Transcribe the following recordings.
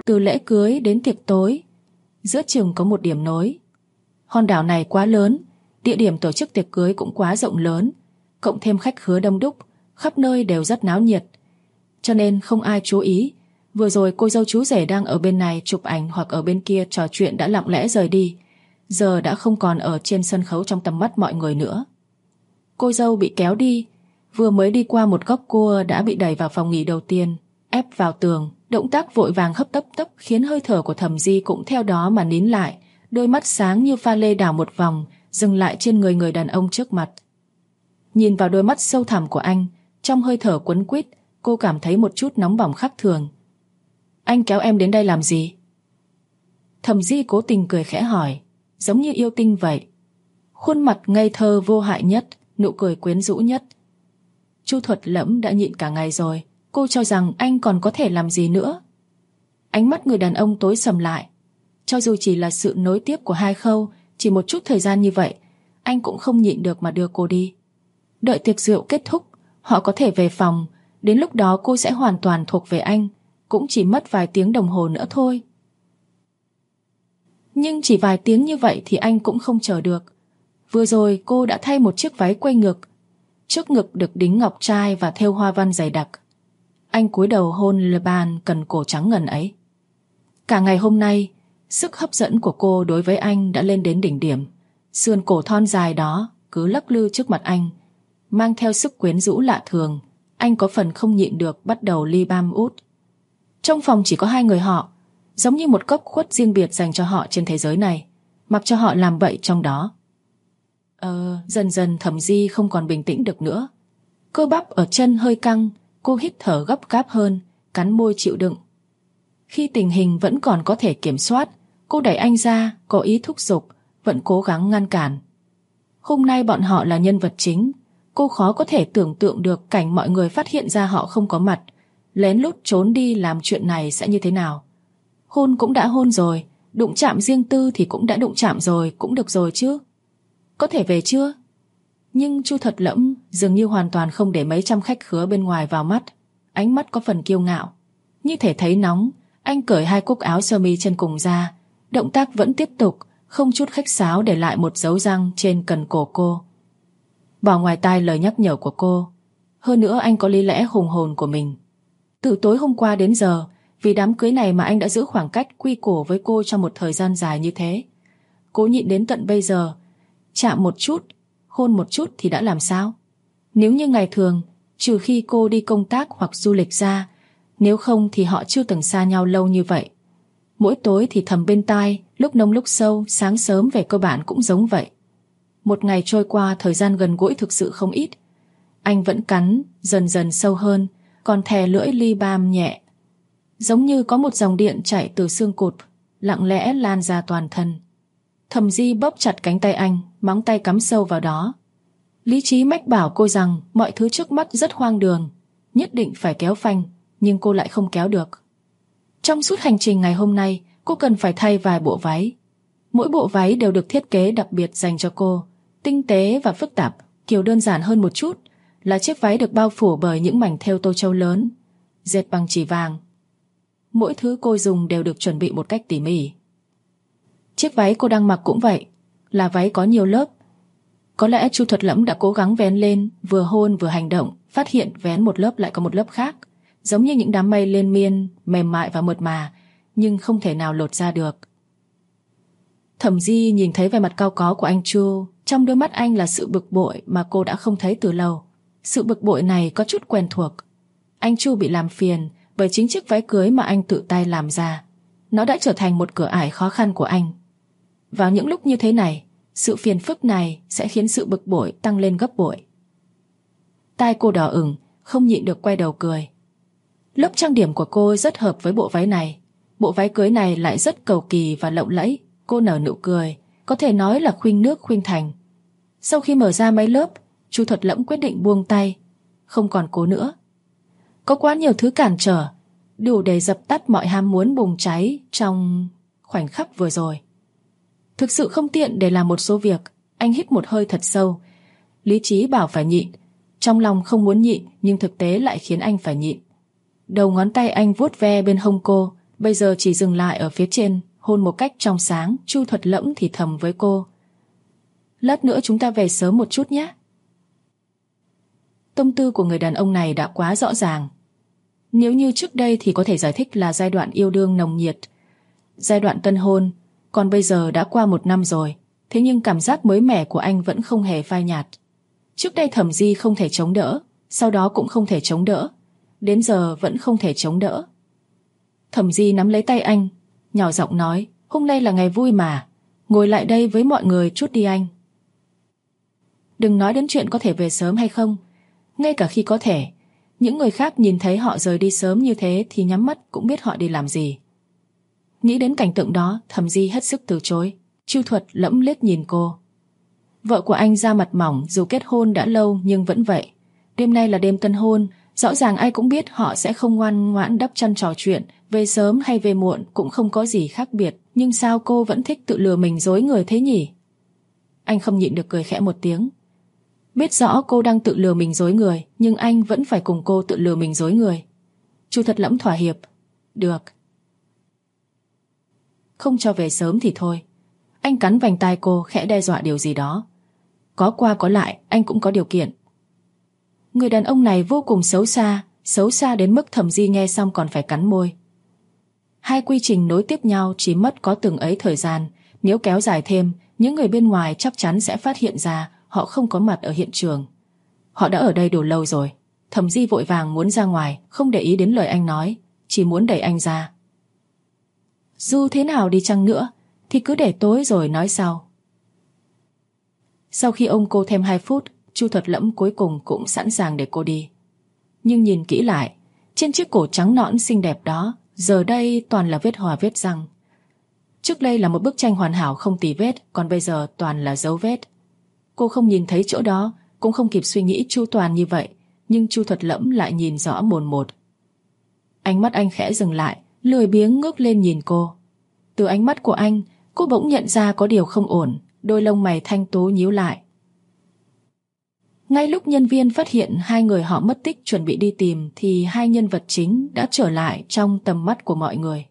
từ lễ cưới đến tiệc tối, giữa chừng có một điểm nối. Hòn đảo này quá lớn, địa điểm tổ chức tiệc cưới cũng quá rộng lớn, cộng thêm khách khứa đông đúc, khắp nơi đều rất náo nhiệt. Cho nên không ai chú ý, vừa rồi cô dâu chú rể đang ở bên này chụp ảnh hoặc ở bên kia trò chuyện đã lặng lẽ rời đi, giờ đã không còn ở trên sân khấu trong tầm mắt mọi người nữa. Cô dâu bị kéo đi, vừa mới đi qua một góc cua đã bị đẩy vào phòng nghỉ đầu tiên, ép vào tường. Động tác vội vàng hấp tấp tấp khiến hơi thở của Thẩm Di cũng theo đó mà nín lại, đôi mắt sáng như pha lê đảo một vòng, dừng lại trên người đàn ông trước mặt. Nhìn vào đôi mắt sâu thẳm của anh, trong hơi thở quấn quýt, cô cảm thấy một chút nóng bỏng khác thường. Anh kéo em đến đây làm gì? Thẩm Di cố tình cười khẽ hỏi, giống như yêu tinh vậy. Khuôn mặt ngây thơ vô hại nhất, nụ cười quyến rũ nhất. Chu Thuật Lẫm đã nhịn cả ngày rồi, cô cho rằng anh còn có thể làm gì nữa. Ánh mắt người đàn ông tối sầm lại. Cho dù chỉ là sự nối tiếp của hai khâu, chỉ một chút thời gian như vậy, anh cũng không nhịn được mà đưa cô đi. Đợi tiệc rượu kết thúc, họ có thể về phòng, đến lúc đó cô sẽ hoàn toàn thuộc về anh, cũng chỉ mất vài tiếng đồng hồ nữa thôi. Nhưng chỉ vài tiếng như vậy thì anh cũng không chờ được. Vừa rồi cô đã thay một chiếc váy quay ngực, trước ngực được đính ngọc trai và thêu hoa văn dày đặc. Anh cúi đầu hôn lên bàn cần cổ trắng ngần ấy. Cả ngày hôm nay, sức hấp dẫn của cô đối với anh đã lên đến đỉnh điểm. Sườn cổ thon dài đó cứ lắc lư trước mặt anh, mang theo sức quyến rũ lạ thường. Anh có phần không nhịn được bắt đầu li bam út. Trong phòng chỉ có hai người họ, giống như một góc khuất riêng biệt dành cho họ trên thế giới này, mặc cho họ làm bậy trong đó. Dần dần Thẩm Di không còn bình tĩnh được nữa. Cơ bắp ở chân hơi căng, cô hít thở gấp gáp hơn, cắn môi chịu đựng. Khi tình hình vẫn còn có thể kiểm soát, cô đẩy anh ra, có ý thúc giục, vẫn cố gắng ngăn cản. Hôm nay bọn họ là nhân vật chính, cô khó có thể tưởng tượng được cảnh mọi người phát hiện ra họ không có mặt, lén lút trốn đi làm chuyện này sẽ như thế nào. Hôn cũng đã hôn rồi, đụng chạm riêng tư thì cũng đã đụng chạm rồi, cũng được rồi chứ. Có thể về chưa? Nhưng Chu Thuật Lẫm dường như hoàn toàn không để mấy trăm khách khứa bên ngoài vào mắt. Ánh mắt có phần kiêu ngạo. Như thể thấy nóng, anh cởi hai cúc áo sơ mi chân cùng ra. Động tác vẫn tiếp tục, không chút khách sáo để lại một dấu răng trên cần cổ cô. Bỏ ngoài tai lời nhắc nhở của cô. Hơn nữa anh có lý lẽ hùng hồn của mình. Từ tối hôm qua đến giờ, vì đám cưới này mà anh đã giữ khoảng cách quy củ với cô trong một thời gian dài như thế. Cố nhịn đến tận bây giờ, chạm một chút, hôn một chút thì đã làm sao? Nếu như ngày thường, trừ khi cô đi công tác hoặc du lịch ra, nếu không thì họ chưa từng xa nhau lâu như vậy. Mỗi tối thì thầm bên tai, lúc nông lúc sâu, sáng sớm về cơ bản cũng giống vậy. Một ngày trôi qua, thời gian gần gũi thực sự không ít. Anh vẫn cắn, dần dần sâu hơn, còn thè lưỡi li bam nhẹ. Giống như có một dòng điện chảy từ xương cụt, lặng lẽ lan ra toàn thân. Thẩm Di bóp chặt cánh tay anh, móng tay cắm sâu vào đó. Lý trí mách bảo cô rằng mọi thứ trước mắt rất hoang đường, nhất định phải kéo phanh, nhưng cô lại không kéo được. Trong suốt hành trình ngày hôm nay, cô cần phải thay vài bộ váy. Mỗi bộ váy đều được thiết kế đặc biệt dành cho cô, tinh tế và phức tạp. Kiểu đơn giản hơn một chút là chiếc váy được bao phủ bởi những mảnh thêu tô châu lớn, dệt bằng chỉ vàng. Mỗi thứ cô dùng đều được chuẩn bị một cách tỉ mỉ. Chiếc váy cô đang mặc cũng vậy, là váy có nhiều lớp. Có lẽ Chu Thuật Lẫm đã cố gắng vén lên, vừa hôn vừa hành động, phát hiện vén một lớp lại có một lớp khác, giống như những đám mây liên miên, mềm mại và mượt mà, nhưng không thể nào lột ra được. Thẩm Di nhìn thấy vẻ mặt cao có của anh Chu, trong đôi mắt anh là sự bực bội mà cô đã không thấy từ lâu. Sự bực bội này có chút quen thuộc. Anh Chu bị làm phiền bởi chính chiếc váy cưới mà anh tự tay làm ra. Nó đã trở thành một cửa ải khó khăn của anh. Vào những lúc như thế này, sự phiền phức này sẽ khiến sự bực bội tăng lên gấp bội. Tai cô đỏ ửng, không nhịn được quay đầu cười. Lớp trang điểm của cô rất hợp với bộ váy này. Bộ váy cưới này lại rất cầu kỳ và lộng lẫy. Cô nở nụ cười, có thể nói là khuynh nước khuynh thành. Sau khi mở ra mấy lớp, Chu Thuật Lẫm quyết định buông tay, không còn cố nữa. Có quá nhiều thứ cản trở, đủ để dập tắt mọi ham muốn bùng cháy trong khoảnh khắc vừa rồi. Thực sự không tiện để làm một số việc. Anh hít một hơi thật sâu. Lý trí bảo phải nhịn, trong lòng không muốn nhịn, nhưng thực tế lại khiến anh phải nhịn. Đầu ngón tay anh vuốt ve bên hông cô, bây giờ chỉ dừng lại ở phía trên, hôn một cách trong sáng. Chu Thuật Lẫm thì thầm với cô: lát nữa chúng ta về sớm một chút nhé. Tâm tư của người đàn ông này đã quá rõ ràng. Nếu như trước đây thì có thể giải thích là giai đoạn yêu đương nồng nhiệt, giai đoạn tân hôn, còn bây giờ đã qua 1 năm rồi. Thế nhưng cảm giác mới mẻ của anh vẫn không hề phai nhạt. Trước đây Thẩm Di không thể chống đỡ, sau đó cũng không thể chống đỡ, đến giờ vẫn không thể chống đỡ. Thẩm Di nắm lấy tay anh, nhỏ giọng nói: hôm nay là ngày vui mà, ngồi lại đây với mọi người chút đi anh. Đừng nói đến chuyện có thể về sớm hay không. Ngay cả khi có thể, những người khác nhìn thấy họ rời đi sớm như thế thì nhắm mắt cũng biết họ đi làm gì. Nghĩ đến cảnh tượng đó, Thẩm Di hết sức từ chối. Chu Thuật Lẫm liếc nhìn cô. Vợ của anh da mặt mỏng, dù kết hôn đã lâu nhưng vẫn vậy. Đêm nay là đêm tân hôn, rõ ràng ai cũng biết họ sẽ không ngoan ngoãn đắp chăn trò chuyện, về sớm hay về muộn cũng không có gì khác biệt. Nhưng sao cô vẫn thích tự lừa mình dối người thế nhỉ? Anh không nhịn được cười khẽ một tiếng. Biết rõ cô đang tự lừa mình dối người, nhưng anh vẫn phải cùng cô tự lừa mình dối người. Chu Thuật Lẫm thỏa hiệp. Được. Không cho về sớm thì thôi. Anh cắn vành tai cô, khẽ đe dọa điều gì đó. Có qua có lại, anh cũng có điều kiện. Người đàn ông này vô cùng xấu xa đến mức Thẩm Di nghe xong còn phải cắn môi. Hai quy trình nối tiếp nhau chỉ mất có từng ấy thời gian. Nếu kéo dài thêm, những người bên ngoài chắc chắn sẽ phát hiện ra họ không có mặt ở hiện trường. Họ đã ở đây đủ lâu rồi. Thẩm Di vội vàng muốn ra ngoài, không để ý đến lời anh nói, chỉ muốn đẩy anh ra. Dù thế nào đi chăng nữa thì cứ để tối rồi nói sau. Sau khi ôm cô thêm 2 phút, Chu Thuật Lẫm cuối cùng cũng sẵn sàng để cô đi. Nhưng nhìn kỹ lại, trên chiếc cổ trắng nõn xinh đẹp đó giờ đây toàn là vết hỏa vết răng. Trước đây là một bức tranh hoàn hảo không tì vết, còn bây giờ toàn là dấu vết. Cô không nhìn thấy chỗ đó, cũng không kịp suy nghĩ chu toàn như vậy, nhưng Chu Thuật Lẫm lại nhìn rõ mồn một. Ánh mắt anh khẽ dừng lại, lười biếng ngước lên nhìn cô. Từ ánh mắt của anh, cô bỗng nhận ra có điều không ổn, đôi lông mày thanh tú nhíu lại. Ngay lúc nhân viên phát hiện 2 người họ mất tích chuẩn bị đi tìm thì 2 nhân vật chính đã trở lại trong tầm mắt của mọi người.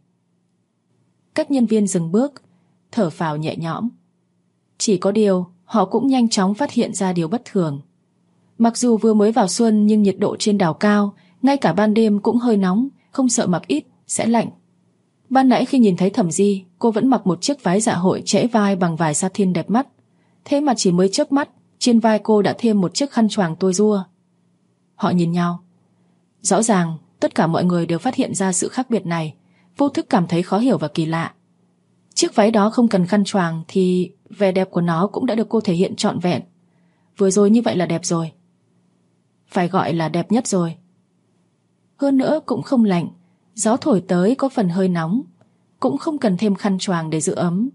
Các nhân viên dừng bước, thở phào nhẹ nhõm. Chỉ có điều, họ cũng nhanh chóng phát hiện ra điều bất thường. Mặc dù vừa mới vào xuân nhưng nhiệt độ trên đảo cao, ngay cả ban đêm cũng hơi nóng, không sợ mặc ít, sẽ lạnh. Ban nãy khi nhìn thấy Thẩm Di, cô vẫn mặc một chiếc váy dạ hội trễ vai bằng vải satin đẹp mắt. Thế mà chỉ mới chớp mắt, trên vai cô đã thêm một chiếc khăn choàng tua rua. Họ nhìn nhau. Rõ ràng, tất cả mọi người đều phát hiện ra sự khác biệt này, vô thức cảm thấy khó hiểu và kỳ lạ. Chiếc váy đó không cần khăn choàng thì vẻ đẹp của nó cũng đã được cô thể hiện trọn vẹn. Vừa rồi như vậy là đẹp rồi. Phải gọi là đẹp nhất rồi. Hơn nữa cũng không lạnh, gió thổi tới có phần hơi nóng, cũng không cần thêm khăn choàng để giữ ấm.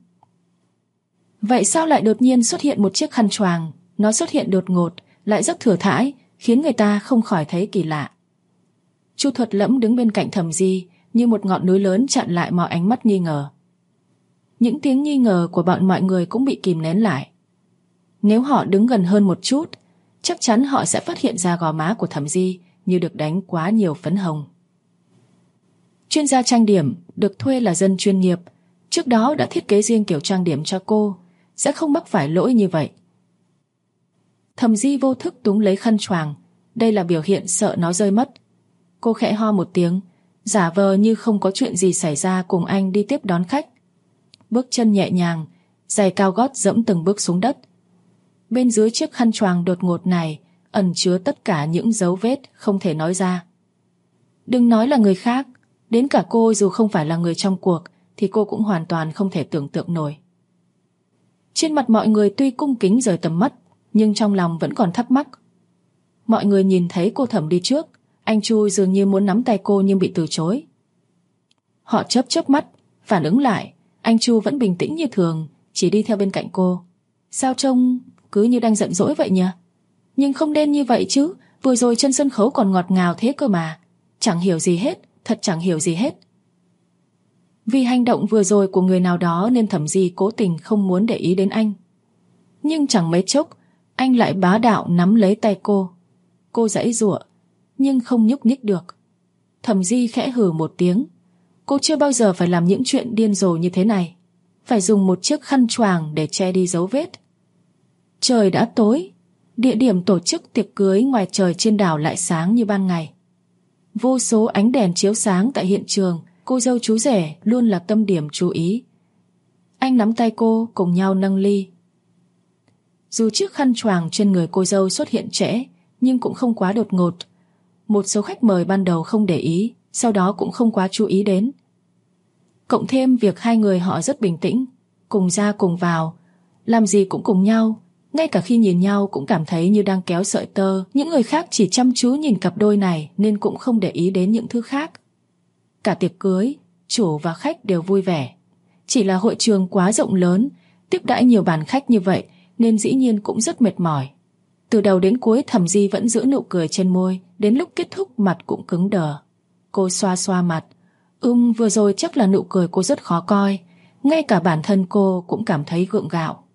Vậy sao lại đột nhiên xuất hiện một chiếc khăn choàng? Nó xuất hiện đột ngột, lại rất thừa thãi, khiến người ta không khỏi thấy kỳ lạ. Chu Thuật Lẫm đứng bên cạnh Thẩm Di như một ngọn núi lớn chặn lại mọi ánh mắt nghi ngờ. Những tiếng nghi ngờ của bọn mọi người cũng bị kìm nén lại. Nếu họ đứng gần hơn một chút, chắc chắn họ sẽ phát hiện ra gò má của Thẩm Di như được đánh quá nhiều phấn hồng. Chuyên gia trang điểm được thuê là dân chuyên nghiệp, trước đó đã thiết kế riêng kiểu trang điểm cho cô, sẽ không mắc phải lỗi như vậy. Thẩm Di vô thức túm lấy khăn choàng, đây là biểu hiện sợ nó rơi mất. Cô khẽ ho một tiếng, giả vờ như không có chuyện gì xảy ra cùng anh đi tiếp đón khách. Bước chân nhẹ nhàng, giày cao gót dẫm từng bước xuống đất. Bên dưới chiếc khăn choàng đột ngột này ẩn chứa tất cả những dấu vết không thể nói ra. Đừng nói là người khác, đến cả cô dù không phải là người trong cuộc thì cô cũng hoàn toàn không thể tưởng tượng nổi. Trên mặt mọi người tuy cung kính rời tầm mắt, nhưng trong lòng vẫn còn thắc mắc. Mọi người nhìn thấy cô Thẩm đi trước, anh Chu dường như muốn nắm tay cô nhưng bị từ chối. Họ chớp chớp mắt, phản ứng lại, anh Chu vẫn bình tĩnh như thường, chỉ đi theo bên cạnh cô. Sao trông cứ như đang giận dỗi vậy nhỉ? Nhưng không nên như vậy chứ, vừa rồi trên sân khấu còn ngọt ngào thế cơ mà. Chẳng hiểu gì hết, thật chẳng hiểu gì hết. Vì hành động vừa rồi của người nào đó nên Thẩm Di cố tình không muốn để ý đến anh. Nhưng chẳng mấy chốc, anh lại bá đạo nắm lấy tay cô. Cô giãy giụa, nhưng không nhúc nhích được. Thẩm Di khẽ hừ một tiếng. Cô chưa bao giờ phải làm những chuyện điên rồ như thế này, phải dùng một chiếc khăn choàng để che đi dấu vết. Trời đã tối, địa điểm tổ chức tiệc cưới ngoài trời trên đảo lại sáng như ban ngày. Vô số ánh đèn chiếu sáng tại hiện trường, cô dâu chú rể luôn là tâm điểm chú ý. Anh nắm tay cô cùng nhau nâng ly. Dù chiếc khăn choàng trên người cô dâu xuất hiện trễ, nhưng cũng không quá đột ngột. Một số khách mời ban đầu không để ý, sau đó cũng không quá chú ý đến. Cộng thêm việc hai người họ rất bình tĩnh, cùng ra cùng vào, làm gì cũng cùng nhau, ngay cả khi nhìn nhau cũng cảm thấy như đang kéo sợi tơ. Những người khác chỉ chăm chú nhìn cặp đôi này nên cũng không để ý đến những thứ khác. Cả tiệc cưới, chủ và khách đều vui vẻ. Chỉ là hội trường quá rộng lớn, tiếp đãi nhiều bàn khách như vậy nên dĩ nhiên cũng rất mệt mỏi. Từ đầu đến cuối Thẩm Di vẫn giữ nụ cười trên môi, đến lúc kết thúc mặt cũng cứng đờ. Cô xoa xoa mặt. Vừa rồi chắc là nụ cười cô rất khó coi, ngay cả bản thân cô cũng cảm thấy gượng gạo.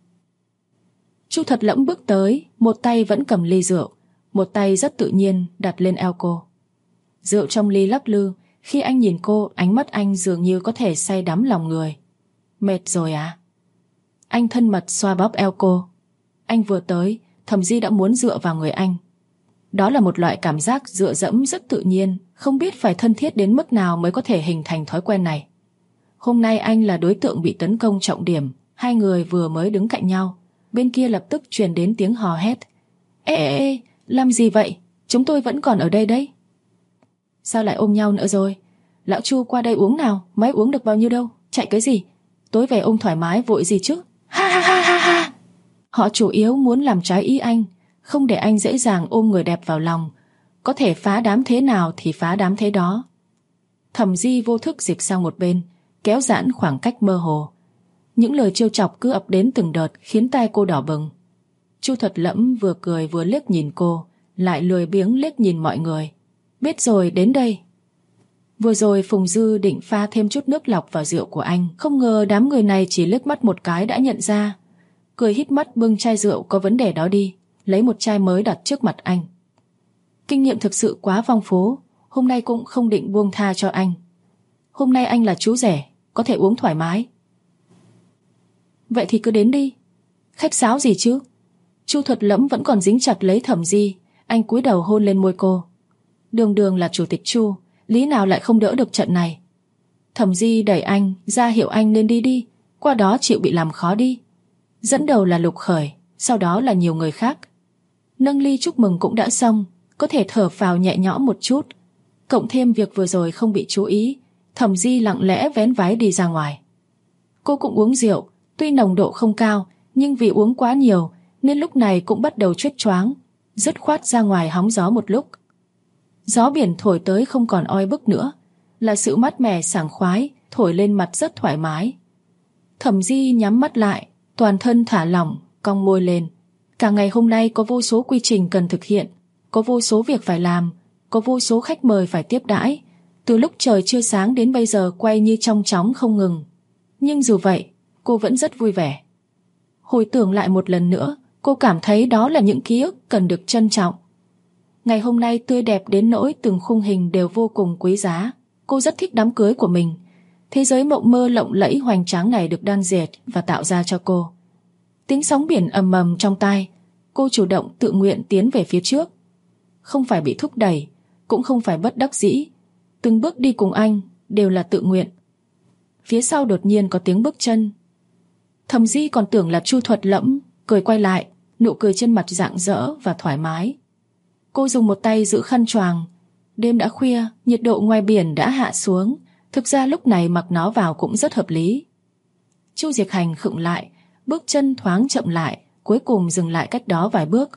Chu Thật Lẫm bước tới, một tay vẫn cầm ly rượu, một tay rất tự nhiên đặt lên eo cô. Rượu trong ly lắc lư, khi anh nhìn cô, ánh mắt anh dường như có thể say đắm lòng người. Mệt rồi à? Anh thân mật xoa bóp eo cô. Anh vừa tới, Thẩm Di đã muốn dựa vào người anh. Đó là một loại cảm giác dựa dẫm rất tự nhiên, không biết phải thân thiết đến mức nào mới có thể hình thành thói quen này. Hôm nay anh là đối tượng bị tấn công trọng điểm, hai người vừa mới đứng cạnh nhau, bên kia lập tức truyền đến tiếng hò hét. Ê, làm gì vậy? Chúng tôi vẫn còn ở đây đấy. Sao lại ôm nhau nữa rồi? Lão Chu qua đây uống nào, mấy uống được bao nhiêu đâu, chạy cái gì? Tối về ôm thoải mái vội gì chứ? Ha ha ha ha ha. Họ chủ yếu muốn làm trái ý anh, không để anh dễ dàng ôm người đẹp vào lòng. Có thể phá đám thế nào thì phá đám thế đó. Thẩm Di vô thức dịch sang một bên, kéo giãn khoảng cách mơ hồ. Những lời trêu chọc cứ ập đến từng đợt khiến tai cô đỏ bừng. Chu Thật Lẫm vừa cười vừa liếc nhìn cô, lại lười biếng liếc nhìn mọi người. Biết rồi, đến đây. Vừa rồi Phùng Dư định pha thêm chút nước lọc vào rượu của anh, không ngờ đám người này chỉ liếc mắt một cái đã nhận ra. Cười hít mắt bưng chai rượu có vấn đề đó đi, lấy một chai mới đặt trước mặt anh. Kinh nghiệm thực sự quá phong phú, hôm nay cũng không định buông tha cho anh. Hôm nay anh là chú rể, có thể uống thoải mái. Vậy thì cứ đến đi. Khách sáo gì chứ? Chu Thuật Lẫm vẫn còn dính chặt lấy Thẩm Di, anh cúi đầu hôn lên môi cô. Đường đường là chủ tịch Chu, lý nào lại không đỡ được trận này. Thẩm Di đẩy anh, ra hiệu anh nên đi đi, qua đó chịu bị làm khó đi. Dẫn đầu là Lục Khởi, sau đó là nhiều người khác. Nâng ly chúc mừng cũng đã xong, có thể thở phào nhẹ nhõm một chút. Cộng thêm việc vừa rồi không bị chú ý, Thẩm Di lặng lẽ vén váy đi ra ngoài. Cô cũng uống rượu, tuy nồng độ không cao, nhưng vì uống quá nhiều nên lúc này cũng bắt đầu choáng choáng, dứt khoát ra ngoài hóng gió một lúc. Gió biển thổi tới không còn oi bức nữa, là sự mát mẻ sảng khoái, thổi lên mặt rất thoải mái. Thẩm Di nhắm mắt lại, toàn thân thả lỏng, cong môi lên. Cả ngày hôm nay có vô số quy trình cần thực hiện, có vô số việc phải làm, có vô số khách mời phải tiếp đãi. Từ lúc trời chưa sáng đến bây giờ quay như trong chóng không ngừng. Nhưng dù vậy, cô vẫn rất vui vẻ. Hồi tưởng lại một lần nữa, cô cảm thấy đó là những ký ức cần được trân trọng. Ngày hôm nay tươi đẹp đến nỗi từng khung hình đều vô cùng quý giá. Cô rất thích đám cưới của mình. Thế giới mộng mơ lộng lẫy hoành tráng này được đan dệt và tạo ra cho cô. Tiếng sóng biển ầm ầm trong tai, cô chủ động tự nguyện tiến về phía trước. Không phải bị thúc đẩy, cũng không phải bất đắc dĩ. Từng bước đi cùng anh đều là tự nguyện. Phía sau đột nhiên có tiếng bước chân. Thẩm Di còn tưởng là Chu Thuật Lẫm, cười quay lại, nụ cười trên mặt rạng rỡ và thoải mái. Cô dùng một tay giữ khăn choàng. Đêm đã khuya, nhiệt độ ngoài biển đã hạ xuống. Thực ra lúc này mặc nó vào cũng rất hợp lý. Chu Diệc Hành khựng lại, bước chân thoáng chậm lại, cuối cùng dừng lại cách đó vài bước.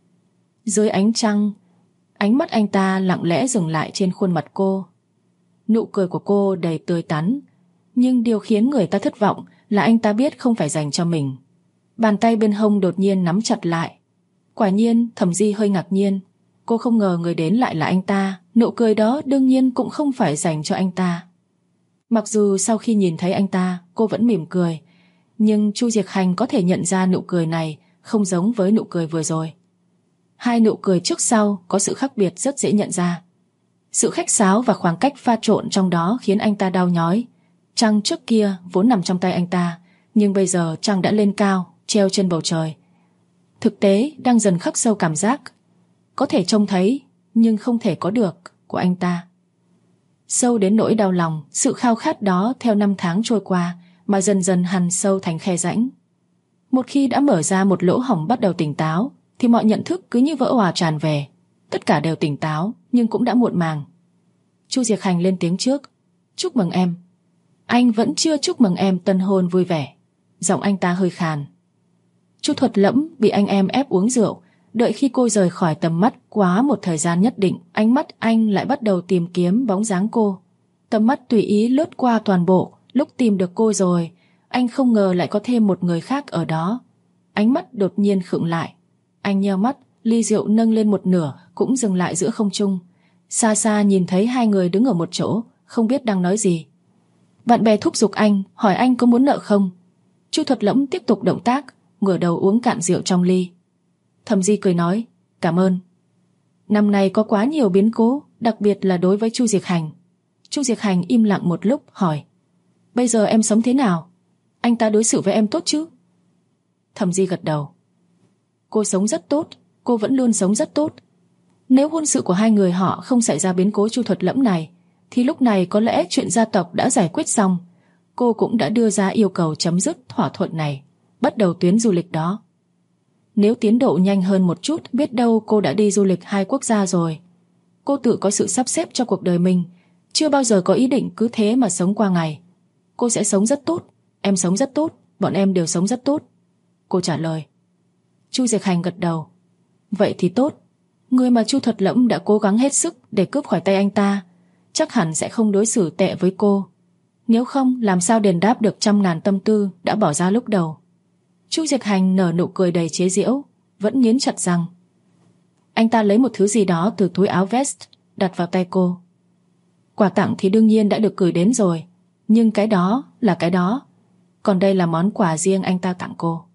Dưới ánh trăng, ánh mắt anh ta lặng lẽ dừng lại trên khuôn mặt cô. Nụ cười của cô đầy tươi tắn, nhưng điều khiến người ta thất vọng là anh ta biết không phải dành cho mình. Bàn tay bên hông đột nhiên nắm chặt lại. Quả nhiên, Thẩm Di hơi ngạc nhiên. Cô không ngờ người đến lại là anh ta. Nụ cười đó đương nhiên cũng không phải dành cho anh ta. Mặc dù sau khi nhìn thấy anh ta, cô vẫn mỉm cười, nhưng Chu Diệc Hành có thể nhận ra nụ cười này không giống với nụ cười vừa rồi. Hai nụ cười trước sau có sự khác biệt rất dễ nhận ra. Sự khách sáo và khoảng cách pha trộn trong đó khiến anh ta đau nhói. Trăng trước kia vốn nằm trong tay anh ta, nhưng bây giờ trăng đã lên cao, treo trên bầu trời. Thực tế đang dần khắc sâu cảm giác có thể trông thấy nhưng không thể có được của anh ta. Sâu đến nỗi đau lòng, sự khao khát đó theo năm tháng trôi qua mà dần dần hằn sâu thành khe rãnh. Một khi đã mở ra một lỗ hổng bắt đầu tỉnh táo, thì mọi nhận thức cứ như vỡ òa tràn về. Tất cả đều tỉnh táo, nhưng cũng đã muộn màng. Chu Diệc Hành lên tiếng trước. Chúc mừng em. Anh vẫn chưa chúc mừng em tân hôn vui vẻ. Giọng anh ta hơi khàn. Chu Thuật Lẫm bị anh em ép uống rượu. Đợi khi cô rời khỏi tầm mắt quá một thời gian nhất định, ánh mắt anh lại bắt đầu tìm kiếm bóng dáng cô. Tầm mắt tùy ý lướt qua toàn bộ. Lúc tìm được cô rồi, anh không ngờ lại có thêm một người khác ở đó. Ánh mắt đột nhiên khựng lại. Anh nheo mắt, ly rượu nâng lên một nửa cũng dừng lại giữa không trung. Xa xa nhìn thấy hai người đứng ở một chỗ, không biết đang nói gì. Bạn bè thúc giục anh, hỏi anh có muốn nợ không. Chu Thuật Lẫm tiếp tục động tác, ngửa đầu uống cạn rượu trong ly. Thẩm Di cười nói, cảm ơn. Năm nay có quá nhiều biến cố, đặc biệt là đối với Chu Diệc Hành. Chu Diệc Hành im lặng một lúc, hỏi, bây giờ em sống thế nào? Anh ta đối xử với em tốt chứ? Thẩm Di gật đầu. Cô sống rất tốt, cô vẫn luôn sống rất tốt. Nếu hôn sự của hai người họ không xảy ra biến cố Chu Thuật Lẫm này, thì lúc này có lẽ chuyện gia tộc đã giải quyết xong. Cô cũng đã đưa ra yêu cầu chấm dứt thỏa thuận này, bắt đầu tuyến du lịch đó. Nếu tiến độ nhanh hơn một chút, biết đâu cô đã đi du lịch 2 quốc gia rồi. Cô tự có sự sắp xếp cho cuộc đời mình, chưa bao giờ có ý định cứ thế mà sống qua ngày. Cô sẽ sống rất tốt, em sống rất tốt, bọn em đều sống rất tốt. Cô trả lời. Chu Diệc Hành gật đầu. Vậy thì tốt. Người mà Chu Thuật Lẫm đã cố gắng hết sức để cướp khỏi tay anh ta chắc hẳn sẽ không đối xử tệ với cô. Nếu không, làm sao đền đáp được trăm ngàn tâm tư đã bỏ ra lúc đầu. Chu Diệc Hành nở nụ cười đầy chế giễu, vẫn nghiến chặt răng. Anh ta lấy một thứ gì đó từ túi áo vest, đặt vào tay cô. Quà tặng thì đương nhiên đã được gửi đến rồi, nhưng cái đó là cái đó. Còn đây là món quà riêng anh ta tặng cô.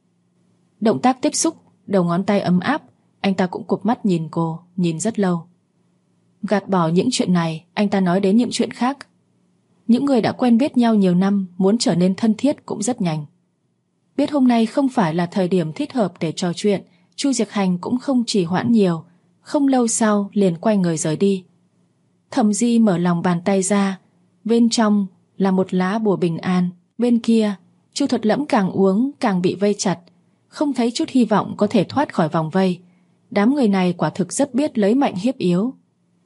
Động tác tiếp xúc, đầu ngón tay ấm áp, anh ta cũng cụp mắt nhìn cô, nhìn rất lâu. Gạt bỏ những chuyện này, anh ta nói đến những chuyện khác. Những người đã quen biết nhau nhiều năm muốn trở nên thân thiết cũng rất nhanh. Biết hôm nay không phải là thời điểm thích hợp để trò chuyện, Chu Diệc Hành cũng không trì hoãn nhiều. Không lâu sau liền quay người rời đi. Thẩm Di mở lòng bàn tay ra, bên trong là một lá bùa bình an. Bên kia, Chu Thuật Lẫm càng uống càng bị vây chặt, không thấy chút hy vọng có thể thoát khỏi vòng vây. Đám người này quả thực rất biết lấy mạnh hiếp yếu.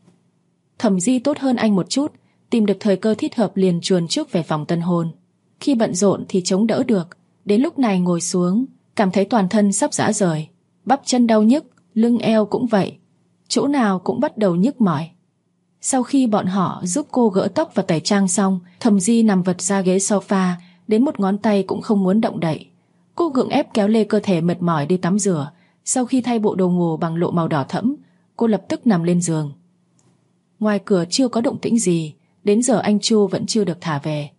Thẩm Di tốt hơn anh một chút, tìm được thời cơ thích hợp liền chuồn trước về phòng tân hôn. Khi bận rộn thì chống đỡ được, đến lúc này ngồi xuống, cảm thấy toàn thân sắp rã rời, bắp chân đau nhức, lưng eo cũng vậy, chỗ nào cũng bắt đầu nhức mỏi. Sau khi bọn họ giúp cô gỡ tóc và tẩy trang xong, Thẩm Di nằm vật ra ghế sofa, đến một ngón tay cũng không muốn động đậy. Cô gượng ép kéo lê cơ thể mệt mỏi đi tắm rửa. Sau khi thay bộ đồ ngủ bằng lụa màu đỏ thẫm, cô lập tức nằm lên giường. Ngoài cửa chưa có động tĩnh gì, đến giờ anh Chu vẫn chưa được thả về.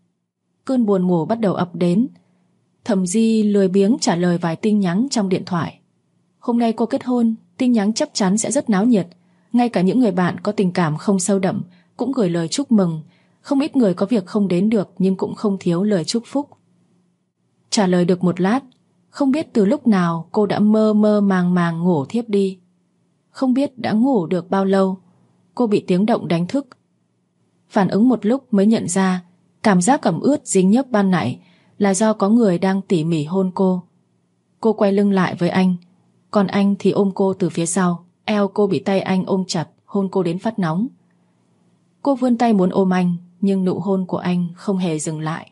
Cơn buồn ngủ bắt đầu ập đến. Thẩm Di lười biếng trả lời vài tin nhắn trong điện thoại. Hôm nay cô kết hôn, tin nhắn chắc chắn sẽ rất náo nhiệt. Ngay cả những người bạn có tình cảm không sâu đậm cũng gửi lời chúc mừng. Không ít người có việc không đến được, nhưng cũng không thiếu lời chúc phúc. Trả lời được một lát, không biết từ lúc nào cô đã mơ mơ màng màng ngủ thiếp đi. Không biết đã ngủ được bao lâu, cô bị tiếng động đánh thức. Phản ứng một lúc mới nhận ra cảm giác ẩm ướt dính nhớp ban nãy là do có người đang tỉ mỉ hôn cô. Cô quay lưng lại với anh, còn anh thì ôm cô từ phía sau. Eo cô bị tay anh ôm chặt, hôn cô đến phát nóng. Cô vươn tay muốn ôm anh, nhưng nụ hôn của anh không hề dừng lại.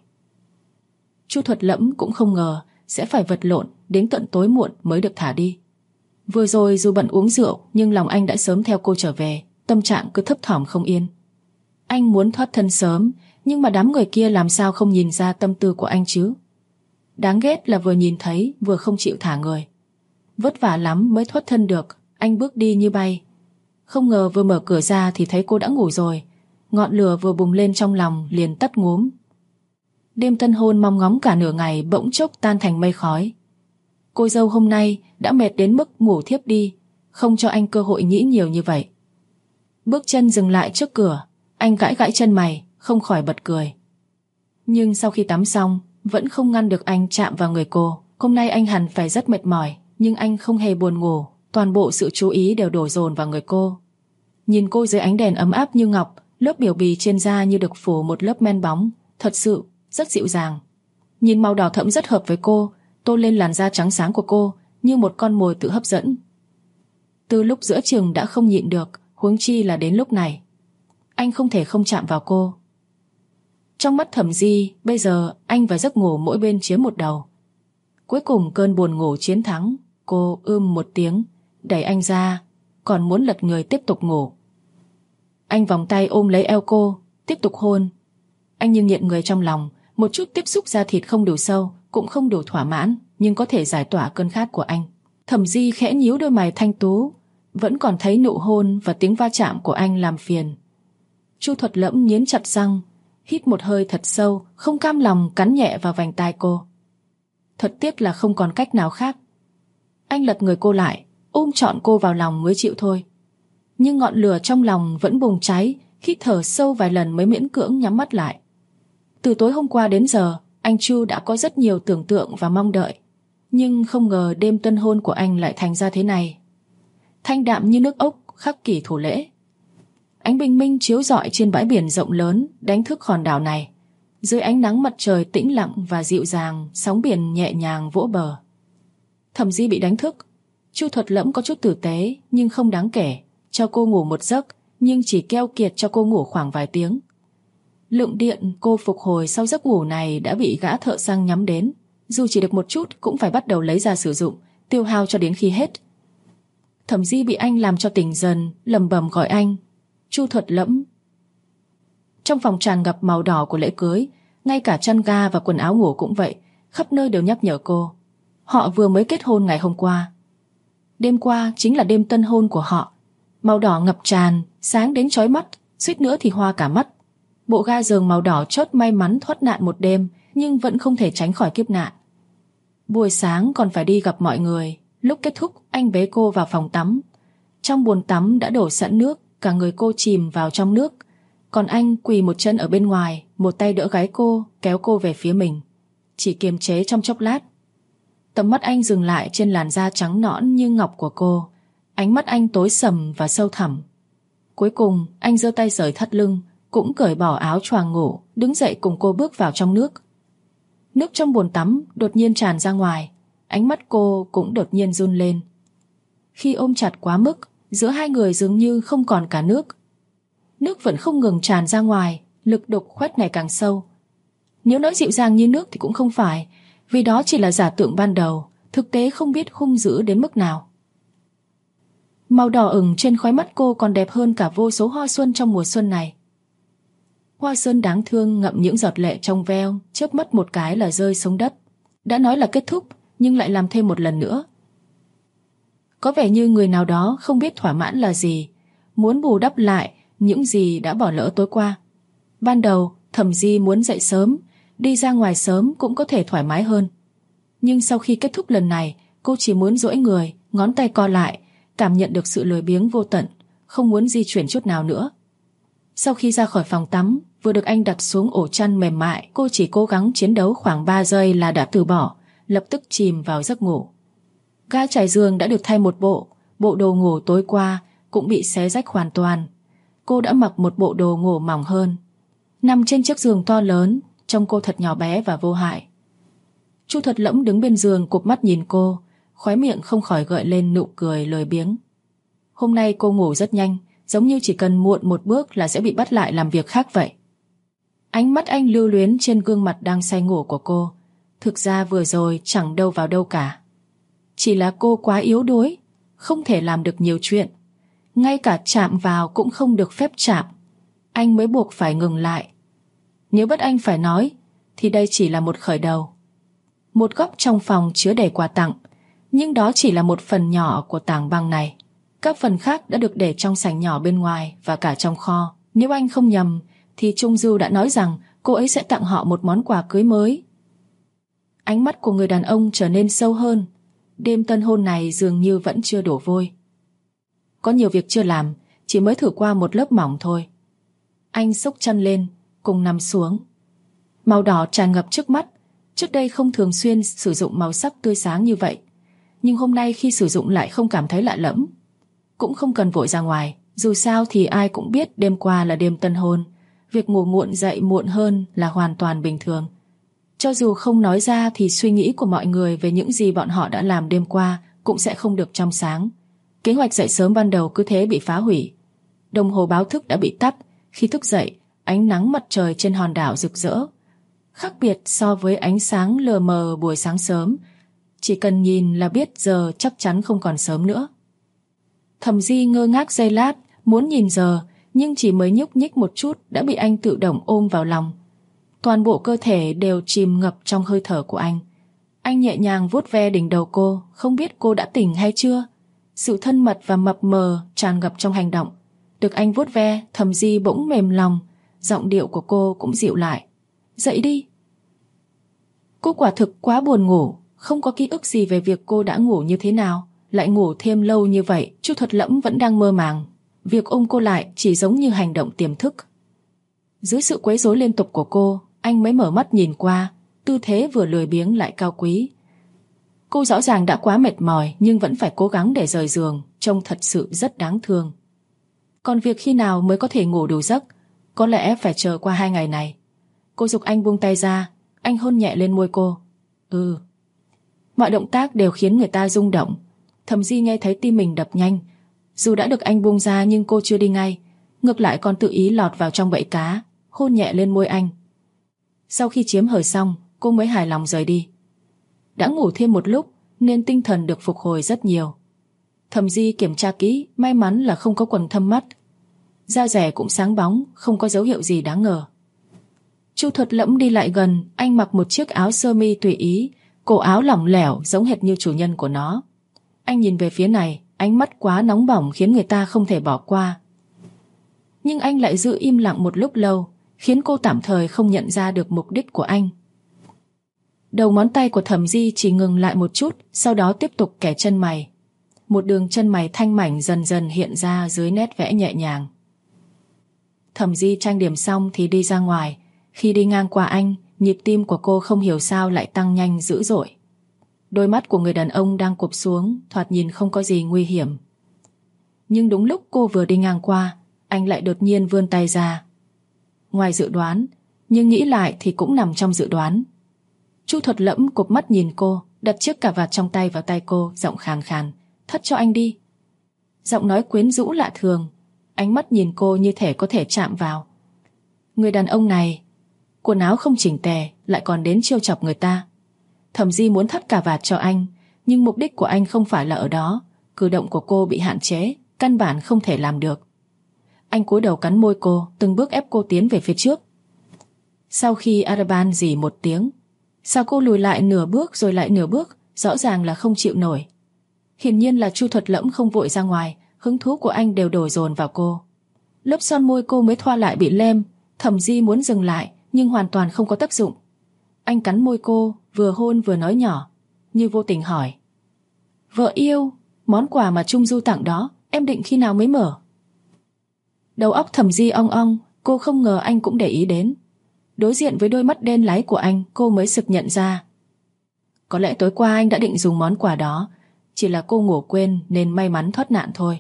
Chu Thuật Lẫm cũng không ngờ sẽ phải vật lộn đến tận tối muộn mới được thả đi. Vừa rồi dù bận uống rượu, nhưng lòng anh đã sớm theo cô trở về, tâm trạng cứ thấp thỏm không yên. Anh muốn thoát thân sớm, nhưng mà đám người kia làm sao không nhìn ra tâm tư của anh chứ. Đáng ghét là vừa nhìn thấy vừa không chịu thả người. Vất vả lắm mới thoát thân được, anh bước đi như bay. Không ngờ vừa mở cửa ra thì thấy cô đã ngủ rồi. Ngọn lửa vừa bùng lên trong lòng liền tắt ngúm. Đêm tân hôn mong ngóng cả nửa ngày bỗng chốc tan thành mây khói. Cô dâu hôm nay đã mệt đến mức ngủ thiếp đi, không cho anh cơ hội nghĩ nhiều như vậy. Bước chân dừng lại trước cửa, anh gãi gãi chân mày, không khỏi bật cười. Nhưng sau khi tắm xong, vẫn không ngăn được anh chạm vào người cô. Hôm nay anh hẳn phải rất mệt mỏi, nhưng anh không hề buồn ngủ, toàn bộ sự chú ý đều đổ dồn vào người cô. Nhìn cô dưới ánh đèn ấm áp như ngọc, lớp biểu bì trên da như được phủ một lớp men bóng, thật sự rất dịu dàng. Nhìn màu đỏ thẫm rất hợp với cô, tô lên làn da trắng sáng của cô như một con mồi tự hấp dẫn. Từ lúc giữa chừng đã không nhịn được, huống chi là đến lúc này. Anh không thể không chạm vào cô. Trong mắt Thẩm Di, bây giờ anh và giấc ngủ mỗi bên chiếm một đầu. Cuối cùng cơn buồn ngủ chiến thắng, cô một tiếng, đẩy anh ra, còn muốn lật người tiếp tục ngủ. Anh vòng tay ôm lấy eo cô, tiếp tục hôn. Anh như nghiện người trong lòng, một chút tiếp xúc da thịt không đủ sâu, cũng không đủ thỏa mãn, nhưng có thể giải tỏa cơn khát của anh. Thẩm Di khẽ nhíu đôi mày thanh tú, vẫn còn thấy nụ hôn và tiếng va chạm của anh làm phiền. Chu Thuật Lẫm nghiến chặt răng, hít một hơi thật sâu, không cam lòng cắn nhẹ vào vành tai cô. Thật tiếc là không còn cách nào khác. Anh lật người cô lại, ôm trọn cô vào lòng mới chịu thôi. Nhưng ngọn lửa trong lòng vẫn bùng cháy, hít thở sâu vài lần mới miễn cưỡng nhắm mắt lại. Từ tối hôm qua đến giờ, anh Chu đã có rất nhiều tưởng tượng và mong đợi, nhưng không ngờ đêm tân hôn của anh lại thành ra thế này. Thanh đạm như nước ốc khắc kỷ thủ lễ. Ánh bình minh chiếu rọi trên bãi biển rộng lớn đánh thức hòn đảo này. Dưới ánh nắng mặt trời tĩnh lặng và dịu dàng, sóng biển nhẹ nhàng vỗ bờ. Thẩm Di bị đánh thức. Chu Thuật Lẫm có chút tử tế nhưng không đáng kể, cho cô ngủ một giấc, nhưng chỉ keo kiệt cho cô ngủ khoảng vài tiếng. Lượng điện cô phục hồi sau giấc ngủ này đã bị gã thợ xăng nhắm đến, dù chỉ được một chút cũng phải bắt đầu lấy ra sử dụng, tiêu hao cho đến khi hết. Thẩm Di bị anh làm cho tỉnh dần, lẩm bẩm gọi anh Chu Thuật Lẫm. Trong phòng tràn ngập màu đỏ của lễ cưới, ngay cả chăn ga và quần áo ngủ cũng vậy, khắp nơi đều nhắc nhở cô. Họ vừa mới kết hôn ngày hôm qua. Đêm qua chính là đêm tân hôn của họ. Màu đỏ ngập tràn, sáng đến chói mắt, suýt nữa thì hoa cả mắt. Bộ ga giường màu đỏ chót may mắn thoát nạn một đêm, nhưng vẫn không thể tránh khỏi kiếp nạn. Buổi sáng còn phải đi gặp mọi người. Lúc kết thúc, anh bế cô vào phòng tắm. Trong bồn tắm đã đổ sẵn nước, cả người cô chìm vào trong nước. Còn anh quỳ một chân ở bên ngoài, một tay đỡ gáy cô, kéo cô về phía mình. Chỉ kiềm chế trong chốc lát. Tầm mắt anh dừng lại trên làn da trắng nõn như ngọc của cô. Ánh mắt anh tối sầm và sâu thẳm. Cuối cùng, anh giơ tay rời thắt lưng, cũng cởi bỏ áo choàng ngủ, đứng dậy cùng cô bước vào trong nước. Nước trong bồn tắm đột nhiên tràn ra ngoài, ánh mắt cô cũng đột nhiên run lên. Khi ôm chặt quá mức, giữa hai người dường như không còn cả nước. Nước vẫn không ngừng tràn ra ngoài, lực đục khoét ngày càng sâu. Nếu nói dịu dàng như nước thì cũng không phải, vì đó chỉ là giả tưởng ban đầu, thực tế không biết hung dữ đến mức nào. Màu đỏ ửng trên khóe mắt cô còn đẹp hơn cả vô số hoa xuân trong mùa xuân này. Hoa xuân đáng thương ngậm những giọt lệ trong veo, chớp mắt một cái là rơi xuống đất. Đã nói là kết thúc, nhưng lại làm thêm một lần nữa. Có vẻ như người nào đó không biết thỏa mãn là gì, muốn bù đắp lại những gì đã bỏ lỡ tối qua. Ban đầu, Thẩm Di muốn dậy sớm, đi ra ngoài sớm cũng có thể thoải mái hơn. Nhưng sau khi kết thúc lần này, cô chỉ muốn duỗi người, ngón tay co lại, cảm nhận được sự lười biếng vô tận, không muốn di chuyển chút nào nữa. Sau khi ra khỏi phòng tắm, vừa được anh đặt xuống ổ chăn mềm mại, cô chỉ cố gắng chiến đấu khoảng 3 giây là đã từ bỏ, lập tức chìm vào giấc ngủ. Ga trải giường đã được thay một bộ đồ ngủ tối qua cũng bị xé rách hoàn toàn. Cô đã mặc một bộ đồ ngủ mỏng hơn. Nằm trên chiếc giường to lớn, trông cô thật nhỏ bé và vô hại. Chu Thuật Lẫm đứng bên giường cụp mắt nhìn cô, khóe miệng không khỏi gợi lên nụ cười lười biếng. Hôm nay cô ngủ rất nhanh, giống như chỉ cần muộn một bước là sẽ bị bắt lại làm việc khác vậy. Ánh mắt anh lưu luyến trên gương mặt đang say ngủ của cô. Thực ra vừa rồi chẳng đâu vào đâu cả. Chỉ là cô quá yếu đuối, không thể làm được nhiều chuyện. Ngay cả chạm vào cũng không được phép chạm. Anh mới buộc phải ngừng lại. Nếu bắt anh phải nói, thì đây chỉ là một khởi đầu. Một góc trong phòng chứa đầy quà tặng, nhưng đó chỉ là một phần nhỏ của tảng băng này. Các phần khác đã được để trong sảnh nhỏ bên ngoài và cả trong kho. Nếu anh không nhầm, thì Trung Du đã nói rằng cô ấy sẽ tặng họ một món quà cưới mới. Ánh mắt của người đàn ông trở nên sâu hơn. Đêm tân hôn này dường như vẫn chưa đổ vôi. Có nhiều việc chưa làm, chỉ mới thử qua một lớp mỏng thôi. Anh xúc chân lên, cùng nằm xuống. Màu đỏ tràn ngập trước mắt. Trước đây không thường xuyên sử dụng màu sắc tươi sáng như vậy, nhưng hôm nay khi sử dụng lại không cảm thấy lạ lẫm. Cũng không cần vội ra ngoài, dù sao thì ai cũng biết đêm qua là đêm tân hôn. Việc ngủ muộn dậy muộn hơn là hoàn toàn bình thường. Cho dù không nói ra thì suy nghĩ của mọi người về những gì bọn họ đã làm đêm qua cũng sẽ không được trong sáng. Kế hoạch dậy sớm ban đầu cứ thế bị phá hủy. Đồng hồ báo thức đã bị tắt. Khi thức dậy, ánh nắng mặt trời trên hòn đảo rực rỡ. Khác biệt so với ánh sáng lờ mờ buổi sáng sớm. Chỉ cần nhìn là biết giờ chắc chắn không còn sớm nữa. Thẩm Di ngơ ngác giây lát, muốn nhìn giờ, nhưng chỉ mới nhúc nhích một chút đã bị anh tự động ôm vào lòng. Toàn bộ cơ thể đều chìm ngập trong hơi thở của anh. Anh nhẹ nhàng vuốt ve đỉnh đầu cô, không biết cô đã tỉnh hay chưa. Sự thân mật và mập mờ tràn ngập trong hành động. Được anh vuốt ve, Thẩm Di bỗng mềm lòng, giọng điệu của cô cũng dịu lại. Dậy đi. Cô quả thực quá buồn ngủ, không có ký ức gì về việc cô đã ngủ như thế nào, lại ngủ thêm lâu như vậy. Chu Thuật Lẫm vẫn đang mơ màng. Việc ôm cô lại chỉ giống như hành động tiềm thức. Dưới sự quấy rối liên tục của cô, anh mới mở mắt nhìn qua, tư thế vừa lười biếng lại cao quý. Cô rõ ràng đã quá mệt mỏi nhưng vẫn phải cố gắng để rời giường, trông thật sự rất đáng thương. Còn việc khi nào mới có thể ngủ đủ giấc, có lẽ phải chờ qua 2 ngày này. Cô giục anh buông tay ra, anh hôn nhẹ lên môi cô. Mọi động tác đều khiến người ta rung động. Thẩm Di nghe thấy tim mình đập nhanh. Dù đã được anh buông ra nhưng cô chưa đi ngay, ngược lại còn tự ý lọt vào trong bẫy cá, hôn nhẹ lên môi anh. Sau khi chiếm hời xong, cô mới hài lòng rời đi. Đã ngủ thêm một lúc nên tinh thần được phục hồi rất nhiều. Thẩm Di kiểm tra kỹ, may mắn là không có quầng thâm mắt. Da dẻ cũng sáng bóng, không có dấu hiệu gì đáng ngờ. Chu Thuật Lẫm đi lại gần, anh mặc một chiếc áo sơ mi tùy ý, cổ áo lỏng lẻo giống hệt như chủ nhân của nó. Anh nhìn về phía này, ánh mắt quá nóng bỏng khiến người ta không thể bỏ qua. Nhưng anh lại giữ im lặng một lúc lâu, khiến cô tạm thời không nhận ra được mục đích của anh. Đầu ngón tay của Thẩm Di chỉ ngừng lại một chút, sau đó tiếp tục kẻ chân mày. Một đường chân mày thanh mảnh dần dần hiện ra dưới nét vẽ nhẹ nhàng. Thẩm Di trang điểm xong thì đi ra ngoài. Khi đi ngang qua anh, nhịp tim của cô không hiểu sao lại tăng nhanh dữ dội. Đôi mắt của người đàn ông đang cụp xuống, thoạt nhìn không có gì nguy hiểm. Nhưng đúng lúc cô vừa đi ngang qua, anh lại đột nhiên vươn tay ra. Ngoài dự đoán, nhưng nghĩ lại thì cũng nằm trong dự đoán. Chu Thuật Lẫm cụp mắt nhìn cô, đặt chiếc cà vạt trong tay vào tay cô, giọng khàn khàn. Thắt cho anh đi. Giọng nói quyến rũ lạ thường, ánh mắt nhìn cô như thể có thể chạm vào. Người đàn ông này, quần áo không chỉnh tề, lại còn đến trêu chọc người ta. Thẩm Di muốn thắt cà vạt cho anh, nhưng mục đích của anh không phải là ở đó. Cử động của cô bị hạn chế, căn bản không thể làm được. Anh cúi đầu cắn môi cô, từng bước ép cô tiến về phía trước. Sau khi Araban rỉ một tiếng, sao cô lùi lại nửa bước rồi lại nửa bước, rõ ràng là không chịu nổi. Hiển nhiên là Chu Thuật Lẫm không vội ra ngoài, hứng thú của anh đều đổ dồn vào cô. Lớp son môi cô mới thoa lại bị lem. Thẩm Di muốn dừng lại nhưng hoàn toàn không có tác dụng. Anh cắn môi cô, vừa hôn vừa nói nhỏ, như vô tình hỏi. Vợ yêu, món quà mà Trung Du tặng đó, em định khi nào mới mở? Đầu óc Thẩm Di ong ong, cô không ngờ anh cũng để ý đến. Đối diện với đôi mắt đen láy của anh, cô mới sực nhận ra. Có lẽ tối qua anh đã định dùng món quà đó, chỉ là cô ngủ quên nên may mắn thoát nạn thôi.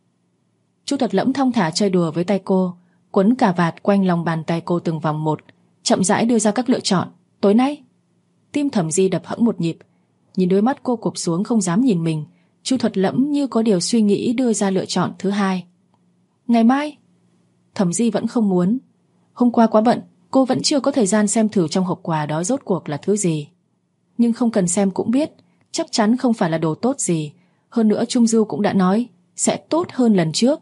Chu Thuật Lẫm thong thả chơi đùa với tay cô, quấn cà vạt quanh lòng bàn tay cô từng vòng một, chậm rãi đưa ra các lựa chọn. Tối nay. Tim Thẩm Di đập hẫng một nhịp, nhìn đôi mắt cô cụp xuống không dám nhìn mình. Chu Thuật Lẫm như có điều suy nghĩ đưa ra lựa chọn thứ hai. Ngày mai. Thẩm Di vẫn không muốn. Hôm qua quá bận, cô vẫn chưa có thời gian xem thử trong hộp quà đó rốt cuộc là thứ gì. Nhưng không cần xem cũng biết, chắc chắn không phải là đồ tốt gì. Hơn nữa Trung Du cũng đã nói sẽ tốt hơn lần trước.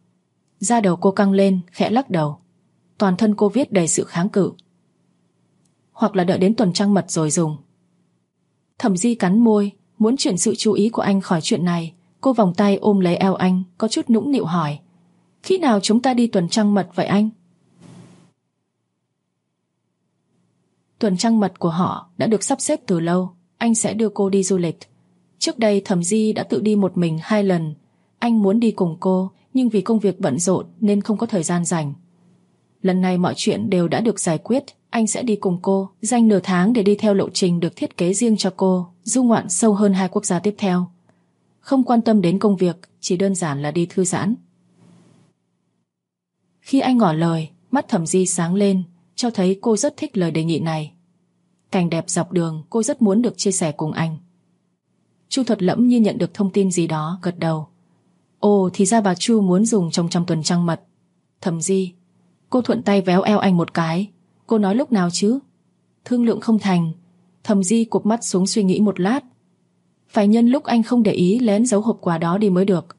Da đầu cô căng lên, khẽ lắc đầu. Toàn thân cô viết đầy sự kháng cự. Hoặc là đợi đến tuần trăng mật rồi dùng. Thẩm Di cắn môi, muốn chuyển sự chú ý của anh khỏi chuyện này. Cô vòng tay ôm lấy eo anh, có chút nũng nịu hỏi. Khi nào chúng ta đi tuần trăng mật vậy anh? Tuần trăng mật của họ đã được sắp xếp từ lâu. Anh sẽ đưa cô đi du lịch. Trước đây Thẩm Di đã tự đi một mình 2 lần. Anh muốn đi cùng cô, nhưng vì công việc bận rộn nên không có thời gian rảnh. Lần này mọi chuyện đều đã được giải quyết, anh sẽ đi cùng cô, dành nửa tháng để đi theo lộ trình được thiết kế riêng cho cô, du ngoạn sâu hơn 2 quốc gia tiếp theo. Không quan tâm đến công việc, chỉ đơn giản là đi thư giãn. Khi anh ngỏ lời, mắt Thẩm Di sáng lên, cho thấy cô rất thích lời đề nghị này. Cảnh đẹp dọc đường cô rất muốn được chia sẻ cùng anh. Chu Thuật Lẫm như nhận được thông tin gì đó, gật đầu. Ồ, thì ra bà Chu muốn dùng trong tuần trăng mật. Thẩm Di, cô thuận tay véo eo anh một cái. Cô nói lúc nào chứ? Thương lượng không thành. Thẩm Di cụp mắt xuống suy nghĩ một lát. Phải nhân lúc anh không để ý lén giấu hộp quà đó đi mới được.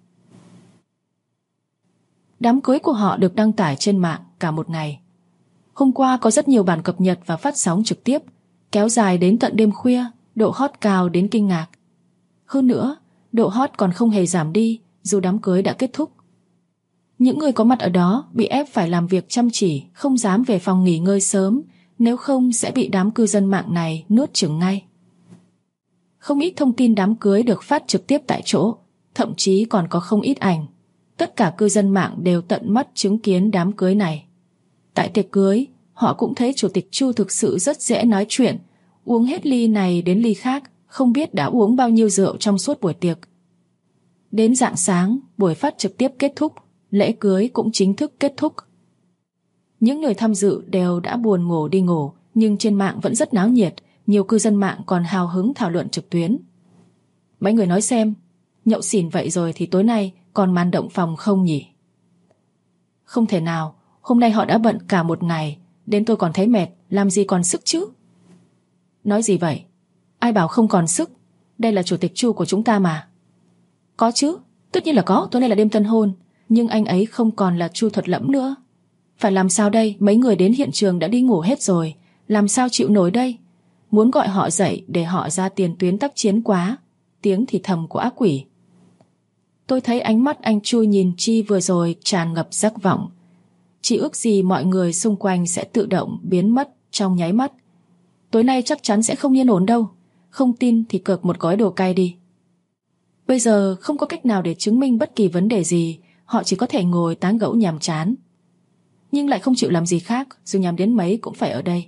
Đám cưới của họ được đăng tải trên mạng cả một ngày. Hôm qua có rất nhiều bản cập nhật và phát sóng trực tiếp, kéo dài đến tận đêm khuya, độ hot cao đến kinh ngạc. Hơn nữa, độ hot còn không hề giảm đi dù đám cưới đã kết thúc. Những người có mặt ở đó bị ép phải làm việc chăm chỉ, không dám về phòng nghỉ ngơi sớm, nếu không sẽ bị đám cư dân mạng này nuốt chửng ngay. Không ít thông tin đám cưới được phát trực tiếp tại chỗ, thậm chí còn có không ít ảnh. Tất cả cư dân mạng đều tận mắt chứng kiến đám cưới này. Tại tiệc cưới, họ cũng thấy Chủ tịch Chu thực sự rất dễ nói chuyện, uống hết ly này đến ly khác, không biết đã uống bao nhiêu rượu trong suốt buổi tiệc. Đến rạng sáng, buổi phát trực tiếp kết thúc, lễ cưới cũng chính thức kết thúc. Những người tham dự đều đã buồn ngủ đi ngủ, nhưng trên mạng vẫn rất náo nhiệt, nhiều cư dân mạng còn hào hứng thảo luận trực tuyến. Mấy người nói xem, nhậu xỉn vậy rồi thì tối nay còn màn động phòng không nhỉ? Không thể nào, hôm nay họ đã bận cả một ngày, đến tôi còn thấy mệt, làm gì còn sức chứ? Nói gì vậy? Ai bảo không còn sức? Đây là Chủ tịch Chu của chúng ta mà. Có chứ, tất nhiên là có, tối nay là đêm tân hôn, nhưng anh ấy không còn là Chu Thuật Lẫm nữa. Phải làm sao đây? Mấy người đến hiện trường đã đi ngủ hết rồi, làm sao chịu nổi đây? Muốn gọi họ dậy để họ ra tiền tuyến tác chiến quá. Tiếng thì thầm của ác quỷ. Tôi thấy ánh mắt anh Chu nhìn Chi vừa rồi tràn ngập giác vọng. Chỉ ước gì mọi người xung quanh sẽ tự động biến mất trong nháy mắt. Tối nay chắc chắn sẽ không yên ổn đâu. Không tin thì cược một gói đồ cay đi. Bây giờ không có cách nào để chứng minh bất kỳ vấn đề gì, họ chỉ có thể ngồi tán gẫu nhàm chán. Nhưng lại không chịu làm gì khác, dù nhàm đến mấy cũng phải ở đây.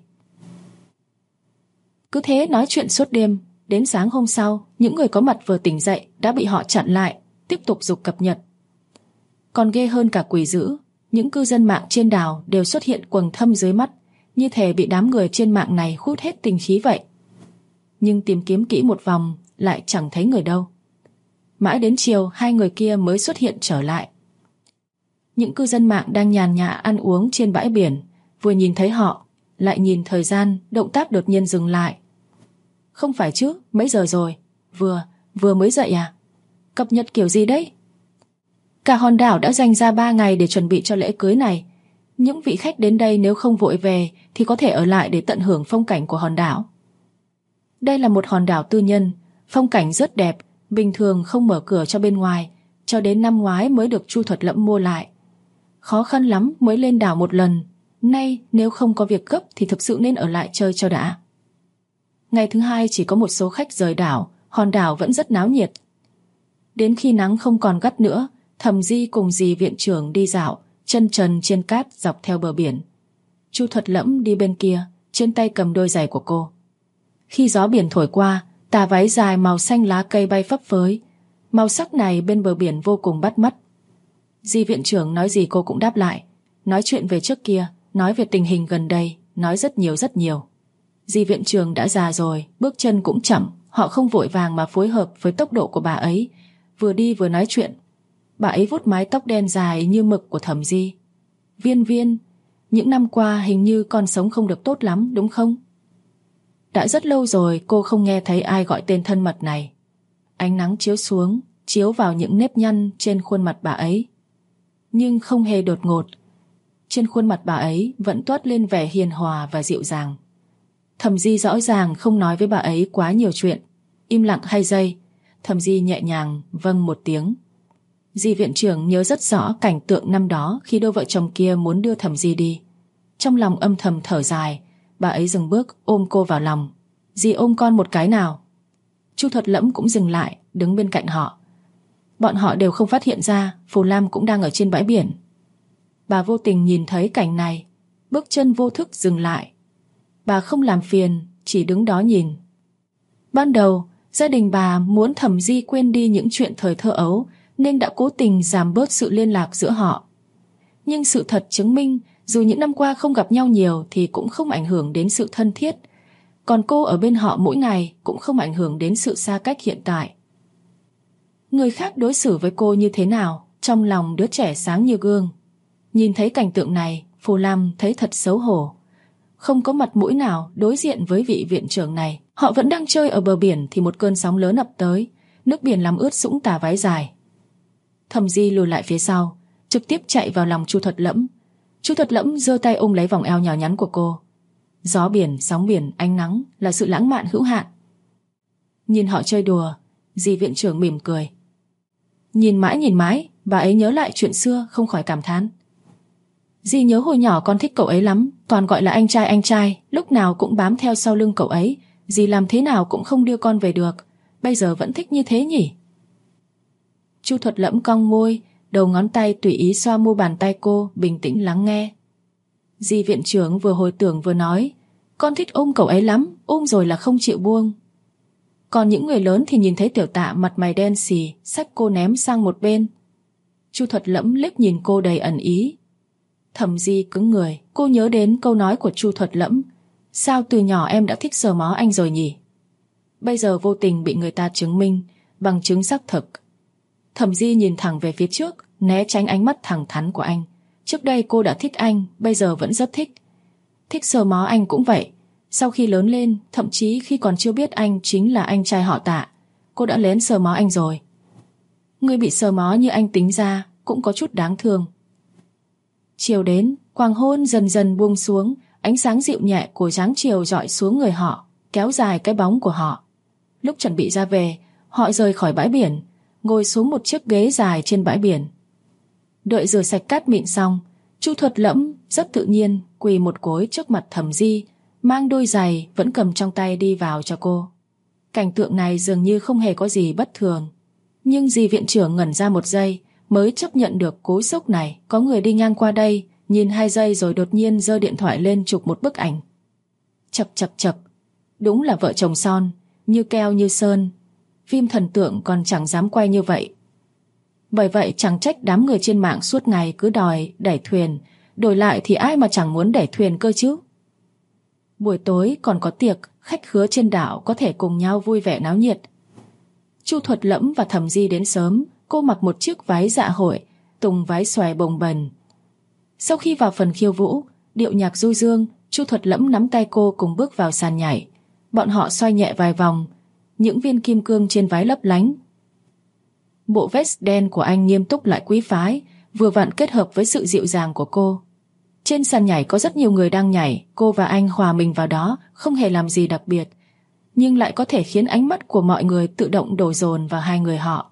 Cứ thế nói chuyện suốt đêm, đến sáng hôm sau, những người có mặt vừa tỉnh dậy đã bị họ chặn lại, tiếp tục giục cập nhật. Còn ghê hơn cả quỷ dữ, những cư dân mạng trên đảo đều xuất hiện quầng thâm dưới mắt, như thể bị đám người trên mạng này hút hết tình khí vậy. Nhưng tìm kiếm kỹ một vòng lại chẳng thấy người đâu. Mãi đến chiều, hai người kia mới xuất hiện trở lại. Những cư dân mạng đang nhàn nhã ăn uống trên bãi biển, vừa nhìn thấy họ, lại nhìn thời gian, động tác đột nhiên dừng lại. Không phải chứ, mấy giờ rồi? Vừa mới dậy à? Cập nhật kiểu gì đấy? Cả hòn đảo đã dành ra 3 ngày để chuẩn bị cho lễ cưới này. Những vị khách đến đây nếu không vội về thì có thể ở lại để tận hưởng phong cảnh của hòn đảo. Đây là một hòn đảo tư nhân, phong cảnh rất đẹp, bình thường không mở cửa cho bên ngoài, cho đến năm ngoái mới được Chu Thuật Lẫm mua lại. Khó khăn lắm mới lên đảo một lần, nay nếu không có việc gấp thì thực sự nên ở lại chơi cho đã. Ngày thứ hai chỉ có một số khách rời đảo, hòn đảo vẫn rất náo nhiệt. Đến khi nắng không còn gắt nữa, Thẩm Di cùng dì viện trưởng đi dạo, chân trần trên cát dọc theo bờ biển. Chu Thuật Lẫm đi bên kia, trên tay cầm đôi giày của cô. Khi gió biển thổi qua, tà váy dài màu xanh lá cây bay phấp phới. Màu sắc này bên bờ biển vô cùng bắt mắt. Dì viện trưởng nói gì cô cũng đáp lại. Nói chuyện về trước kia, nói về tình hình gần đây, nói rất nhiều. Dì viện trưởng đã già rồi, bước chân cũng chậm, họ không vội vàng mà phối hợp với tốc độ của bà ấy. Vừa đi vừa nói chuyện. Bà ấy vuốt mái tóc đen dài như mực của Thẩm Di. Viên, những năm qua hình như con sống không được tốt lắm đúng không? Đã rất lâu rồi cô không nghe thấy ai gọi tên thân mật này. Ánh nắng chiếu xuống, chiếu vào những nếp nhăn trên khuôn mặt bà ấy. Nhưng không hề đột ngột. Trên khuôn mặt bà ấy vẫn toát lên vẻ hiền hòa và dịu dàng. Thẩm Di rõ ràng không nói với bà ấy quá nhiều chuyện. Im lặng 2 giây, Thẩm Di nhẹ nhàng vâng một tiếng. Dì viện trưởng nhớ rất rõ cảnh tượng năm đó khi đôi vợ chồng kia muốn đưa Thẩm Di đi. Trong lòng âm thầm thở dài, bà ấy dừng bước ôm cô vào lòng. Dì ôm con một cái nào. Chu Thuật Lẫm cũng dừng lại, đứng bên cạnh họ. Bọn họ đều không phát hiện ra Phù Lam cũng đang ở trên bãi biển. Bà vô tình nhìn thấy cảnh này, bước chân vô thức dừng lại. Bà không làm phiền, chỉ đứng đó nhìn. Ban đầu, gia đình bà muốn Thẩm Di quên đi những chuyện thời thơ ấu nên đã cố tình giảm bớt sự liên lạc giữa họ. Nhưng sự thật chứng minh, dù những năm qua không gặp nhau nhiều thì cũng không ảnh hưởng đến sự thân thiết. Còn cô ở bên họ mỗi ngày cũng không ảnh hưởng đến sự xa cách hiện tại. Người khác đối xử với cô như thế nào, trong lòng đứa trẻ sáng như gương. Nhìn thấy cảnh tượng này, Phù Lam thấy thật xấu hổ. Không có mặt mũi nào đối diện với vị viện trưởng này. Họ vẫn đang chơi ở bờ biển thì một cơn sóng lớn ập tới, nước biển làm ướt sũng tà váy dài. Thẩm Di lùi lại phía sau, trực tiếp chạy vào lòng Chu Thuật Lẫm. Chu Thuật Lẫm giơ tay ôm lấy vòng eo nhỏ nhắn của cô. Gió biển, sóng biển, ánh nắng là sự lãng mạn hữu hạn. Nhìn họ chơi đùa, dì viện trưởng mỉm cười. Nhìn mãi, bà ấy nhớ lại chuyện xưa không khỏi cảm thán. Dì nhớ hồi nhỏ con thích cậu ấy lắm, toàn gọi là anh trai, lúc nào cũng bám theo sau lưng cậu ấy. Dì làm thế nào cũng không đưa con về được, bây giờ vẫn thích như thế nhỉ? Chu Thuật Lẫm cong môi, đầu ngón tay tùy ý xoa mu bàn tay cô, bình tĩnh lắng nghe. Dì viện trưởng vừa hồi tưởng vừa nói, con thích ôm cậu ấy lắm, ôm rồi là không chịu buông. Còn những người lớn thì nhìn thấy Tiểu Tạ mặt mày đen xì, xách cô ném sang một bên. Chu Thuật Lẫm liếc nhìn cô đầy ẩn ý. Thẩm Di cứng người, cô nhớ đến câu nói của Chu Thuật Lẫm. Sao từ nhỏ em đã thích sờ mó anh rồi nhỉ? Bây giờ vô tình bị người ta chứng minh, bằng chứng xác thực. Thẩm Di nhìn thẳng về phía trước, né tránh ánh mắt thẳng thắn của anh. Trước đây cô đã thích anh, bây giờ vẫn rất thích. Thích sờ mó anh cũng vậy. Sau khi lớn lên, thậm chí khi còn chưa biết anh chính là anh trai họ Tạ, cô đã lén sờ mó anh rồi. Người bị sờ mó như anh tính ra cũng có chút đáng thương. Chiều đến, hoàng hôn dần dần buông xuống, ánh sáng dịu nhẹ của dáng chiều rọi xuống người họ, kéo dài cái bóng của họ. Lúc chuẩn bị ra về, họ rời khỏi bãi biển, ngồi xuống một chiếc ghế dài trên bãi biển. Đợi rửa sạch cát mịn xong, Chu Thuật Lẫm rất tự nhiên quỳ một gối trước mặt Thẩm Di, mang đôi giày vẫn cầm trong tay đi vào cho cô. Cảnh tượng này dường như không hề có gì bất thường. Nhưng dì viện trưởng ngẩn ra một giây mới chấp nhận được cú sốc này. Có người đi ngang qua đây, nhìn 2 giây rồi đột nhiên giơ điện thoại lên chụp một bức ảnh. Chập. Đúng là vợ chồng son, như keo như sơn. Phim thần tượng còn chẳng dám quay như vậy. Bởi vậy chẳng trách đám người trên mạng suốt ngày cứ đòi đẩy thuyền. Đổi lại thì ai mà chẳng muốn đẩy thuyền cơ chứ. Buổi tối còn có tiệc, khách khứa trên đảo có thể cùng nhau vui vẻ náo nhiệt. Chu Thuật Lẫm và Thẩm Di đến sớm. Cô mặc một chiếc váy dạ hội, tùng váy xòe bồng bềnh. Sau khi vào phần khiêu vũ, điệu nhạc du dương, Chu Thuật Lẫm nắm tay cô cùng bước vào sàn nhảy. Bọn họ xoay nhẹ vài vòng, những viên kim cương trên váy lấp lánh. Bộ vest đen của anh nghiêm túc lại quý phái, vừa vặn kết hợp với sự dịu dàng của cô. Trên sàn nhảy có rất nhiều người đang nhảy, cô và anh hòa mình vào đó, không hề làm gì đặc biệt, nhưng lại có thể khiến ánh mắt của mọi người tự động đổ dồn vào hai người họ.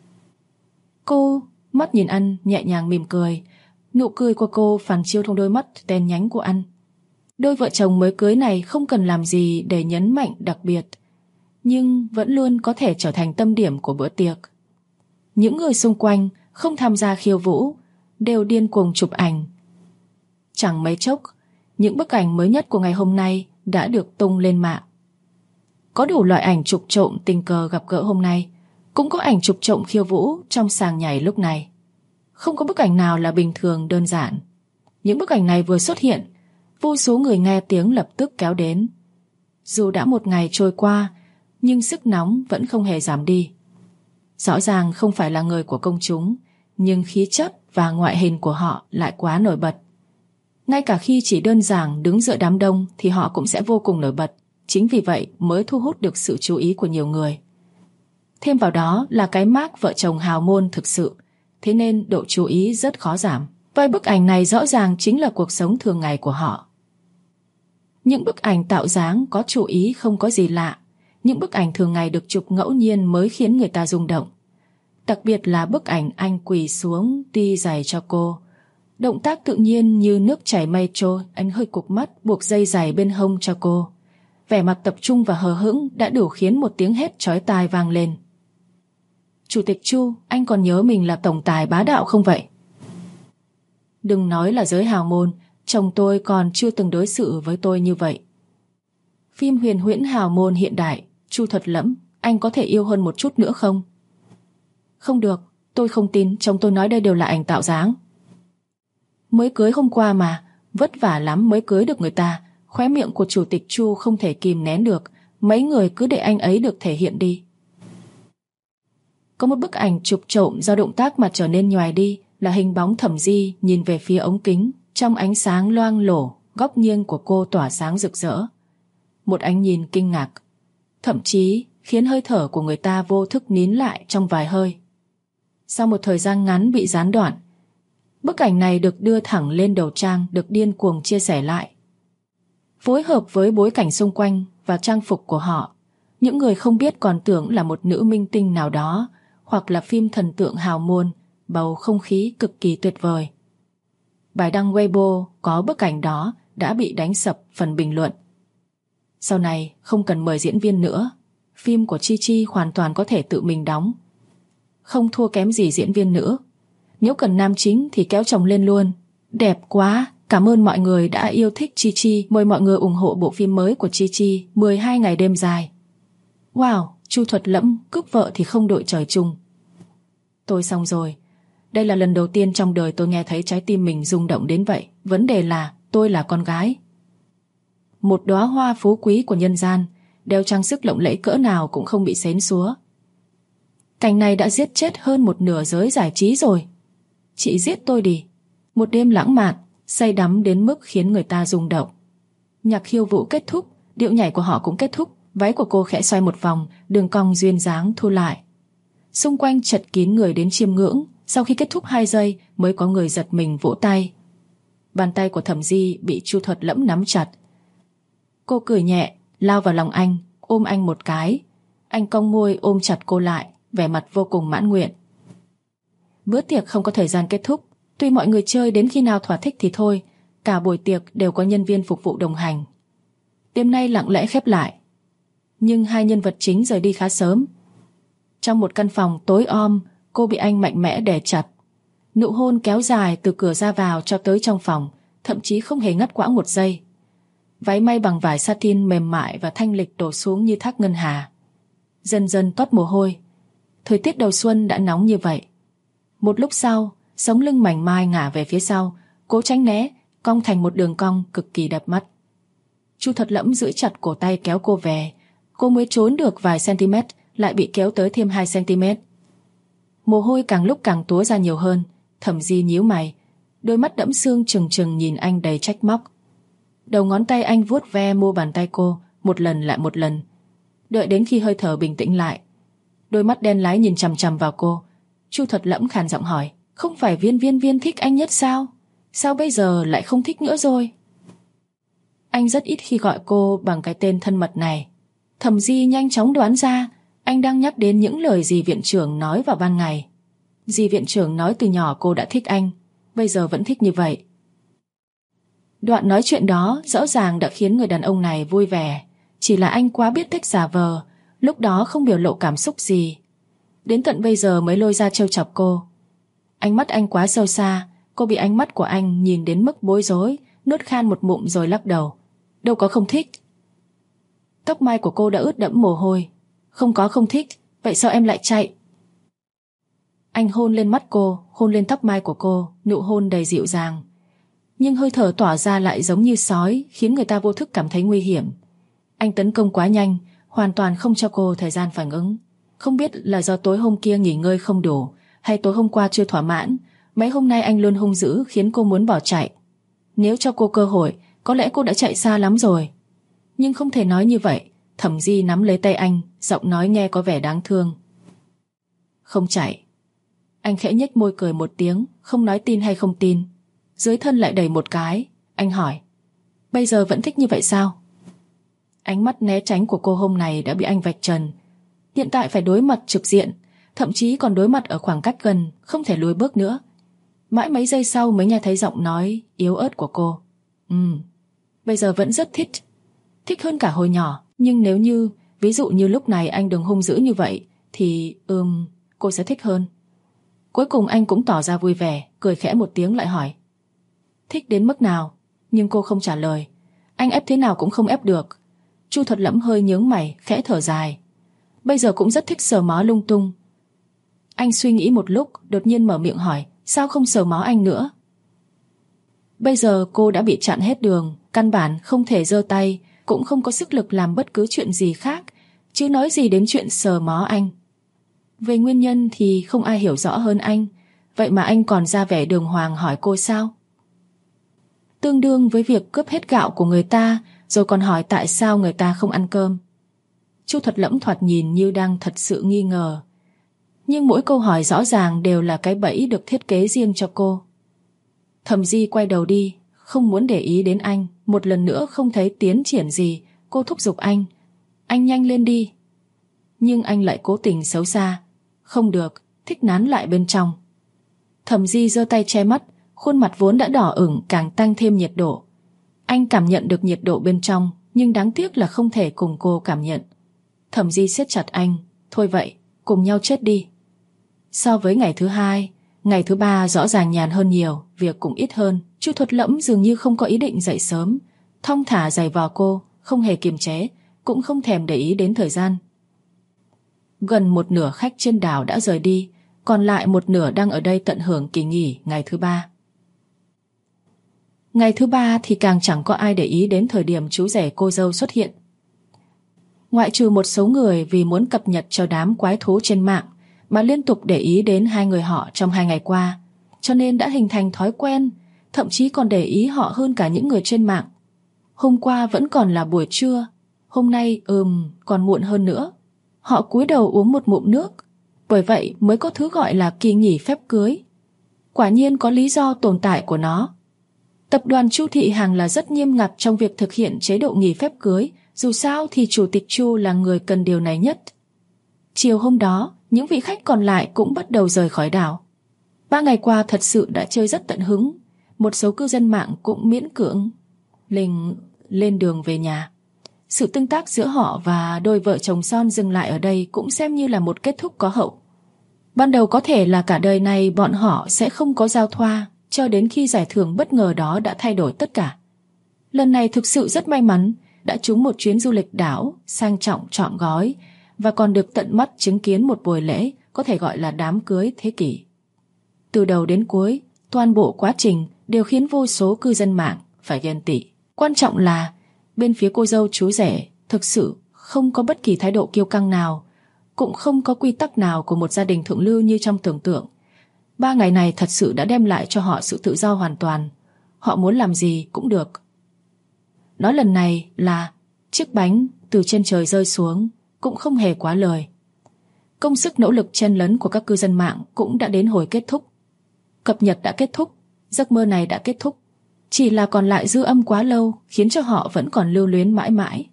Cô mắt nhìn anh nhẹ nhàng mỉm cười, nụ cười của cô phản chiếu trong đôi mắt đen nhánh của anh. Đôi vợ chồng mới cưới này không cần làm gì để nhấn mạnh đặc biệt, nhưng vẫn luôn có thể trở thành tâm điểm của bữa tiệc. Những người xung quanh không tham gia khiêu vũ đều điên cuồng chụp ảnh. Chẳng mấy chốc, những bức ảnh mới nhất của ngày hôm nay đã được tung lên mạng. Có đủ loại ảnh chụp trộm tình cờ gặp gỡ hôm nay, cũng có ảnh chụp trộm khiêu vũ trong sàn nhảy lúc này. Không có bức ảnh nào là bình thường đơn giản. Những bức ảnh này vừa xuất hiện, vô số người nghe tiếng lập tức kéo đến. Dù đã một ngày trôi qua, nhưng sức nóng vẫn không hề giảm đi. Rõ ràng không phải là người của công chúng, nhưng khí chất và ngoại hình của họ lại quá nổi bật. Ngay cả khi chỉ đơn giản đứng giữa đám đông thì họ cũng sẽ vô cùng nổi bật. Chính vì vậy mới thu hút được sự chú ý của nhiều người. Thêm vào đó là cái mác vợ chồng hào môn thực sự, thế nên độ chú ý rất khó giảm. Vài bức ảnh này rõ ràng chính là cuộc sống thường ngày của họ. Những bức ảnh tạo dáng có chú ý không có gì lạ. Những bức ảnh thường ngày được chụp ngẫu nhiên mới khiến người ta rung động. Đặc biệt là bức ảnh anh quỳ xuống đi giày cho cô. Động tác tự nhiên như nước chảy mây trôi. Anh hơi cụp mắt buộc dây giày bên hông cho cô. Vẻ mặt tập trung và hờ hững đã đủ khiến một tiếng hét chói tai vang lên. Chủ tịch Chu, anh còn nhớ mình là tổng tài bá đạo không vậy? Đừng nói là giới hào môn, chồng tôi còn chưa từng đối xử với tôi như vậy. Phim huyền huyễn hào môn hiện đại, Chu Thuật Lẫm, anh có thể yêu hơn một chút nữa không? Không được, tôi không tin, chồng tôi nói đây đều là ảnh tạo dáng. Mới cưới hôm qua mà, vất vả lắm mới cưới được người ta. Khóe miệng của chủ tịch Chu không thể kìm nén được. Mấy người cứ để anh ấy được thể hiện đi. Có một bức ảnh chụp trộm do động tác mà trở nên nhoài đi, là hình bóng Thẩm Di nhìn về phía ống kính. Trong ánh sáng loang lổ, góc nghiêng của cô tỏa sáng rực rỡ. Một ánh nhìn kinh ngạc, thậm chí khiến hơi thở của người ta vô thức nín lại trong vài hơi. Sau một thời gian ngắn bị gián đoạn, bức ảnh này được đưa thẳng lên đầu trang, được điên cuồng chia sẻ lại. Phối hợp với bối cảnh xung quanh và trang phục của họ, những người không biết còn tưởng là một nữ minh tinh nào đó, hoặc là phim thần tượng hào môn, bầu không khí cực kỳ tuyệt vời. Bài đăng Weibo có bức ảnh đó đã bị đánh sập phần bình luận. Sau này không cần mời diễn viên nữa, phim của Chi Chi hoàn toàn có thể tự mình đóng. Không thua kém gì diễn viên nữa. Nếu cần nam chính thì kéo chồng lên luôn. Đẹp quá, cảm ơn mọi người đã yêu thích Chi Chi. Mời mọi người ủng hộ bộ phim mới của Chi Chi, 12 ngày đêm dài. Wow, Chu Thuật Lẫm cướp vợ thì không đội trời chung. Tôi xong rồi. Đây là lần đầu tiên trong đời tôi nghe thấy trái tim mình rung động đến vậy. Vấn đề là tôi là con gái. Một đóa hoa phú quý của nhân gian, đeo trang sức lộng lẫy cỡ nào cũng không bị xén xúa. Cảnh này đã giết chết hơn một nửa giới giải trí rồi. Chị giết tôi đi. Một đêm lãng mạn, say đắm đến mức khiến người ta rung động. Nhạc khiêu vũ kết thúc, điệu nhảy của họ cũng kết thúc. Váy của cô khẽ xoay một vòng, đường cong duyên dáng thu lại. Xung quanh chật kín người đến chiêm ngưỡng. Sau khi kết thúc 2 giây mới có người giật mình vỗ tay. Bàn tay của Thẩm Di bị Chu Thuật Lẫm nắm chặt. Cô cười nhẹ, lao vào lòng anh, ôm anh một cái. Anh cong môi ôm chặt cô lại, vẻ mặt vô cùng mãn nguyện. Bữa tiệc không có thời gian kết thúc. Tuy mọi người chơi đến khi nào thỏa thích thì thôi, cả buổi tiệc đều có nhân viên phục vụ đồng hành. Đêm nay lặng lẽ khép lại. Nhưng 2 nhân vật chính rời đi khá sớm. Trong một căn phòng tối om, cô bị anh mạnh mẽ đè chặt. Nụ hôn kéo dài từ cửa ra vào cho tới trong phòng, thậm chí không hề ngắt quãng một giây. Váy may bằng vải satin mềm mại và thanh lịch đổ xuống như thác ngân hà. Dần dần toát mồ hôi. Thời tiết đầu xuân đã nóng như vậy. Một lúc sau, sống lưng mảnh mai ngả về phía sau, cố tránh né, cong thành một đường cong cực kỳ đẹp mắt. Chu Thuật Lẫm giữ chặt cổ tay kéo cô về. Cô mới trốn được vài cm, lại bị kéo tới thêm 2 cm. Mồ hôi càng lúc càng túa ra nhiều hơn. Thẩm Di nhíu mày, đôi mắt đẫm sương trừng trừng nhìn anh đầy trách móc. Đầu ngón tay anh vuốt ve mu bàn tay cô, một lần lại một lần. Đợi đến khi hơi thở bình tĩnh lại, đôi mắt đen láy nhìn chằm chằm vào cô. Chu Thuật Lẫm khàn giọng hỏi, không phải viên thích anh nhất sao? Sao bây giờ lại không thích nữa rồi? Anh rất ít khi gọi cô bằng cái tên thân mật này. Thẩm Di nhanh chóng đoán ra anh đang nhắc đến những lời dì viện trưởng nói vào ban ngày. Dì viện trưởng nói từ nhỏ cô đã thích anh, bây giờ vẫn thích như vậy. Đoạn nói chuyện đó rõ ràng đã khiến người đàn ông này vui vẻ. Chỉ là anh quá biết cách giả vờ, lúc đó không biểu lộ cảm xúc gì. Đến tận bây giờ mới lôi ra trêu chọc cô. Ánh mắt anh quá sâu xa, cô bị ánh mắt của anh nhìn đến mức bối rối, nuốt khan một ngụm rồi lắc đầu. Đâu có không thích. Tóc mai của cô đã ướt đẫm mồ hôi. Không có không thích, vậy sao em lại chạy? Anh hôn lên mắt cô, hôn lên tóc mai của cô, nụ hôn đầy dịu dàng. Nhưng hơi thở tỏa ra lại giống như sói, khiến người ta vô thức cảm thấy nguy hiểm. Anh tấn công quá nhanh, hoàn toàn không cho cô thời gian phản ứng. Không biết là do tối hôm kia nghỉ ngơi không đủ, hay tối hôm qua chưa thỏa mãn, mấy hôm nay anh luôn hung dữ khiến cô muốn bỏ chạy. Nếu cho cô cơ hội, có lẽ cô đã chạy xa lắm rồi. Nhưng không thể nói như vậy. Thẩm Di nắm lấy tay anh, giọng nói nghe có vẻ đáng thương. Không chạy. Anh khẽ nhếch môi cười một tiếng, không nói tin hay không tin. Dưới thân lại đầy một cái. Anh hỏi, bây giờ vẫn thích như vậy sao? Ánh mắt né tránh của cô hôm này đã bị anh vạch trần. Hiện tại phải đối mặt trực diện, thậm chí còn đối mặt ở khoảng cách gần, không thể lùi bước nữa. Mãi mấy giây sau mới nghe thấy giọng nói yếu ớt của cô. Bây giờ vẫn rất thích. Thích hơn cả hồi nhỏ. Nhưng nếu như, ví dụ như lúc này anh đừng hung dữ như vậy, thì cô sẽ thích hơn. Cuối cùng anh cũng tỏ ra vui vẻ, cười khẽ một tiếng lại hỏi: Thích đến mức nào? Nhưng cô không trả lời. Anh ép thế nào cũng không ép được. Chu Thuật Lẫm hơi nhướng mày, khẽ thở dài. Bây giờ cũng rất thích sờ mó lung tung. Anh suy nghĩ một lúc, đột nhiên mở miệng hỏi: Sao không sờ mó anh nữa? Bây giờ cô đã bị chặn hết đường, căn bản không thể giơ tay, cũng không có sức lực làm bất cứ chuyện gì khác, chứ nói gì đến chuyện sờ mó anh. Về nguyên nhân thì không ai hiểu rõ hơn anh, vậy mà anh còn ra vẻ đường hoàng hỏi cô sao? Tương đương với việc cướp hết gạo của người ta, rồi còn hỏi tại sao người ta không ăn cơm. Chu Thuật Lẫm thoạt nhìn như đang thật sự nghi ngờ, nhưng mỗi câu hỏi rõ ràng đều là cái bẫy được thiết kế riêng cho cô. Thẩm Di quay đầu đi, không muốn để ý đến anh. Một lần nữa không thấy tiến triển gì, cô thúc giục anh: Anh nhanh lên đi. Nhưng anh lại cố tình xấu xa: Không được, thích nán lại bên trong. Thẩm Di giơ tay che mắt, khuôn mặt vốn đã đỏ ửng càng tăng thêm nhiệt độ. Anh cảm nhận được nhiệt độ bên trong, nhưng đáng tiếc là không thể cùng cô cảm nhận. Thẩm Di siết chặt anh: Thôi vậy, cùng nhau chết đi. So với ngày thứ hai, ngày thứ ba rõ ràng nhàn hơn nhiều, việc cũng ít hơn. Chu Thuật Lẫm dường như không có ý định dậy sớm, thong thả giày vò cô, không hề kiềm chế, cũng không thèm để ý đến thời gian. Gần một nửa khách trên đảo đã rời đi, còn lại một nửa đang ở đây tận hưởng kỳ nghỉ ngày thứ ba. Ngày thứ ba thì càng chẳng có ai để ý đến thời điểm chú rể cô dâu xuất hiện. Ngoại trừ một số người vì muốn cập nhật cho đám quái thú trên mạng mà liên tục để ý đến hai người họ trong 2 ngày qua, cho nên đã hình thành thói quen, thậm chí còn để ý họ hơn cả những người trên mạng. Hôm qua vẫn còn là buổi trưa, hôm nay còn muộn hơn nữa. Họ cúi đầu uống một ngụm nước, bởi vậy mới có thứ gọi là kỳ nghỉ phép cưới. Quả nhiên có lý do tồn tại của nó. Tập đoàn Chu Thị Hằng là rất nghiêm ngặt trong việc thực hiện chế độ nghỉ phép cưới, dù sao thì chủ tịch Chu là người cần điều này nhất. Chiều hôm đó, những vị khách còn lại cũng bắt đầu rời khỏi đảo. 3 ngày qua thật sự đã chơi rất tận hứng. Một số cư dân mạng cũng miễn cưỡng lên đường về nhà. Sự tương tác giữa họ và đôi vợ chồng son dừng lại ở đây cũng xem như là một kết thúc có hậu. Ban đầu có thể là cả đời này bọn họ sẽ không có giao thoa, cho đến khi giải thưởng bất ngờ đó đã thay đổi tất cả. Lần này thực sự rất may mắn, đã trúng một chuyến du lịch đảo sang trọng trọn gói, và còn được tận mắt chứng kiến một buổi lễ có thể gọi là đám cưới thế kỷ. Từ đầu đến cuối, toàn bộ quá trình đều khiến vô số cư dân mạng phải ghen tị. Quan trọng là bên phía cô dâu chú rể thực sự không có bất kỳ thái độ kiêu căng nào, cũng không có quy tắc nào của một gia đình thượng lưu như trong tưởng tượng. 3 ngày này thật sự đã đem lại cho họ sự tự do hoàn toàn. Họ muốn làm gì cũng được. Nói lần này là chiếc bánh từ trên trời rơi xuống cũng không hề quá lời. Công sức nỗ lực chen lấn của các cư dân mạng cũng đã đến hồi kết thúc. Cập nhật đã kết thúc, giấc mơ này đã kết thúc. Chỉ là còn lại dư âm quá lâu, khiến cho họ vẫn còn lưu luyến mãi mãi.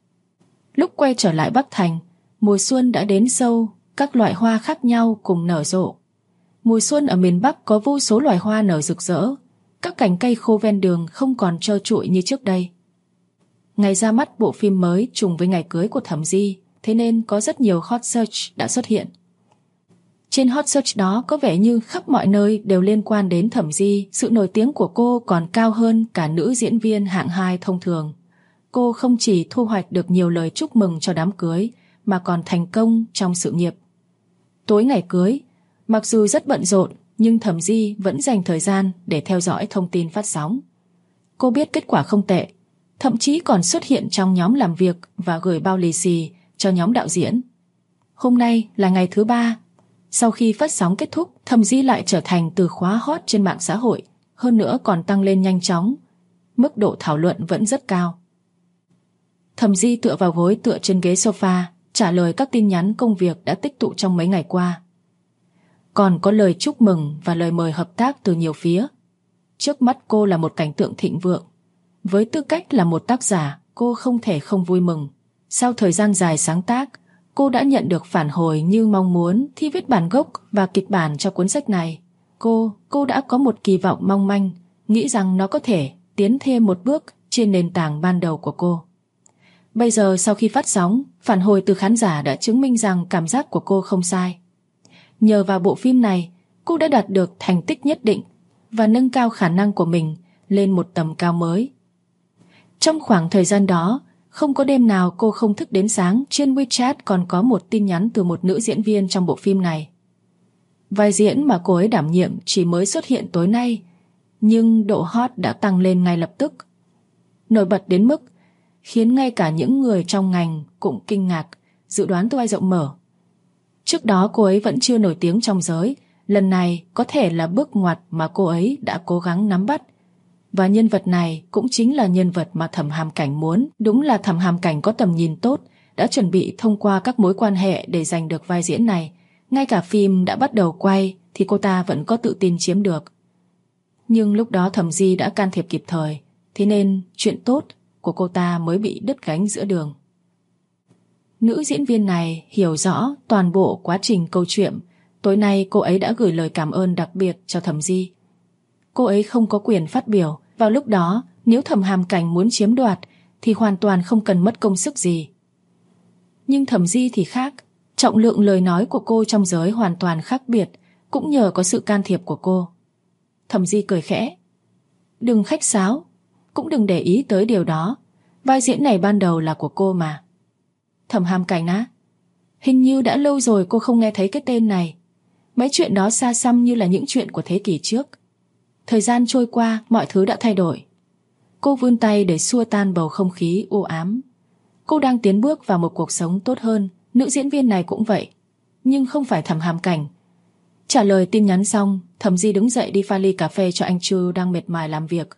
Lúc quay trở lại Bắc Thành, mùa xuân đã đến sâu, các loại hoa khác nhau cùng nở rộ. Mùa xuân ở miền Bắc có vô số loài hoa nở rực rỡ, các cành cây khô ven đường không còn trơ trụi như trước đây. Ngày ra mắt bộ phim mới trùng với ngày cưới của Thẩm Di, thế nên có rất nhiều hot search đã xuất hiện. Trên hot search đó có vẻ như khắp mọi nơi đều liên quan đến Thẩm Di. Sự nổi tiếng của cô còn cao hơn cả nữ diễn viên hạng 2 thông thường. Cô không chỉ thu hoạch được nhiều lời chúc mừng cho đám cưới, mà còn thành công trong sự nghiệp. Tối ngày cưới, mặc dù rất bận rộn, nhưng Thẩm Di vẫn dành thời gian để theo dõi thông tin phát sóng. Cô biết kết quả không tệ, thậm chí còn xuất hiện trong nhóm làm việc và gửi bao lì xì cho nhóm đạo diễn. Hôm nay là ngày thứ 3. Sau khi phát sóng kết thúc, Thẩm Di lại trở thành từ khóa hot trên mạng xã hội, hơn nữa còn tăng lên nhanh chóng. Mức độ thảo luận vẫn rất cao. Thẩm Di tựa vào gối tựa trên ghế sofa, trả lời các tin nhắn công việc đã tích tụ trong mấy ngày qua. Còn có lời chúc mừng và lời mời hợp tác từ nhiều phía. Trước mắt cô là một cảnh tượng thịnh vượng. Với tư cách là một tác giả, cô không thể không vui mừng. Sau thời gian dài sáng tác, cô đã nhận được phản hồi như mong muốn khi viết bản gốc và kịch bản cho cuốn sách này. Cô đã có một kỳ vọng mong manh, nghĩ rằng nó có thể tiến thêm một bước trên nền tảng ban đầu của cô. Bây giờ sau khi phát sóng, phản hồi từ khán giả đã chứng minh rằng cảm giác của cô không sai. nhờ vào bộ phim này, cô đã đạt được thành tích nhất định và nâng cao khả năng của mình lên một tầm cao mới. Trong khoảng thời gian đó, không có đêm nào cô không thức đến sáng. Trên WeChat còn có một tin nhắn từ một nữ diễn viên trong bộ phim này. Vai diễn mà cô ấy đảm nhiệm chỉ mới xuất hiện tối nay, nhưng độ hot đã tăng lên ngay lập tức, nổi bật đến mức khiến ngay cả những người trong ngành cũng kinh ngạc, dự đoán tôi rộng mở. Trước đó cô ấy vẫn chưa nổi tiếng trong giới, lần này có thể là bước ngoặt mà cô ấy đã cố gắng nắm bắt. Và nhân vật này cũng chính là nhân vật mà Thẩm Hàm Cảnh muốn. Đúng là Thẩm Hàm Cảnh có tầm nhìn tốt, đã chuẩn bị thông qua các mối quan hệ để giành được vai diễn này. Ngay cả phim đã bắt đầu quay thì cô ta vẫn có tự tin chiếm được. Nhưng lúc đó Thẩm Di đã can thiệp kịp thời, thế nên chuyện tốt của cô ta mới bị đứt gánh giữa đường. Nữ diễn viên này hiểu rõ toàn bộ quá trình câu chuyện. Tối nay cô ấy đã gửi lời cảm ơn đặc biệt cho Thẩm Di. Cô ấy không có quyền phát biểu. Vào lúc đó, nếu Thẩm Hàm Cảnh muốn chiếm đoạt thì hoàn toàn không cần mất công sức gì. Nhưng Thẩm Di thì khác. Trọng lượng lời nói của cô trong giới hoàn toàn khác biệt, cũng nhờ có sự can thiệp của cô. Thẩm Di cười khẽ. Đừng khách sáo, cũng đừng để ý tới điều đó. Vai diễn này ban đầu là của cô mà. Thẩm Hàm Cảnh á, hình như đã lâu rồi cô không nghe thấy cái tên này. Mấy chuyện đó xa xăm như là những chuyện của thế kỷ trước. Thời gian trôi qua, mọi thứ đã thay đổi. Cô vươn tay để xua tan bầu không khí u ám. Cô đang tiến bước vào một cuộc sống tốt hơn. Nữ diễn viên này cũng vậy, nhưng không phải Thẩm Hàm Cảnh. Trả lời tin nhắn xong, Thẩm Di đứng dậy đi pha ly cà phê cho anh Chu đang mệt mỏi làm việc.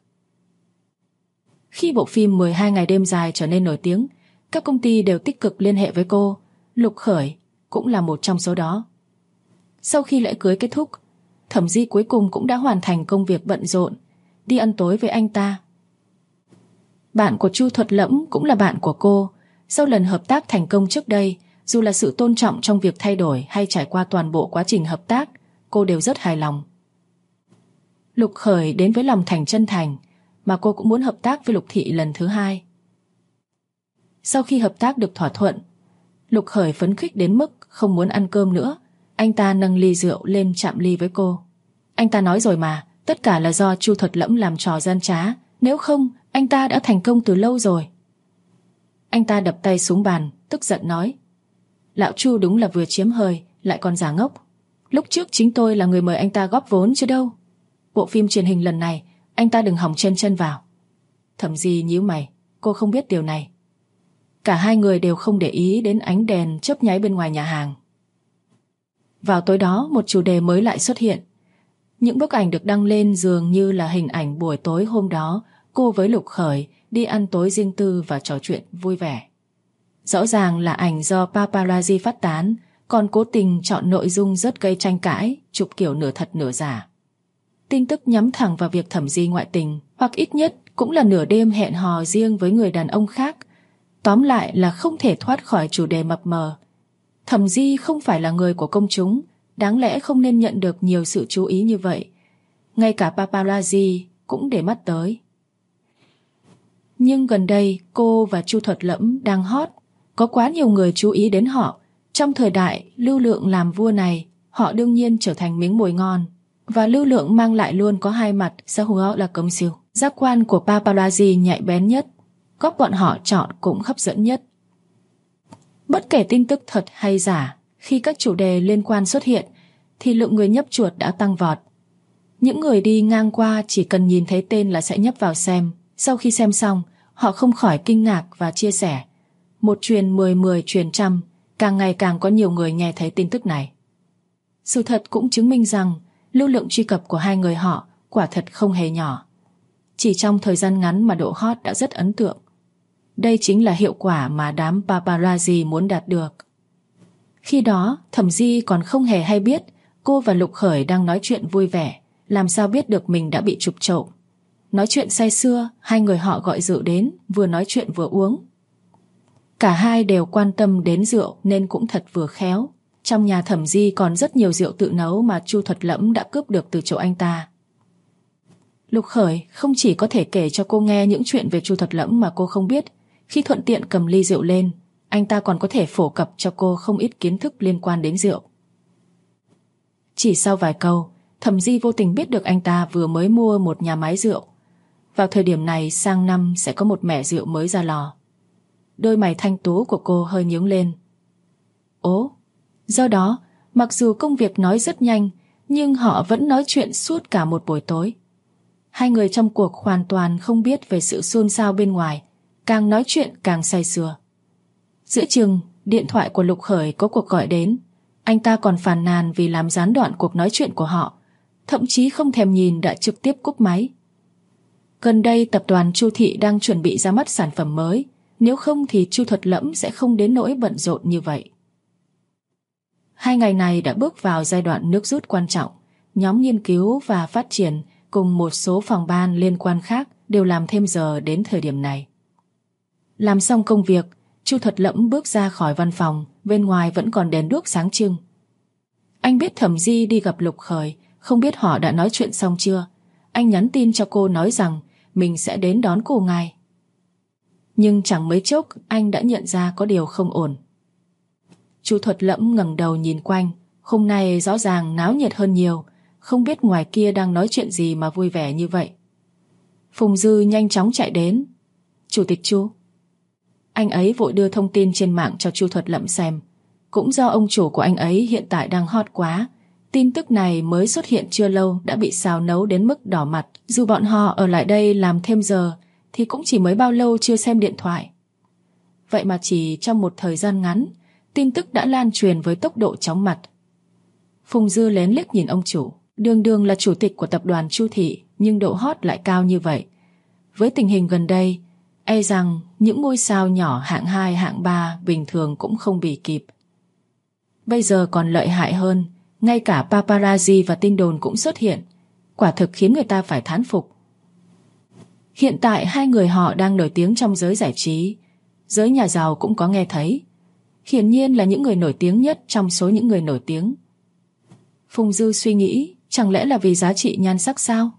Khi bộ phim 12 ngày đêm dài trở nên nổi tiếng, các công ty đều tích cực liên hệ với cô. Lục Khởi cũng là một trong số đó. Sau khi lễ cưới kết thúc, Thẩm Di cuối cùng cũng đã hoàn thành công việc bận rộn, đi ăn tối với anh ta. Bạn của Chu Thuật Lẫm cũng là bạn của cô. Sau lần hợp tác thành công trước đây, dù là sự tôn trọng trong việc thay đổi hay trải qua toàn bộ quá trình hợp tác, cô đều rất hài lòng. Lục Khởi đến với lòng thành chân thành, mà cô cũng muốn hợp tác với Lục Thị lần thứ hai. Sau khi hợp tác được thỏa thuận, Lục Khởi phấn khích đến mức không muốn ăn cơm nữa. Anh ta nâng ly rượu lên chạm ly với cô. Anh ta nói rồi mà, tất cả là do Chu Thuật Lẫm làm trò gian trá, nếu không anh ta đã thành công từ lâu rồi. Anh ta đập tay xuống bàn, tức giận nói: Lão Chu đúng là vừa chiếm hời, lại còn giả ngốc. Lúc trước chính tôi là người mời anh ta góp vốn chứ đâu. Bộ phim truyền hình lần này anh ta đừng hỏng chen chân vào. Thẩm Di nhíu mày, cô không biết điều này. Cả hai người đều không để ý đến ánh đèn chớp nháy bên ngoài nhà hàng. Vào tối đó, một chủ đề mới lại xuất hiện. Những bức ảnh được đăng lên dường như là hình ảnh buổi tối hôm đó cô với Lục Khởi đi ăn tối riêng tư và trò chuyện vui vẻ. Rõ ràng là ảnh do paparazzi phát tán, còn cố tình chọn nội dung rất gây tranh cãi, chụp kiểu nửa thật nửa giả. Tin tức nhắm thẳng vào việc Thẩm Di ngoại tình, hoặc ít nhất cũng là nửa đêm hẹn hò riêng với người đàn ông khác. Tóm lại là không thể thoát khỏi chủ đề mập mờ. Thẩm Di không phải là người của công chúng, đáng lẽ không nên nhận được nhiều sự chú ý như vậy. Ngay cả paparazzi cũng để mắt tới. Nhưng gần đây cô và Chu Thuật Lẫm đang hot, có quá nhiều người chú ý đến họ. Trong thời đại lưu lượng làm vua này, họ đương nhiên trở thành miếng mồi ngon. Và lưu lượng mang lại luôn có hai mặt, xã hội là công siêu. Giác quan của paparazzi nhạy bén nhất, góc bọn họ chọn cũng hấp dẫn nhất. Bất kể tin tức thật hay giả, khi các chủ đề liên quan xuất hiện thì lượng người nhấp chuột đã tăng vọt. Những người đi ngang qua chỉ cần nhìn thấy tên là sẽ nhấp vào xem. Sau khi xem xong, họ không khỏi kinh ngạc và chia sẻ. Một truyền 10 truyền trăm, càng ngày càng có nhiều người nghe thấy tin tức này. Sự thật cũng chứng minh rằng lưu lượng truy cập của hai người họ quả thật không hề nhỏ. Chỉ trong thời gian ngắn mà độ hot đã rất ấn tượng. Đây chính là hiệu quả mà đám paparazzi muốn đạt được. Khi đó, Thẩm Di còn không hề hay biết cô và Lục Khởi đang nói chuyện vui vẻ, làm sao biết được mình đã bị chụp trộm. Nói chuyện say sưa, hai người họ gọi rượu đến, vừa nói chuyện vừa uống. Cả hai đều quan tâm đến rượu nên cũng thật vừa khéo. Trong nhà Thẩm Di còn rất nhiều rượu tự nấu mà Chu Thuật Lẫm đã cướp được từ chỗ anh ta. Lục Khởi không chỉ có thể kể cho cô nghe những chuyện về Chu Thuật Lẫm mà cô không biết. Khi thuận tiện cầm ly rượu lên, anh ta còn có thể phổ cập cho cô không ít kiến thức liên quan đến rượu. Chỉ sau vài câu, Thẩm Di vô tình biết được anh ta vừa mới mua một nhà máy rượu. Vào thời điểm này sang năm sẽ có một mẻ rượu mới ra lò. Đôi mày thanh tú của cô hơi nhướng lên. Ố, do đó, mặc dù công việc nói rất nhanh, nhưng họ vẫn nói chuyện suốt cả một buổi tối. Hai người trong cuộc hoàn toàn không biết về sự xôn xao bên ngoài, càng nói chuyện càng say sưa. Giữa chừng, điện thoại của Lục Khởi có cuộc gọi đến. Anh ta còn phàn nàn vì làm gián đoạn cuộc nói chuyện của họ, thậm chí không thèm nhìn đã trực tiếp cúp máy. Gần đây tập đoàn Chu Thị đang chuẩn bị ra mắt sản phẩm mới, nếu không thì Chu Thuật Lẫm sẽ không đến nỗi bận rộn như vậy. 2 ngày này đã bước vào giai đoạn nước rút quan trọng. Nhóm nghiên cứu và phát triển cùng một số phòng ban liên quan khác đều làm thêm giờ đến thời điểm này. Làm xong công việc, Chu Thuật Lẫm bước ra khỏi văn phòng, bên ngoài vẫn còn đèn đuốc sáng trưng. Anh biết Thẩm Di đi gặp Lục Khởi, không biết họ đã nói chuyện xong chưa. Anh nhắn tin cho cô nói rằng mình sẽ đến đón cô ngay. Nhưng chẳng mấy chốc anh đã nhận ra có điều không ổn. Chu Thuật Lẫm ngẩng đầu nhìn quanh, hôm nay rõ ràng náo nhiệt hơn nhiều, không biết ngoài kia đang nói chuyện gì mà vui vẻ như vậy. Phùng Dư nhanh chóng chạy đến. Chủ tịch Chu. Anh ấy vội đưa thông tin trên mạng cho Chu Thuật Lẫm xem. Cũng do ông chủ của anh ấy hiện tại đang hot quá, tin tức này mới xuất hiện chưa lâu đã bị xào nấu đến mức đỏ mặt. Dù bọn họ ở lại đây làm thêm giờ thì cũng chỉ mới bao lâu chưa xem điện thoại. Vậy mà chỉ trong một thời gian ngắn, tin tức đã lan truyền với tốc độ chóng mặt. Phùng Dư lén liếc nhìn ông chủ, đường đường là chủ tịch của tập đoàn Chu Thị, nhưng độ hot lại cao như vậy. Với tình hình gần đây, e rằng những ngôi sao nhỏ hạng 2, hạng 3 bình thường cũng không bì kịp. Bây giờ còn lợi hại hơn, ngay cả paparazzi và tin đồn cũng xuất hiện, quả thực khiến người ta phải thán phục. Hiện tại hai người họ đang nổi tiếng trong giới giải trí, giới nhà giàu cũng có nghe thấy. Hiển nhiên là những người nổi tiếng nhất trong số những người nổi tiếng. Phùng Dư suy nghĩ, chẳng lẽ là vì giá trị nhan sắc sao?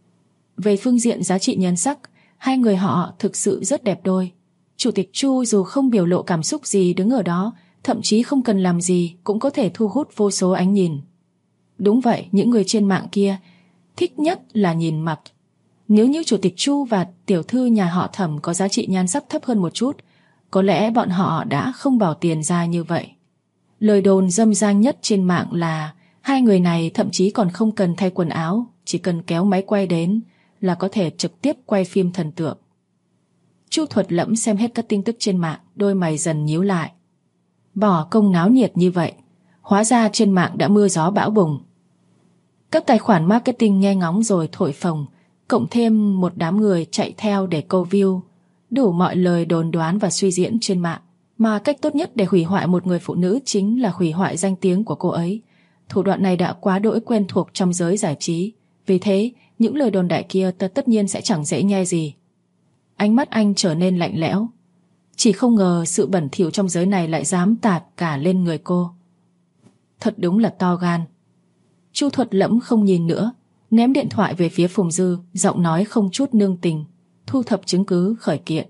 Về phương diện giá trị nhan sắc, hai người họ thực sự rất đẹp đôi. Chủ tịch Chu dù không biểu lộ cảm xúc gì đứng ở đó, thậm chí không cần làm gì cũng có thể thu hút vô số ánh nhìn. Đúng vậy, những người trên mạng kia thích nhất là nhìn mặt. Nếu như chủ tịch Chu và tiểu thư nhà họ Thẩm có giá trị nhan sắc thấp hơn một chút, có lẽ bọn họ đã không bỏ tiền ra như vậy. Lời đồn dâm gian nhất trên mạng là hai người này thậm chí còn không cần thay quần áo, chỉ cần kéo máy quay đến là có thể trực tiếp quay phim thần tượng. Chu Thuật Lẫm xem hết các tin tức trên mạng, đôi mày dần nhíu lại. Bỏ công náo nhiệt như vậy, hóa ra trên mạng đã mưa gió bão bùng. Các tài khoản marketing nghe ngóng rồi thổi phồng, cộng thêm một đám người chạy theo để câu view, đủ mọi lời đồn đoán và suy diễn trên mạng. Mà cách tốt nhất để hủy hoại một người phụ nữ chính là hủy hoại danh tiếng của cô ấy. Thủ đoạn này đã quá đỗi quen thuộc trong giới giải trí, vì thế những lời đồn đại kia tất nhiên sẽ chẳng dễ nghe gì. Ánh mắt anh trở nên lạnh lẽo. Chỉ không ngờ sự bẩn thỉu trong giới này lại dám tạt cả lên người cô. Thật đúng là to gan. Chu Thuật Lẫm không nhìn nữa, ném điện thoại về phía Phùng Dư, giọng nói không chút nương tình, thu thập chứng cứ khởi kiện.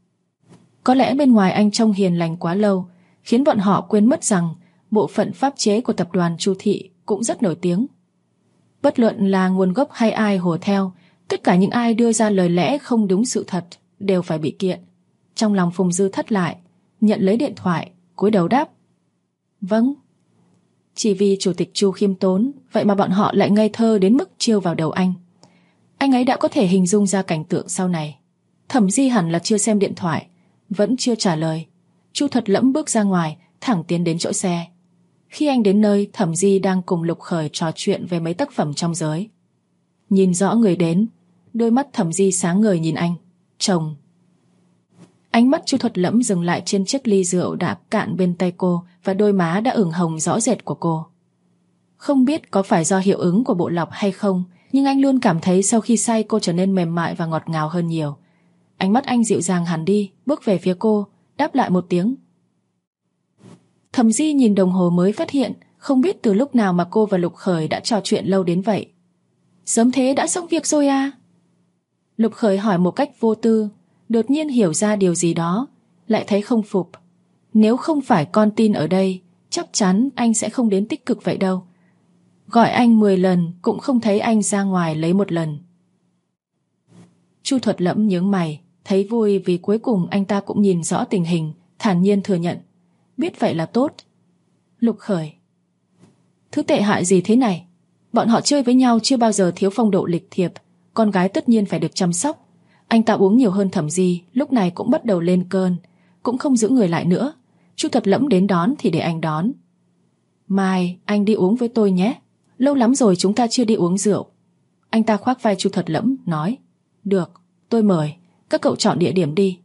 Có lẽ bên ngoài anh trông hiền lành quá lâu, khiến bọn họ quên mất rằng bộ phận pháp chế của tập đoàn Chu Thị cũng rất nổi tiếng. Bất luận là nguồn gốc hay ai hùa theo, tất cả những ai đưa ra lời lẽ không đúng sự thật đều phải bị kiện. Trong lòng Phùng Dư thất lại, nhận lấy điện thoại, cúi đầu đáp. Vâng. Chỉ vì chủ tịch Chu khiêm tốn, vậy mà bọn họ lại ngây thơ đến mức chiêu vào đầu anh. Anh ấy đã có thể hình dung ra cảnh tượng sau này. Thẩm Di hẳn là chưa xem điện thoại, vẫn chưa trả lời. Chu Thuật Lẫm bước ra ngoài, thẳng tiến đến chỗ xe. Khi anh đến nơi, Thẩm Di đang cùng Lục Khởi trò chuyện về mấy tác phẩm trong giới. Nhìn rõ người đến, đôi mắt Thẩm Di sáng ngời nhìn anh. Chồng. Ánh mắt Chu Thuật Lẫm dừng lại trên chiếc ly rượu đã cạn bên tay cô và đôi má đã ửng hồng rõ rệt của cô. Không biết có phải do hiệu ứng của bộ lọc hay không, nhưng anh luôn cảm thấy sau khi say cô trở nên mềm mại và ngọt ngào hơn nhiều. Ánh mắt anh dịu dàng hẳn đi, bước về phía cô, đáp lại một tiếng. Thẩm Di nhìn đồng hồ mới phát hiện, không biết từ lúc nào mà cô và Lục Khởi đã trò chuyện lâu đến vậy. Sớm thế đã xong việc rồi à? Lục Khởi hỏi một cách vô tư, đột nhiên hiểu ra điều gì đó, lại thấy không phục. Nếu không phải con tin ở đây, chắc chắn anh sẽ không đến tích cực vậy đâu. Gọi anh 10 lần cũng không thấy anh ra ngoài lấy một lần. Chu Thuật Lẫm nhướng mày, thấy vui vì cuối cùng anh ta cũng nhìn rõ tình hình, thản nhiên thừa nhận. Biết vậy là tốt. Lục Khởi: Thứ tệ hại gì thế này? Bọn họ chơi với nhau chưa bao giờ thiếu phong độ lịch thiệp, con gái tất nhiên phải được chăm sóc. Anh ta uống nhiều hơn Thẩm Di, lúc này cũng bắt đầu lên cơn, cũng không giữ người lại nữa. Chu Thuật Lẫm đến đón thì để anh đón. Mai, anh đi uống với tôi nhé. Lâu lắm rồi chúng ta chưa đi uống rượu. Anh ta khoác vai Chu Thuật Lẫm, nói. Được, tôi mời, các cậu chọn địa điểm đi.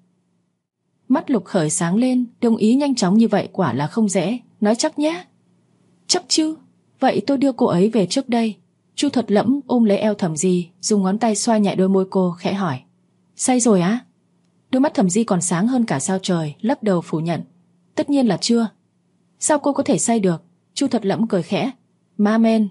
Mắt Lục Khởi sáng lên, đồng ý nhanh chóng như vậy quả là không dễ. Nói chắc nhé. Chắc chứ, vậy tôi đưa cô ấy về trước đây. Chu Thuật Lẫm ôm lấy eo Thẩm Di, dùng ngón tay xoa nhẹ đôi môi cô, khẽ hỏi. Say rồi á? Đôi mắt Thẩm Di còn sáng hơn cả sao trời, lắc đầu phủ nhận. Tất nhiên là chưa. Sao cô có thể say được? Chu Thuật Lẫm cười khẽ. Ma men.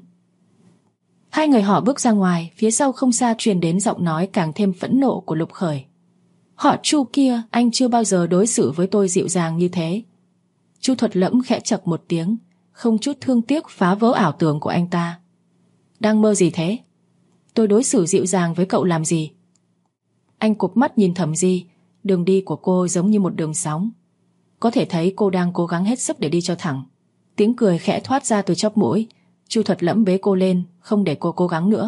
Hai người họ bước ra ngoài, phía sau không xa truyền đến giọng nói càng thêm phẫn nộ của Lục Khởi. Họ Chu kia, anh chưa bao giờ đối xử với tôi dịu dàng như thế. Chu Thuật Lẫm khẽ chậc một tiếng, không chút thương tiếc phá vỡ ảo tưởng của anh ta. Đang mơ gì thế? Tôi đối xử dịu dàng với cậu làm gì? Anh cụp mắt nhìn Thẩm Di, đường đi của cô giống như một đường sóng. Có thể thấy cô đang cố gắng hết sức để đi cho thẳng. Tiếng cười khẽ thoát ra từ chóp mũi. Chu Thuật Lẫm bế cô lên, không để cô cố gắng nữa.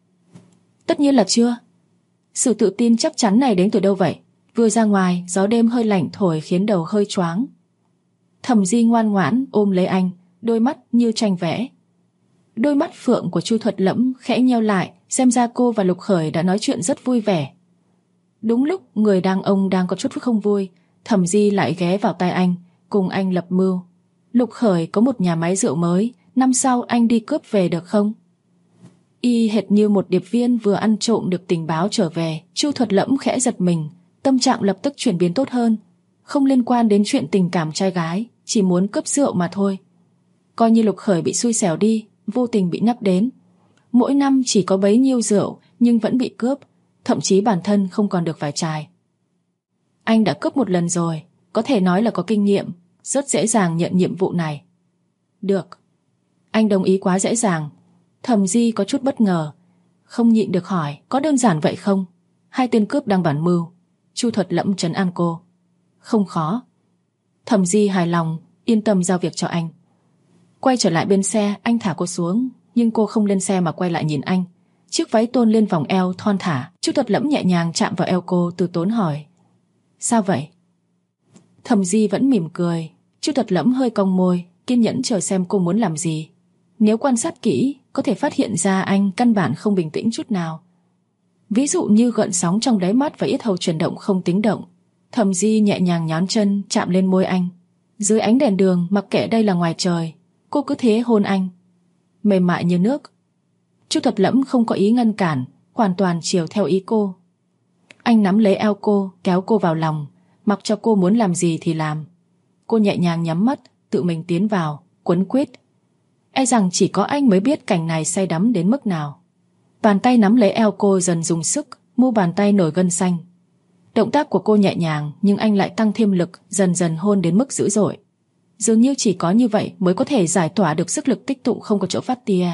Tất nhiên là chưa. Sự tự tin chắc chắn này đến từ đâu vậy? Vừa ra ngoài, gió đêm hơi lạnh thổi khiến đầu hơi choáng. Thẩm Di ngoan ngoãn ôm lấy anh, đôi mắt như tranh vẽ. Đôi mắt phượng của Chu Thuật Lẫm khẽ nheo lại, xem ra cô và Lục Khởi đã nói chuyện rất vui vẻ. Đúng lúc người ông đang có chút không vui, Thẩm Di lại ghé vào tai anh, cùng anh lập mưu. Lục Khởi có một nhà máy rượu mới, năm sau anh đi cướp về được không? Y hệt như một điệp viên vừa ăn trộm được tình báo trở về. Chu Thuật Lẫm khẽ giật mình, tâm trạng lập tức chuyển biến tốt hơn. Không liên quan đến chuyện tình cảm trai gái, chỉ muốn cướp rượu mà thôi. Coi như Lục Khởi bị xui xẻo đi, vô tình bị nhắc đến. Mỗi năm chỉ có bấy nhiêu rượu nhưng vẫn bị cướp, thậm chí bản thân không còn được vài chai. Anh đã cướp một lần rồi, có thể nói là có kinh nghiệm, rất dễ dàng nhận nhiệm vụ này. Được. Anh đồng ý quá dễ dàng. Thẩm Di có chút bất ngờ, không nhịn được hỏi, có đơn giản vậy không? Hai tên cướp đang bản mưu. Chu Thuật Lẫm trấn an cô. Không khó. Thẩm Di hài lòng, yên tâm giao việc cho anh. Quay trở lại bên xe, anh thả cô xuống, nhưng cô không lên xe mà quay lại nhìn anh. Chiếc váy tôn lên vòng eo thon thả. Chu Thuật Lẫm nhẹ nhàng chạm vào eo cô, từ tốn hỏi. Sao vậy? Thẩm Di vẫn mỉm cười. Chu Thuật Lẫm hơi cong môi, kiên nhẫn chờ xem cô muốn làm gì. Nếu quan sát kỹ, có thể phát hiện ra anh căn bản không bình tĩnh chút nào. Ví dụ như gợn sóng trong đáy mắt và yết hầu chuyển động không tính động. Thẩm Di nhẹ nhàng nhón chân chạm lên môi anh. Dưới ánh đèn đường, mặc kệ đây là ngoài trời, cô cứ thế hôn anh, mềm mại như nước. Chu Thuật Lẫm không có ý ngăn cản, hoàn toàn chiều theo ý cô. Anh nắm lấy eo cô, kéo cô vào lòng, mặc cho cô muốn làm gì thì làm. Cô nhẹ nhàng nhắm mắt, tự mình tiến vào, quấn quýt. E rằng chỉ có anh mới biết cảnh này say đắm đến mức nào. Bàn tay nắm lấy eo cô dần dùng sức, mu bàn tay nổi gân xanh. Động tác của cô nhẹ nhàng, nhưng anh lại tăng thêm lực, dần dần hôn đến mức dữ dội. Dường như chỉ có như vậy mới có thể giải tỏa được sức lực tích tụ không có chỗ phát tia.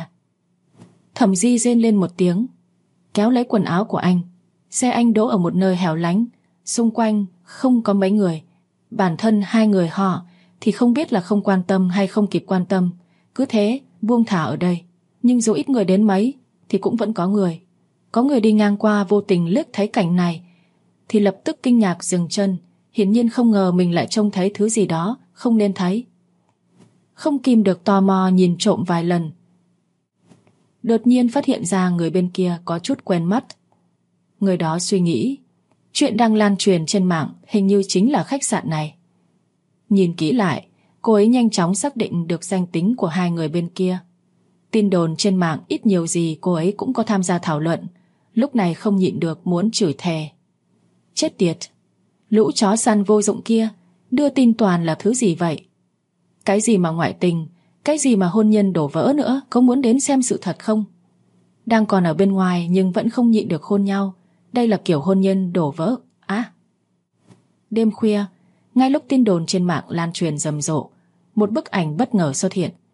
Thẩm Di rên lên một tiếng, kéo lấy quần áo của anh. Xe anh đỗ ở một nơi hẻo lánh, xung quanh không có mấy người. Bản thân hai người họ thì không biết là không quan tâm hay không kịp quan tâm, cứ thế buông thả ở đây. Nhưng dù ít người đến mấy thì cũng vẫn có người. Có người đi ngang qua vô tình liếc thấy cảnh này thì lập tức kinh ngạc dừng chân, hiển nhiên không ngờ mình lại trông thấy thứ gì đó không nên thấy. Không kìm được tò mò nhìn trộm vài lần. Đột nhiên phát hiện ra người bên kia có chút quen mắt. Người đó suy nghĩ, chuyện đang lan truyền trên mạng hình như chính là khách sạn này. Nhìn kỹ lại, cô ấy nhanh chóng xác định được danh tính của hai người bên kia. Tin đồn trên mạng ít nhiều gì cô ấy cũng có tham gia thảo luận. Lúc này không nhịn được muốn chửi thề. Chết tiệt, lũ chó săn vô dụng kia, đưa tin toàn là thứ gì vậy? Cái gì mà ngoại tình, cái gì mà hôn nhân đổ vỡ nữa, có muốn đến xem sự thật không? Đang còn ở bên ngoài nhưng vẫn không nhịn được hôn nhau. Đây là kiểu hôn nhân đổ vỡ á. Đêm khuya, ngay lúc tin đồn trên mạng lan truyền rầm rộ, một bức ảnh bất ngờ xuất hiện.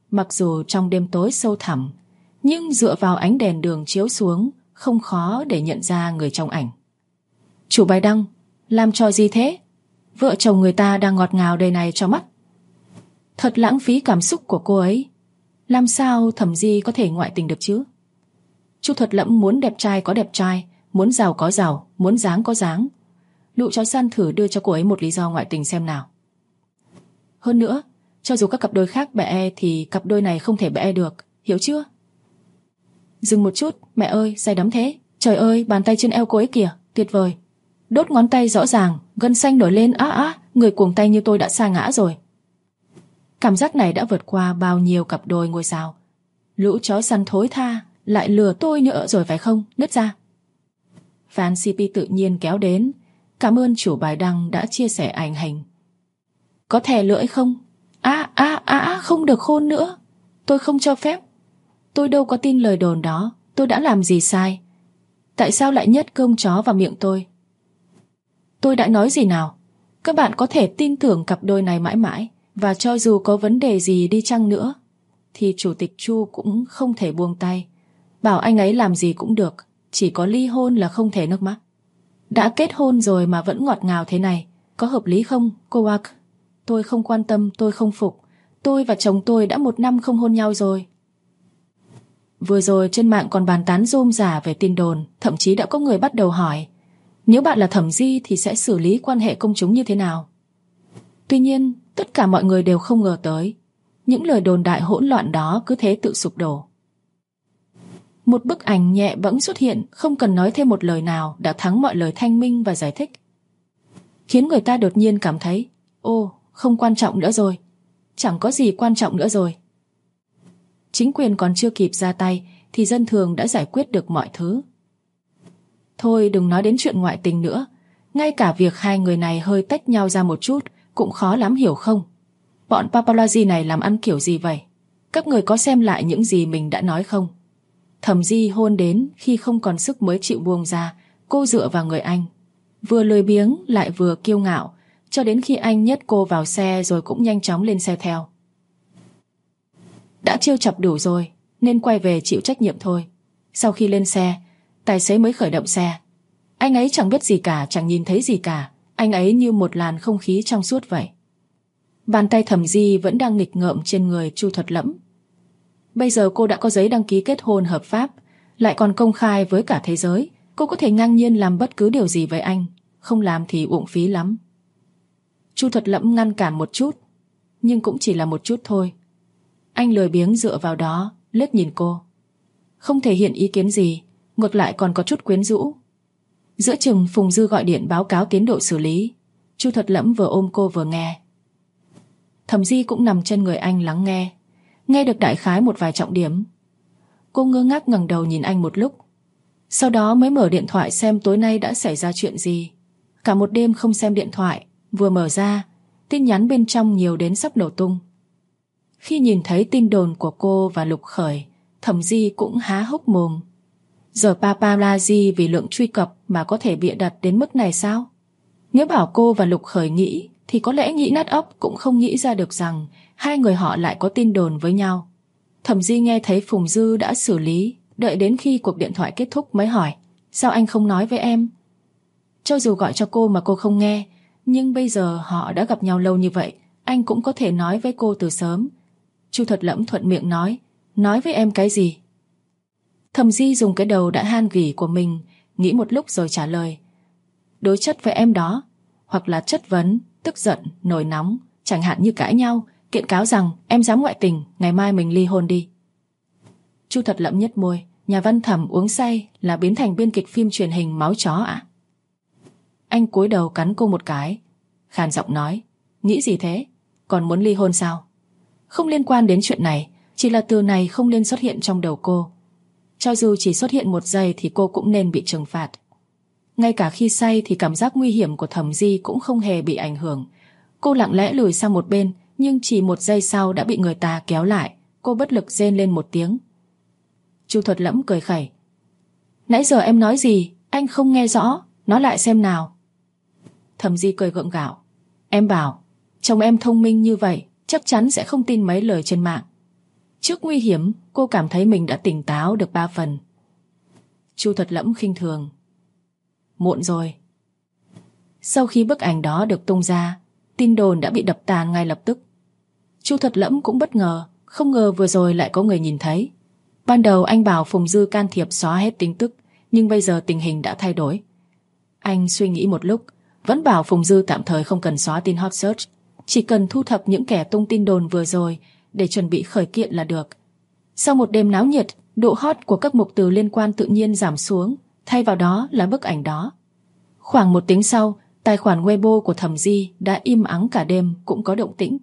Mặc dù trong đêm tối sâu thẳm, nhưng dựa vào ánh đèn đường chiếu xuống, không khó để nhận ra người trong ảnh. Chủ bài đăng, làm trò gì thế? Vợ chồng người ta đang ngọt ngào đây này cho mắt. Thật lãng phí cảm xúc của cô ấy. Làm sao Thẩm Di có thể ngoại tình được chứ? Chu Thuật Lẫm muốn đẹp trai có đẹp trai, muốn giàu có giàu, muốn dáng có dáng. Lũ chó săn thử đưa cho cô ấy một lý do ngoại tình xem nào. Hơn nữa, cho dù các cặp đôi khác bẽ thì cặp đôi này không thể bẽ được, hiểu chưa? Dừng một chút, mẹ ơi, say đắm thế. Trời ơi, bàn tay trên eo cô ấy kìa, tuyệt vời. Đốt ngón tay rõ ràng, gân xanh nổi lên, người cuồng tay như tôi đã sa ngã rồi. Cảm giác này đã vượt qua bao nhiêu cặp đôi ngôi sao. Lũ chó săn thối tha, lại lừa tôi nữa rồi phải không, nứt ra. Fan CP tự nhiên kéo đến. Cảm ơn chủ bài đăng đã chia sẻ ảnh hình. Có thè lưỡi không? Không được hôn nữa. Tôi không cho phép. Tôi đâu có tin lời đồn đó. Tôi đã làm gì sai? Tại sao lại nhét cơm chó vào miệng tôi? Tôi đã nói gì nào? Các bạn có thể tin tưởng cặp đôi này mãi mãi. Và cho dù có vấn đề gì đi chăng nữa thì chủ tịch Chu cũng không thể buông tay. Bảo anh ấy làm gì cũng được, chỉ có ly hôn là không thể nước mắt. Đã kết hôn rồi mà vẫn ngọt ngào thế này, có hợp lý không, cô Wak? Tôi không quan tâm, tôi không phục. Tôi và chồng tôi đã 1 năm không hôn nhau rồi. Vừa rồi trên mạng còn bàn tán rôm rả về tin đồn. Thậm chí đã có người bắt đầu hỏi, nếu bạn là Thẩm Di thì sẽ xử lý quan hệ công chúng như thế nào? Tuy nhiên, tất cả mọi người đều không ngờ tới những lời đồn đại hỗn loạn đó cứ thế tự sụp đổ. Một bức ảnh nhẹ bẫng xuất hiện, không cần nói thêm một lời nào đã thắng mọi lời thanh minh và giải thích, khiến người ta đột nhiên cảm thấy không quan trọng nữa rồi. Chẳng có gì quan trọng nữa rồi. Chính quyền còn chưa kịp ra tay thì dân thường đã giải quyết được mọi thứ. Thôi đừng nói đến chuyện ngoại tình nữa. Ngay cả việc hai người này hơi tách nhau ra một chút cũng khó lắm hiểu không? Bọn paparazzi này làm ăn kiểu gì vậy? Các người có xem lại những gì mình đã nói không? Thẩm Di hôn đến khi không còn sức mới chịu buông ra. Cô dựa vào người anh, vừa lười biếng lại vừa kiêu ngạo, cho đến khi anh nhét cô vào xe rồi cũng nhanh chóng lên xe theo. Đã trêu chọc đủ rồi nên quay về chịu trách nhiệm thôi. Sau khi lên xe, tài xế mới khởi động xe. Anh ấy chẳng biết gì cả, chẳng nhìn thấy gì cả. Anh ấy như một làn không khí trong suốt vậy. Bàn tay Thẩm Di vẫn đang nghịch ngợm trên người Chu Thuật Lẫm. Bây giờ cô đã có giấy đăng ký kết hôn hợp pháp, lại còn công khai với cả thế giới. Cô có thể ngang nhiên làm bất cứ điều gì với anh. Không làm thì uổng phí lắm. Chu Thuật Lẫm ngăn cản một chút, nhưng cũng chỉ là một chút thôi. Anh lười biếng dựa vào đó, liếc nhìn cô. Không thể hiện ý kiến gì, ngược lại còn có chút quyến rũ. Giữa chừng Phùng Dư gọi điện báo cáo tiến độ xử lý. Chu Thuật Lẫm vừa ôm cô vừa nghe. Thẩm Di cũng nằm trên người anh lắng nghe. Nghe được đại khái một vài trọng điểm. Cô ngơ ngác ngẩng đầu nhìn anh một lúc, sau đó mới mở điện thoại xem tối nay đã xảy ra chuyện gì. Cả một đêm không xem điện thoại, vừa mở ra, tin nhắn bên trong nhiều đến sắp nổ tung. Khi nhìn thấy tin đồn của cô và Lục Khởi, Thẩm Di cũng há hốc mồm. Giờ paparazzi vì lượng truy cập mà có thể bịa đặt đến mức này sao? Nếu bảo cô và Lục Khởi nghĩ thì có lẽ nghĩ nát óc cũng không nghĩ ra được rằng hai người họ lại có tin đồn với nhau. Thẩm Di nghe thấy Phùng Dư đã xử lý, đợi đến khi cuộc điện thoại kết thúc mới hỏi, sao anh không nói với em? Cho dù gọi cho cô mà cô không nghe, nhưng bây giờ họ đã gặp nhau lâu như vậy, anh cũng có thể nói với cô từ sớm. Chu Thuật Lẫm thuận miệng nói với em cái gì? Thẩm Di dùng cái đầu đã han gỉ của mình, nghĩ một lúc rồi trả lời. Đối chất với em đó, hoặc là chất vấn, tức giận, nổi nóng, chẳng hạn như cãi nhau, kiện cáo rằng em dám ngoại tình, ngày mai mình ly hôn đi. Chu Thuật Lẫm nhếch môi, nhà văn Thẩm uống say là biến thành biên kịch phim truyền hình máu chó ạ? Anh cúi đầu cắn cô một cái, khàn giọng nói, nghĩ gì thế? Còn muốn ly hôn sao? Không liên quan đến chuyện này, chỉ là từ này không nên xuất hiện trong đầu cô. Cho dù chỉ xuất hiện 1 giây thì cô cũng nên bị trừng phạt. Ngay cả khi say thì cảm giác nguy hiểm của Thẩm Di cũng không hề bị ảnh hưởng. Cô lặng lẽ lùi sang một bên, nhưng chỉ 1 giây sau đã bị người ta kéo lại. Cô bất lực rên lên một tiếng. Chu Thuật Lẫm cười khẩy. Nãy giờ em nói gì? Anh không nghe rõ, nói lại xem nào. Thẩm Di cười gượng gạo. Em bảo, chồng em thông minh như vậy, chắc chắn sẽ không tin mấy lời trên mạng. Trước nguy hiểm, cô cảm thấy mình đã tỉnh táo được 3 phần. Chu Thuật Lẫm khinh thường. Muộn rồi. Sau khi bức ảnh đó được tung ra, tin đồn đã bị đập tan ngay lập tức. Chu Thuật Lẫm cũng bất ngờ, không ngờ vừa rồi lại có người nhìn thấy. Ban đầu anh bảo Phùng Dư can thiệp xóa hết tin tức, nhưng bây giờ tình hình đã thay đổi. Anh suy nghĩ một lúc, vẫn bảo Phùng Dư tạm thời không cần xóa tin hot search, chỉ cần thu thập những kẻ tung tin đồn vừa rồi để chuẩn bị khởi kiện là được. Sau một đêm náo nhiệt, độ hot của các mục từ liên quan tự nhiên giảm xuống, thay vào đó là bức ảnh đó. Khoảng 1 tiếng sau, tài khoản Weibo của Thẩm Di đã im ắng cả đêm cũng có động tĩnh.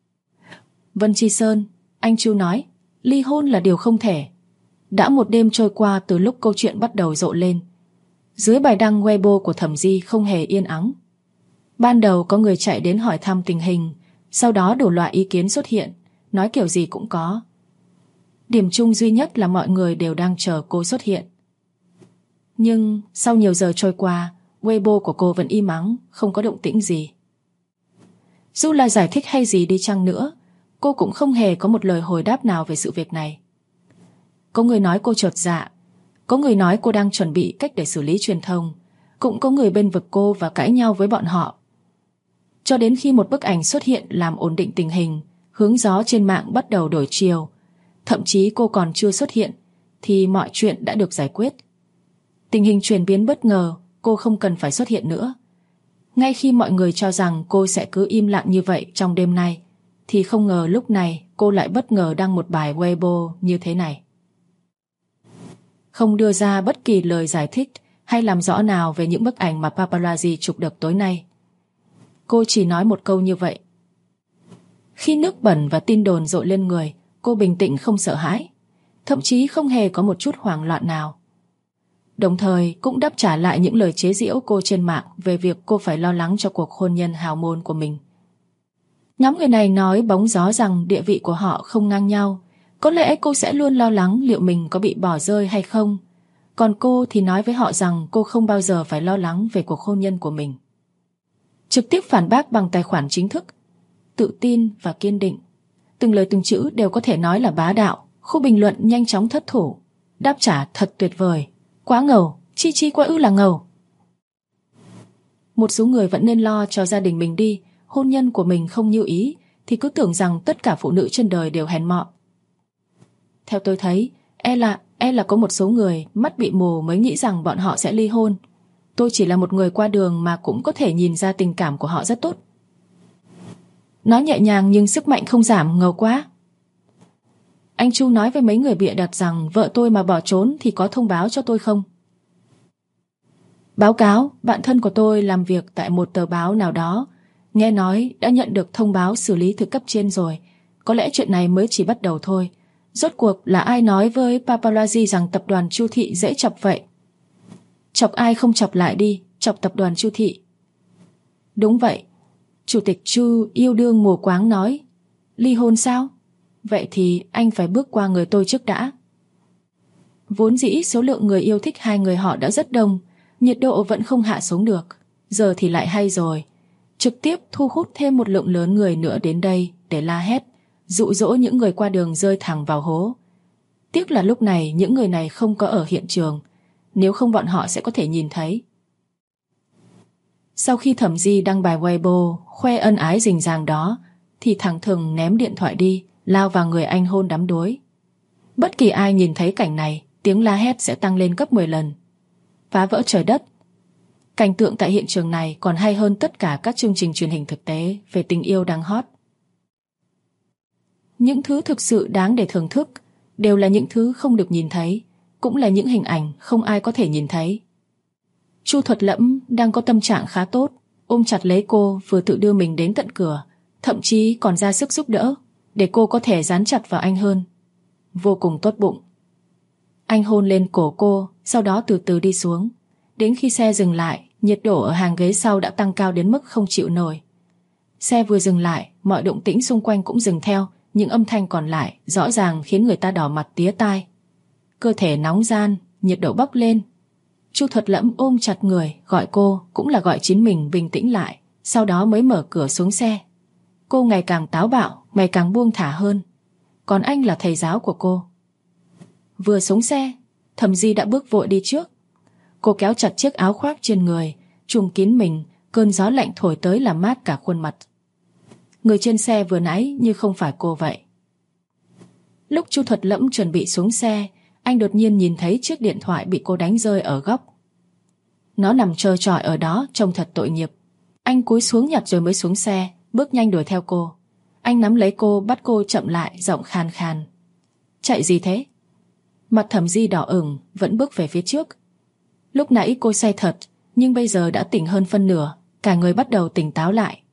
Vân Chi Sơn, anh Chu nói, ly hôn là điều không thể. Đã 1 đêm trôi qua từ lúc câu chuyện bắt đầu rộ lên. Dưới bài đăng Weibo của Thẩm Di không hề yên ắng. Ban đầu có người chạy đến hỏi thăm tình hình, sau đó đủ loại ý kiến xuất hiện, nói kiểu gì cũng có. Điểm chung duy nhất là mọi người đều đang chờ cô xuất hiện. Nhưng sau nhiều giờ trôi qua, Weibo của cô vẫn im ắng, không có động tĩnh gì. Dù là giải thích hay gì đi chăng nữa, cô cũng không hề có một lời hồi đáp nào về sự việc này. Có người nói cô chột dạ, có người nói cô đang chuẩn bị cách để xử lý truyền thông, cũng có người bênh vực cô và cãi nhau với bọn họ. Cho đến khi một bức ảnh xuất hiện làm ổn định tình hình, hướng gió trên mạng bắt đầu đổi chiều. Thậm chí cô còn chưa xuất hiện thì mọi chuyện đã được giải quyết. Tình hình chuyển biến bất ngờ, cô không cần phải xuất hiện nữa. Ngay khi mọi người cho rằng cô sẽ cứ im lặng như vậy trong đêm nay, thì không ngờ lúc này cô lại bất ngờ đăng một bài Weibo như thế này. Không đưa ra bất kỳ lời giải thích hay làm rõ nào về những bức ảnh mà paparazzi chụp được tối nay. Cô chỉ nói một câu như vậy. Khi nước bẩn và tin đồn dội lên người, cô bình tĩnh không sợ hãi, thậm chí không hề có một chút hoảng loạn nào. Đồng thời cũng đáp trả lại những lời chế giễu cô trên mạng về việc cô phải lo lắng cho cuộc hôn nhân hào môn của mình. Nhóm người này nói bóng gió rằng địa vị của họ không ngang nhau, có lẽ cô sẽ luôn lo lắng liệu mình có bị bỏ rơi hay không. Còn cô thì nói với họ rằng cô không bao giờ phải lo lắng về cuộc hôn nhân của mình. Trực tiếp phản bác bằng tài khoản chính thức, tự tin và kiên định. Từng lời từng chữ đều có thể nói là bá đạo. Khu bình luận nhanh chóng thất thủ. Đáp trả thật tuyệt vời. Quá ngầu, chi chi quá ư là ngầu. Một số người vẫn nên lo cho gia đình mình đi. Hôn nhân của mình không như ý thì cứ tưởng rằng tất cả phụ nữ trên đời đều hèn mọn. Theo tôi thấy, e là có một số người mắt bị mù mới nghĩ rằng bọn họ sẽ ly hôn. Tôi chỉ là một người qua đường mà cũng có thể nhìn ra tình cảm của họ rất tốt. Nói nhẹ nhàng nhưng sức mạnh không giảm, ngầu quá. Anh Chu nói với mấy người bịa đặt rằng vợ tôi mà bỏ trốn thì có thông báo cho tôi không? Báo cáo, bạn thân của tôi làm việc tại một tờ báo nào đó, nghe nói đã nhận được thông báo xử lý từ cấp trên rồi. Có lẽ chuyện này mới chỉ bắt đầu thôi. Rốt cuộc là ai nói với paparazzi rằng tập đoàn Chu Thị dễ chọc vậy? Chọc ai không chọc lại đi, chọc tập đoàn Chu Thị. Đúng vậy. Chủ tịch Chu yêu đương mù quáng nói. Ly hôn sao? Vậy thì anh phải bước qua người tôi trước đã. Vốn dĩ số lượng người yêu thích hai người họ đã rất đông, nhiệt độ vẫn không hạ xuống được. Giờ thì lại hay rồi, trực tiếp thu hút thêm một lượng lớn người nữa đến đây để la hét, dụ dỗ những người qua đường rơi thẳng vào hố. Tiếc là lúc này những người này không có ở hiện trường, nếu không bọn họ sẽ có thể nhìn thấy. Sau khi Thẩm Di đăng bài Weibo khoe ân ái rình ràng đó, thì thằng Thừng ném điện thoại đi, lao vào người anh hôn đắm đuối. Bất kỳ ai nhìn thấy cảnh này, tiếng la hét sẽ tăng lên gấp 10 lần. Phá vỡ trời đất. Cảnh tượng tại hiện trường này còn hay hơn tất cả các chương trình truyền hình thực tế về tình yêu đang hot. Những thứ thực sự đáng để thưởng thức đều là những thứ không được nhìn thấy, cũng là những hình ảnh không ai có thể nhìn thấy. Chu Thuật Lẫm đang có tâm trạng khá tốt, ôm chặt lấy cô vừa tự đưa mình đến tận cửa, thậm chí còn ra sức giúp đỡ để cô có thể dán chặt vào anh hơn. Vô cùng tốt bụng. Anh hôn lên cổ cô, sau đó từ từ đi xuống. Đến khi xe dừng lại, nhiệt độ ở hàng ghế sau đã tăng cao đến mức không chịu nổi. Xe vừa dừng lại, mọi động tĩnh xung quanh cũng dừng theo, những âm thanh còn lại rõ ràng khiến người ta đỏ mặt tía tai. Cơ thể nóng ran, nhiệt độ bốc lên. Chu Thuật Lẫm ôm chặt người, gọi cô, cũng là gọi chính mình bình tĩnh lại, sau đó mới mở cửa xuống xe. Cô ngày càng táo bạo, ngày càng buông thả hơn. còn anh là thầy giáo của cô. Vừa xuống xe, Thẩm Di đã bước vội đi trước. Cô kéo chặt chiếc áo khoác trên người, trùm kín mình, cơn gió lạnh thổi tới làm mát cả khuôn mặt. Người trên xe vừa nãy như không phải cô vậy. Lúc Chu Thuật Lẫm chuẩn bị xuống xe, anh đột nhiên nhìn thấy chiếc điện thoại bị cô đánh rơi ở góc. Nó nằm trơ trọi ở đó, trông thật tội nghiệp. Anh cúi xuống nhặt rồi mới xuống xe, bước nhanh đuổi theo cô. Anh nắm lấy cô, bắt cô chậm lại, giọng khàn khàn. Chạy gì thế? Mặt Thẩm Di đỏ ửng, vẫn bước về phía trước. Lúc nãy cô say thật, nhưng bây giờ đã tỉnh hơn phân nửa, cả người bắt đầu tỉnh táo lại.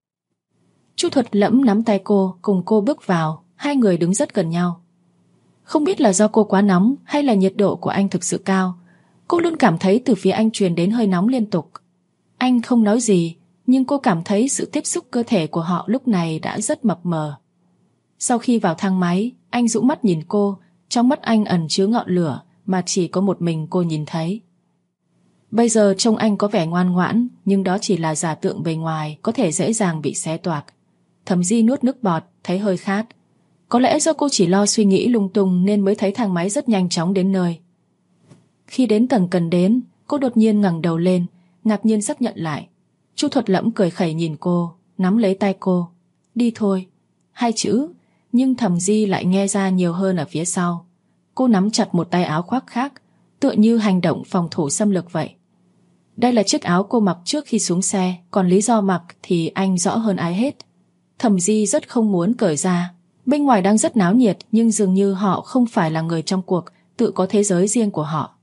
Chu Thuật Lẫm nắm tay cô, cùng cô bước vào, hai người đứng rất gần nhau. Không biết là do cô quá nóng hay là nhiệt độ của anh thực sự cao, cô luôn cảm thấy từ phía anh truyền đến hơi nóng liên tục. Anh không nói gì, nhưng cô cảm thấy sự tiếp xúc cơ thể của họ lúc này đã rất mập mờ. Sau khi vào thang máy, anh dụ mắt nhìn cô, trong mắt anh ẩn chứa ngọn lửa mà chỉ có một mình cô nhìn thấy. Bây giờ trông anh có vẻ ngoan ngoãn, nhưng đó chỉ là giả tượng bề ngoài, có thể dễ dàng bị xé toạc. Thẩm Di nuốt nước bọt, thấy hơi khát. Có lẽ do cô chỉ lo suy nghĩ lung tung nên mới thấy thang máy rất nhanh chóng đến nơi. Khi đến tầng cần đến, cô đột nhiên ngẩng đầu lên, ngạc nhiên xác nhận lại. Chu Thuật Lẫm cười khẩy nhìn cô, nắm lấy tay cô. Đi thôi. Hai chữ, nhưng Thẩm Di lại nghe ra nhiều hơn ở phía sau. Cô nắm chặt một tay áo khoác khác, tựa như hành động phòng thủ xâm lược vậy. Đây là chiếc áo cô mặc trước khi xuống xe, còn lý do mặc thì anh rõ hơn ai hết. Thẩm Di rất không muốn cởi ra. Bên ngoài đang rất náo nhiệt, nhưng dường như họ không phải là người trong cuộc, tự có thế giới riêng của họ.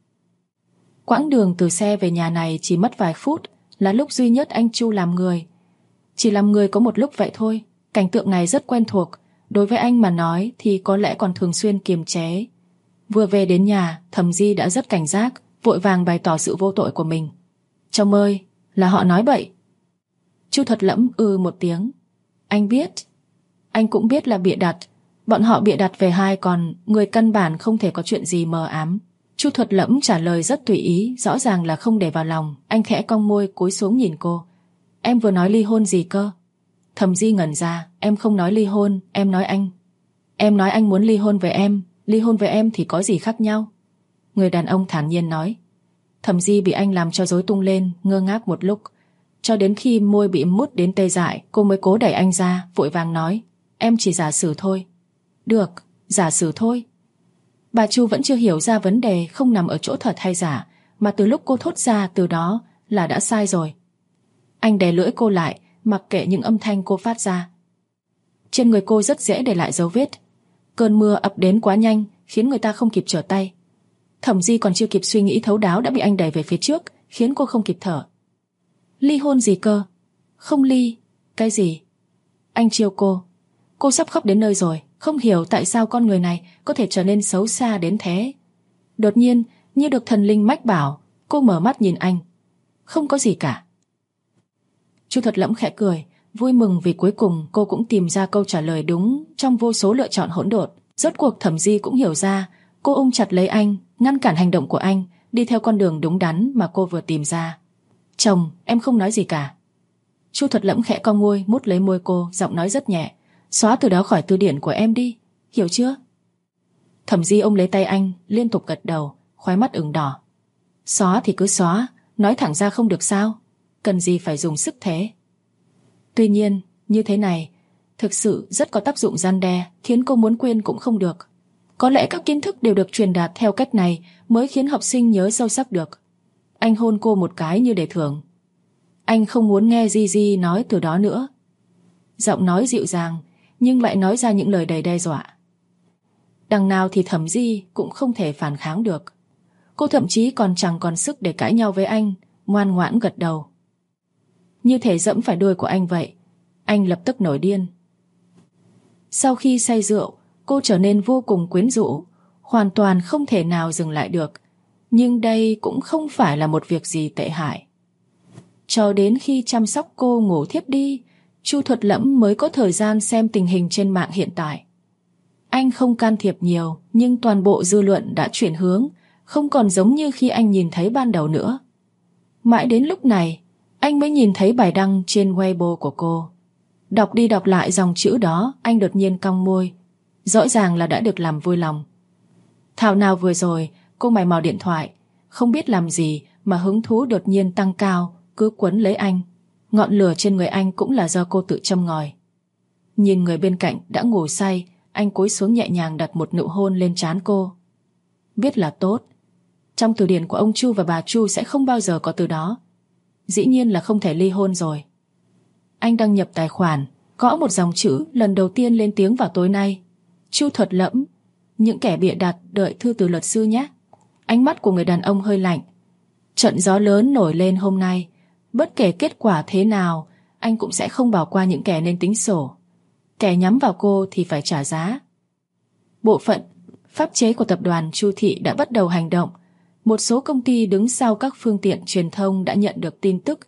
Quãng đường từ xe về nhà này chỉ mất vài phút, là lúc duy nhất anh Chu làm người. Chỉ làm người có một lúc vậy thôi. Cảnh tượng này rất quen thuộc, đối với anh mà nói thì có lẽ còn thường xuyên kiềm chế. Vừa về đến nhà, Thẩm Di đã rất cảnh giác, vội vàng bày tỏ sự vô tội của mình. Chồng ơi, là họ nói bậy. Chu Thuật Lẫm một tiếng. Anh biết. Anh cũng biết là bịa đặt. Bọn họ bịa đặt về hai, còn người căn bản không thể có chuyện gì mờ ám. Chu Thuật Lẫm trả lời rất tùy ý, rõ ràng là không để vào lòng. Anh khẽ cong môi cúi xuống nhìn cô. Em vừa nói ly hôn gì cơ? Thẩm Di ngẩn ra. Em không nói ly hôn, em nói anh. Em nói anh muốn ly hôn với em. Ly hôn với em thì có gì khác nhau? Người đàn ông thản nhiên nói. Thẩm Di bị anh làm cho rối tung lên, ngơ ngác một lúc. Cho đến khi môi bị mút đến tê dại, cô mới cố đẩy anh ra, vội vàng nói. Em chỉ giả sử thôi. Được, giả sử thôi. Bà Chu vẫn chưa hiểu ra vấn đề không nằm ở chỗ thật hay giả, mà từ lúc cô thốt ra từ đó là đã sai rồi. Anh đè lưỡi cô lại, mặc kệ những âm thanh cô phát ra. Trên người cô rất dễ để lại dấu vết. Cơn mưa ập đến quá nhanh, khiến người ta không kịp trở tay. Thẩm Di còn chưa kịp suy nghĩ thấu đáo đã bị anh đẩy về phía trước, khiến cô không kịp thở. Ly hôn gì cơ? Không ly. Cái gì? Anh chiêu cô. Cô sắp khóc đến nơi rồi, không hiểu tại sao con người này có thể trở nên xấu xa đến thế. Đột nhiên, như được thần linh mách bảo, cô mở mắt nhìn anh. Không có gì cả. Chu Thuật Lẫm khẽ cười, vui mừng vì cuối cùng cô cũng tìm ra câu trả lời đúng trong vô số lựa chọn hỗn độn. Rốt cuộc Thẩm Di cũng hiểu ra. Cô ôm chặt lấy anh, ngăn cản hành động của anh, đi theo con đường đúng đắn mà cô vừa tìm ra. Chồng, em không nói gì cả. Chu Thuật Lẫm khẽ cong môi, mút lấy môi cô, giọng nói rất nhẹ. Xóa từ đó khỏi từ điển của em đi, hiểu chưa? Thẩm Di ôm lấy tay anh, liên tục gật đầu, khóe mắt ửng đỏ. Xóa thì cứ xóa, nói thẳng ra không được sao? Cần gì phải dùng sức thế? Tuy nhiên, như thế này thực sự rất có tác dụng răn đe, khiến cô muốn quên cũng không được. Có lẽ các kiến thức đều được truyền đạt theo cách này mới khiến học sinh nhớ sâu sắc được. Anh hôn cô một cái như để thưởng. Anh không muốn nghe Gigi nói từ đó nữa. Giọng nói dịu dàng, nhưng lại nói ra những lời đầy đe dọa. Đằng nào thì Thẩm Di cũng không thể phản kháng được. Cô thậm chí còn chẳng còn sức để cãi nhau với anh, ngoan ngoãn gật đầu. Như thể dẫm phải đuôi của anh vậy. Anh lập tức nổi điên. Sau khi say rượu, cô trở nên vô cùng quyến rũ, hoàn toàn không thể nào dừng lại được. Nhưng đây cũng không phải là một việc gì tệ hại. Cho đến khi chăm sóc cô ngủ thiếp đi, Chu Thuật Lẫm mới có thời gian xem tình hình trên mạng hiện tại. Anh không can thiệp nhiều, nhưng toàn bộ dư luận đã chuyển hướng, không còn giống như khi anh nhìn thấy ban đầu nữa. Mãi đến lúc này, anh mới nhìn thấy bài đăng trên Weibo của cô. Đọc đi đọc lại dòng chữ đó, anh đột nhiên cong môi. Rõ ràng là đã được làm vui lòng. Thảo nào vừa rồi cô mày mò điện thoại, không biết làm gì mà hứng thú đột nhiên tăng cao, cứ quấn lấy anh. Ngọn lửa trên người anh cũng là do cô tự châm ngòi. Nhìn người bên cạnh đã ngủ say, anh cúi xuống nhẹ nhàng đặt một nụ hôn lên trán cô. Biết là tốt. Trong từ điển của ông Chu và bà Chu sẽ không bao giờ có từ đó. Dĩ nhiên là không thể ly hôn rồi. Anh đăng nhập tài khoản, gõ một dòng chữ lần đầu tiên lên tiếng vào tối nay. Chu Thuật Lẫm, những kẻ bịa đặt đợi thư từ luật sư nhé. Ánh mắt của người đàn ông hơi lạnh. Trận gió lớn nổi lên hôm nay. Bất kể kết quả thế nào, anh cũng sẽ không bỏ qua những kẻ nên tính sổ. Kẻ nhắm vào cô thì phải trả giá. Bộ phận pháp chế của tập đoàn Chu Thị đã bắt đầu hành động. Một số công ty đứng sau các phương tiện truyền thông đã nhận được tin tức.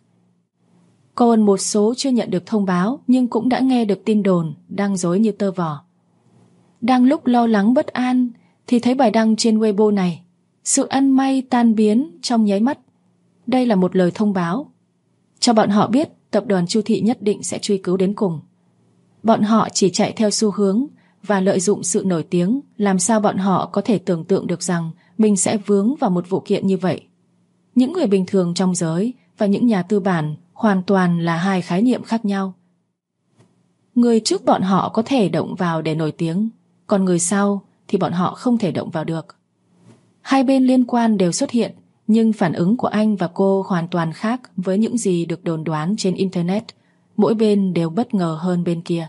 Còn một số chưa nhận được thông báo nhưng cũng đã nghe được tin đồn đang dối như tơ vò. Đang lúc lo lắng bất an thì thấy bài đăng trên Weibo này. Sự ăn may tan biến trong nháy mắt. Đây là một lời thông báo cho bọn họ biết tập đoàn Chu Thị nhất định sẽ truy cứu đến cùng. Bọn họ chỉ chạy theo xu hướng và lợi dụng sự nổi tiếng. Làm sao bọn họ có thể tưởng tượng được rằng mình sẽ vướng vào một vụ kiện như vậy. Những người bình thường trong giới và những nhà tư bản hoàn toàn là hai khái niệm khác nhau. Người trước bọn họ có thể động vào để nổi tiếng, còn người sau thì bọn họ không thể động vào được. Hai bên liên quan đều xuất hiện, nhưng phản ứng của anh và cô hoàn toàn khác với những gì được đồn đoán trên Internet. Mỗi bên đều bất ngờ hơn bên kia.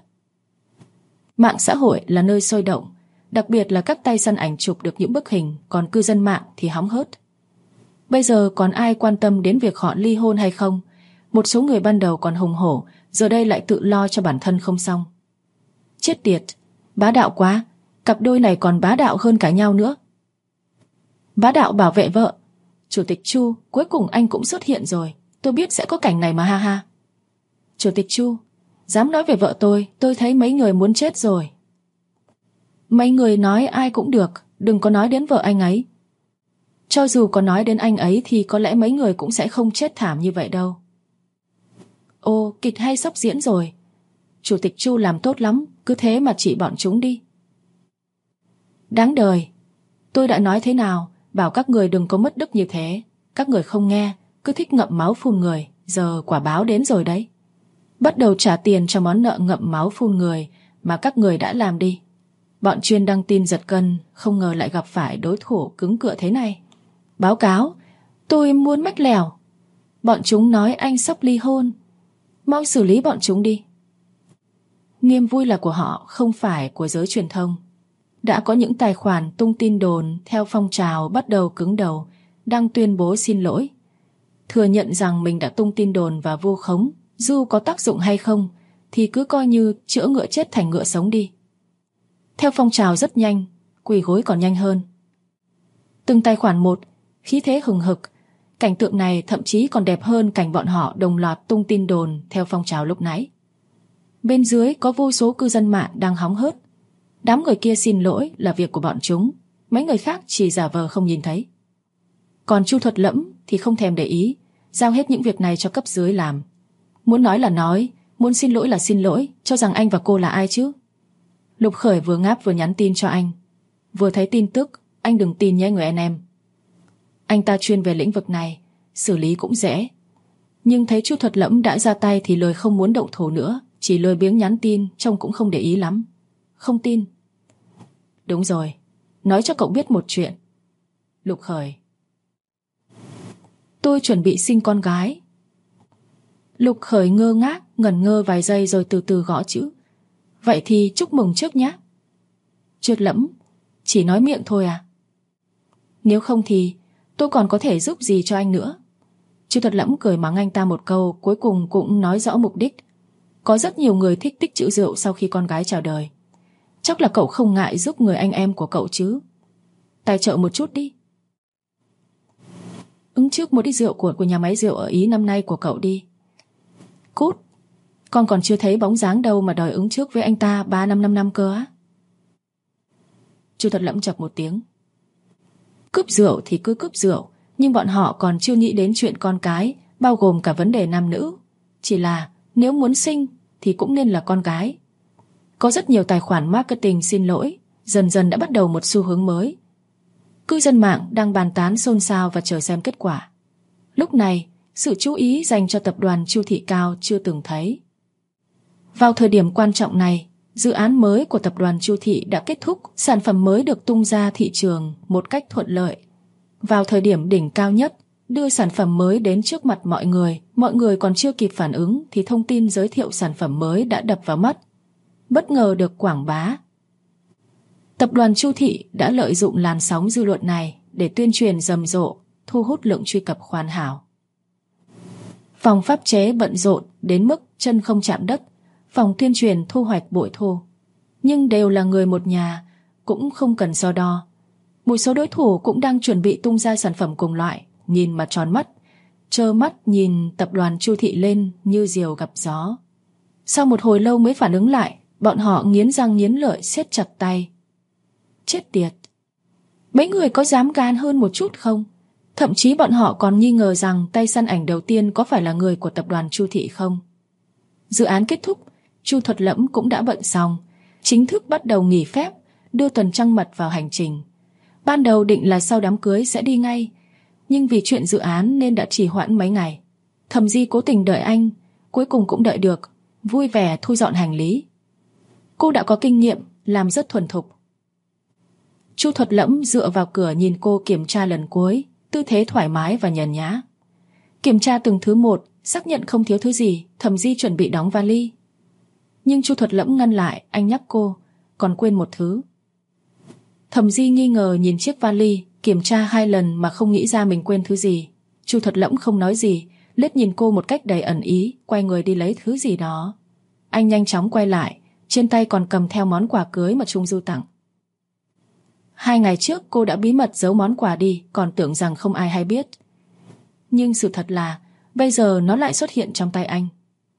Mạng xã hội là nơi sôi động, đặc biệt là các tay săn ảnh chụp được những bức hình, còn cư dân mạng thì hóng hớt. Bây giờ còn ai quan tâm đến việc họ ly hôn hay không? Một số người ban đầu còn hùng hổ, giờ đây lại tự lo cho bản thân không xong. Chết tiệt, bá đạo quá, cặp đôi này còn bá đạo hơn cả nhau nữa. Bá đạo bảo vệ vợ. Chủ tịch Chu, cuối cùng anh cũng xuất hiện rồi. Tôi biết sẽ có cảnh này mà ha ha. Chủ tịch Chu, dám nói về vợ tôi thấy mấy người muốn chết rồi. Mấy người nói ai cũng được, đừng có nói đến vợ anh ấy. Cho dù có nói đến anh ấy thì có lẽ mấy người cũng sẽ không chết thảm như vậy đâu. Ồ, kịch hay sắp diễn rồi. Chủ tịch Chu làm tốt lắm, cứ thế mà trị bọn chúng đi. Đáng đời. Tôi đã nói thế nào, bảo các người đừng có mất đức như thế. Các người không nghe, cứ thích ngậm máu phun người. Giờ quả báo đến rồi đấy. Bắt đầu trả tiền cho món nợ ngậm máu phun người mà các người đã làm đi. Bọn chuyên đăng tin giật gân, không ngờ lại gặp phải đối thủ cứng cựa thế này. Báo cáo, tôi muốn mách lèo. Bọn chúng nói anh sắp ly hôn. Mau xử lý bọn chúng đi. Niềm vui là của họ, không phải của giới truyền thông. Đã có những tài khoản tung tin đồn theo phong trào bắt đầu cứng đầu, đang tuyên bố xin lỗi. Thừa nhận rằng mình đã tung tin đồn và vu khống, dù có tác dụng hay không thì cứ coi như chữa ngựa chết thành ngựa sống đi. Theo phong trào rất nhanh, quỳ gối còn nhanh hơn. Từng tài khoản một, khí thế hừng hực. Cảnh tượng này thậm chí còn đẹp hơn cảnh bọn họ đồng loạt tung tin đồn theo phong trào lúc nãy. Bên dưới có vô số cư dân mạng đang hóng hớt. Đám người kia xin lỗi là việc của bọn chúng, mấy người khác chỉ giả vờ không nhìn thấy. Còn Chu Thuật Lẫm thì không thèm để ý, giao hết những việc này cho cấp dưới làm. Muốn nói là nói, muốn xin lỗi là xin lỗi, cho rằng anh và cô là ai chứ? Lục Khởi vừa ngáp vừa nhắn tin cho anh. Vừa thấy tin tức, anh đừng tin nhé người anh em. Anh ta chuyên về lĩnh vực này, xử lý cũng dễ. Nhưng thấy Chu Thuật Lẫm đã ra tay thì lời không muốn động thủ nữa, chỉ lười biếng nhắn tin, trông cũng không để ý lắm. Không tin. Đúng rồi, nói cho cậu biết một chuyện. Lục Khởi, tôi chuẩn bị sinh con gái. Lục Khởi ngơ ngác, ngẩn ngơ vài giây rồi từ từ gõ chữ. Vậy thì chúc mừng trước nhé. Trượt Lẫm, chỉ nói miệng thôi à? Nếu không thì tôi còn có thể giúp gì cho anh nữa? Chu Thuật Lẫm cười mắng anh ta một câu, cuối cùng cũng nói rõ mục đích. Có rất nhiều người thích tích trữ rượu sau khi con gái chào đời. Chắc là cậu không ngại giúp người anh em của cậu chứ? Tài trợ một chút đi. Ứng trước một ít rượu của nhà máy rượu ở Ý năm nay của cậu đi. Cút, con còn chưa thấy bóng dáng đâu mà đòi ứng trước với anh ta 3-5 năm cơ á. Chu Thuật Lẫm chập một tiếng. Cướp rượu thì cứ cướp rượu, nhưng bọn họ còn chưa nghĩ đến chuyện con cái, bao gồm cả vấn đề nam nữ. Chỉ là nếu muốn sinh thì cũng nên là con gái. Có rất nhiều tài khoản marketing xin lỗi, dần dần đã bắt đầu một xu hướng mới. Cư dân mạng đang bàn tán xôn xao và chờ xem kết quả. Lúc này, sự chú ý dành cho tập đoàn Chu Thị cao chưa từng thấy. Vào thời điểm quan trọng này, dự án mới của tập đoàn Chu Thị đã kết thúc, sản phẩm mới được tung ra thị trường một cách thuận lợi. Vào thời điểm đỉnh cao nhất, đưa sản phẩm mới đến trước mặt mọi người còn chưa kịp phản ứng thì thông tin giới thiệu sản phẩm mới đã đập vào mắt, bất ngờ được quảng bá. Tập đoàn Chu Thị đã lợi dụng làn sóng dư luận này để tuyên truyền rầm rộ, thu hút lượng truy cập hoàn hảo. Phòng pháp chế bận rộn đến mức chân không chạm đất, phòng tuyên truyền thu hoạch bội thu. Nhưng đều là người một nhà, cũng không cần so đo. Một số đối thủ cũng đang chuẩn bị tung ra sản phẩm cùng loại, nhìn mà tròn mắt, trơ mắt nhìn tập đoàn Chu Thị lên như diều gặp gió. Sau một hồi lâu mới phản ứng lại, bọn họ nghiến răng nghiến lợi siết chặt tay. Chết tiệt! Mấy người có dám gan hơn một chút không? Thậm chí bọn họ còn nghi ngờ rằng tay săn ảnh đầu tiên có phải là người của tập đoàn Chu Thị không. Dự án kết thúc, Chu Thuật Lẫm cũng đã bận xong, chính thức bắt đầu nghỉ phép, đưa tuần trăng mật vào hành trình. Ban đầu định là sau đám cưới sẽ đi ngay, nhưng vì chuyện dự án nên đã trì hoãn mấy ngày. Thẩm Di cố tình đợi anh, cuối cùng cũng đợi được, vui vẻ thu dọn hành lý. Cô đã có kinh nghiệm, làm rất thuần thục. Chu Thuật Lẫm dựa vào cửa nhìn cô kiểm tra lần cuối, tư thế thoải mái và nhàn nhã. Kiểm tra từng thứ một, xác nhận không thiếu thứ gì, Thẩm Di chuẩn bị đóng vali. Nhưng Chu Thuật Lẫm ngăn lại, anh nhắc cô, còn quên một thứ. Thẩm Di nghi ngờ nhìn chiếc vali, kiểm tra 2 lần mà không nghĩ ra mình quên thứ gì. Chu Thuật Lẫm không nói gì, liếc nhìn cô một cách đầy ẩn ý, quay người đi lấy thứ gì đó. Anh nhanh chóng quay lại, trên tay còn cầm theo món quà cưới mà Trung Du tặng. 2 ngày trước cô đã bí mật giấu món quà đi, còn tưởng rằng không ai hay biết. Nhưng sự thật là bây giờ nó lại xuất hiện trong tay anh.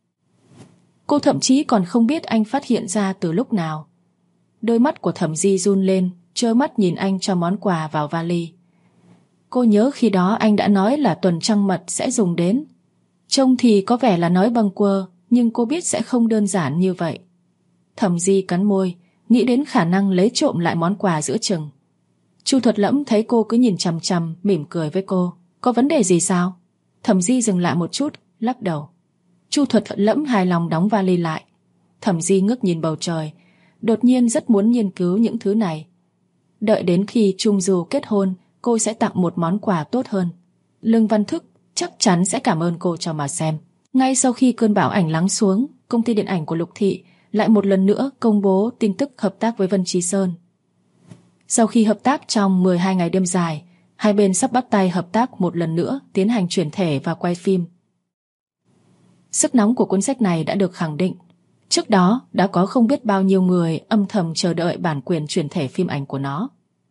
Cô thậm chí còn không biết anh phát hiện ra từ lúc nào. Đôi mắt của Thẩm Di run lên, trơ mắt nhìn anh cho món quà vào vali. Cô nhớ khi đó anh đã nói là tuần trăng mật sẽ dùng đến. Trông thì có vẻ là nói bâng quơ, nhưng cô biết sẽ không đơn giản như vậy. Thẩm Di cắn môi, nghĩ đến khả năng lấy trộm lại món quà giữa chừng. Chu Thuật Lẫm thấy cô cứ nhìn chằm chằm, mỉm cười với cô. Có vấn đề gì sao? Thẩm Di dừng lại một chút, lắc đầu. Chu Thuật Lẫm hài lòng đóng vali lại. Thẩm Di ngước nhìn bầu trời, đột nhiên rất muốn nghiên cứu những thứ này. Đợi đến khi Trung Du kết hôn, cô sẽ tặng một món quà tốt hơn. Lương Văn Thức chắc chắn sẽ cảm ơn cô cho mà xem. Ngay sau khi cơn bão ảnh lắng xuống, công ty điện ảnh của Lục Thị lại một lần nữa công bố tin tức hợp tác với Vân Chi Sơn. Sau khi hợp tác trong 12 ngày đêm dài, hai bên sắp bắt tay hợp tác một lần nữa, tiến hành chuyển thể và quay phim. Sức nóng của cuốn sách này đã được khẳng định. Trước đó đã có không biết bao nhiêu người âm thầm chờ đợi bản quyền chuyển thể phim ảnh của nó.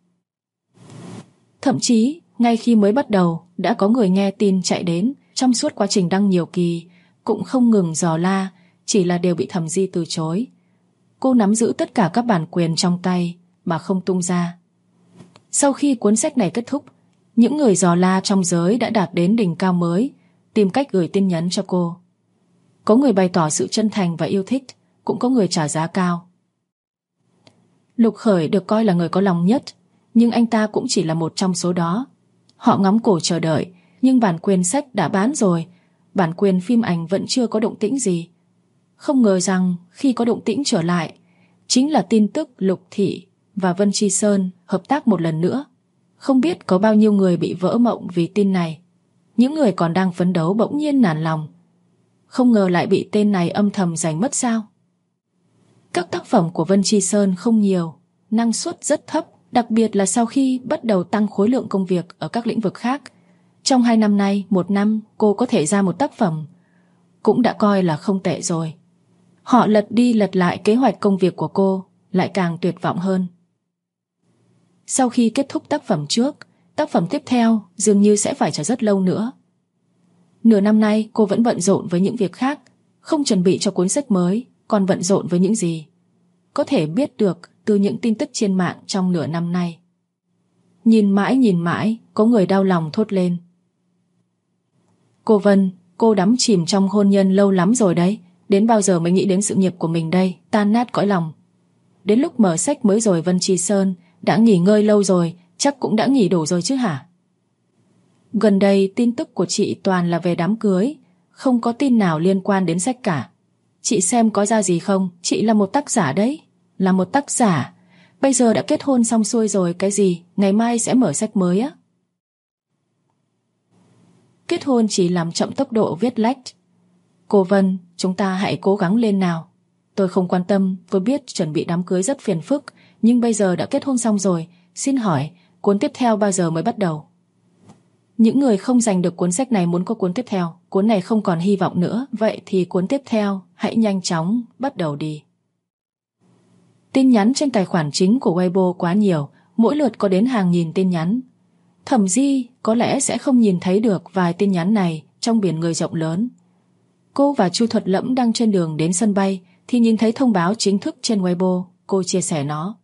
Thậm chí, ngay khi mới bắt đầu, đã có người nghe tin chạy đến, trong suốt quá trình đăng nhiều kỳ, cũng không ngừng dò la, chỉ là đều bị Thẩm Di từ chối. Cô nắm giữ tất cả các bản quyền trong tay mà không tung ra. Sau khi cuốn sách này kết thúc, những người dò la trong giới đã đạt đến đỉnh cao mới, tìm cách gửi tin nhắn cho cô. Có người bày tỏ sự chân thành và yêu thích, cũng có người trả giá cao. Lục Khởi được coi là người có lòng nhất, nhưng anh ta cũng chỉ là một trong số đó. Họ ngóng cổ chờ đợi, nhưng bản quyền sách đã bán rồi, bản quyền phim ảnh vẫn chưa có động tĩnh gì. Không ngờ rằng khi có động tĩnh trở lại, chính là tin tức Lục Thị và Vân Chi Sơn hợp tác một lần nữa. Không biết có bao nhiêu người bị vỡ mộng vì tin này. Những người còn đang phấn đấu bỗng nhiên nản lòng. Không ngờ lại bị tên này âm thầm giành mất sao. Các tác phẩm của Vân Chi Sơn không nhiều, năng suất rất thấp, đặc biệt là sau khi bắt đầu tăng khối lượng công việc ở các lĩnh vực khác. Trong 2 năm nay, 1 năm cô có thể ra một tác phẩm, cũng đã coi là không tệ rồi. Họ lật đi lật lại kế hoạch công việc của cô, lại càng tuyệt vọng hơn. Sau khi kết thúc tác phẩm trước, tác phẩm tiếp theo dường như sẽ phải chờ rất lâu nữa. Nửa năm nay cô vẫn bận rộn với những việc khác, không chuẩn bị cho cuốn sách mới, còn bận rộn với những gì có thể biết được từ những tin tức trên mạng trong nửa năm nay. Nhìn mãi, có người đau lòng thốt lên. Cô Vân, cô đắm chìm trong hôn nhân lâu lắm rồi đấy, đến bao giờ mới nghĩ đến sự nghiệp của mình đây, tan nát cõi lòng. Đến lúc mở sách mới rồi Vân Chi Sơn. Đã nghỉ ngơi lâu rồi, chắc cũng đã nghỉ đủ rồi chứ hả? Gần đây tin tức của chị toàn là về đám cưới, không có tin nào liên quan đến sách cả. Chị xem có ra gì không? Chị là một tác giả đấy. Là một tác giả. Bây giờ đã kết hôn xong xuôi rồi, cái gì ngày mai sẽ mở sách mới á? Kết hôn chỉ làm chậm tốc độ viết lách. Cô Vân, chúng ta hãy cố gắng lên nào. Tôi không quan tâm, tôi biết chuẩn bị đám cưới rất phiền phức, nhưng bây giờ đã kết hôn xong rồi. Xin hỏi, cuốn tiếp theo bao giờ mới bắt đầu? Những người không giành được cuốn sách này muốn có cuốn tiếp theo. Cuốn này không còn hy vọng nữa. Vậy thì cuốn tiếp theo hãy nhanh chóng bắt đầu đi. Tin nhắn trên tài khoản chính của Weibo quá nhiều, mỗi lượt có đến hàng nghìn tin nhắn. Thẩm Di có lẽ sẽ không nhìn thấy được vài tin nhắn này trong biển người rộng lớn. Cô và Chu Thuật Lẫm đang trên đường đến sân bay thì nhìn thấy thông báo chính thức trên Weibo. Cô chia sẻ nó.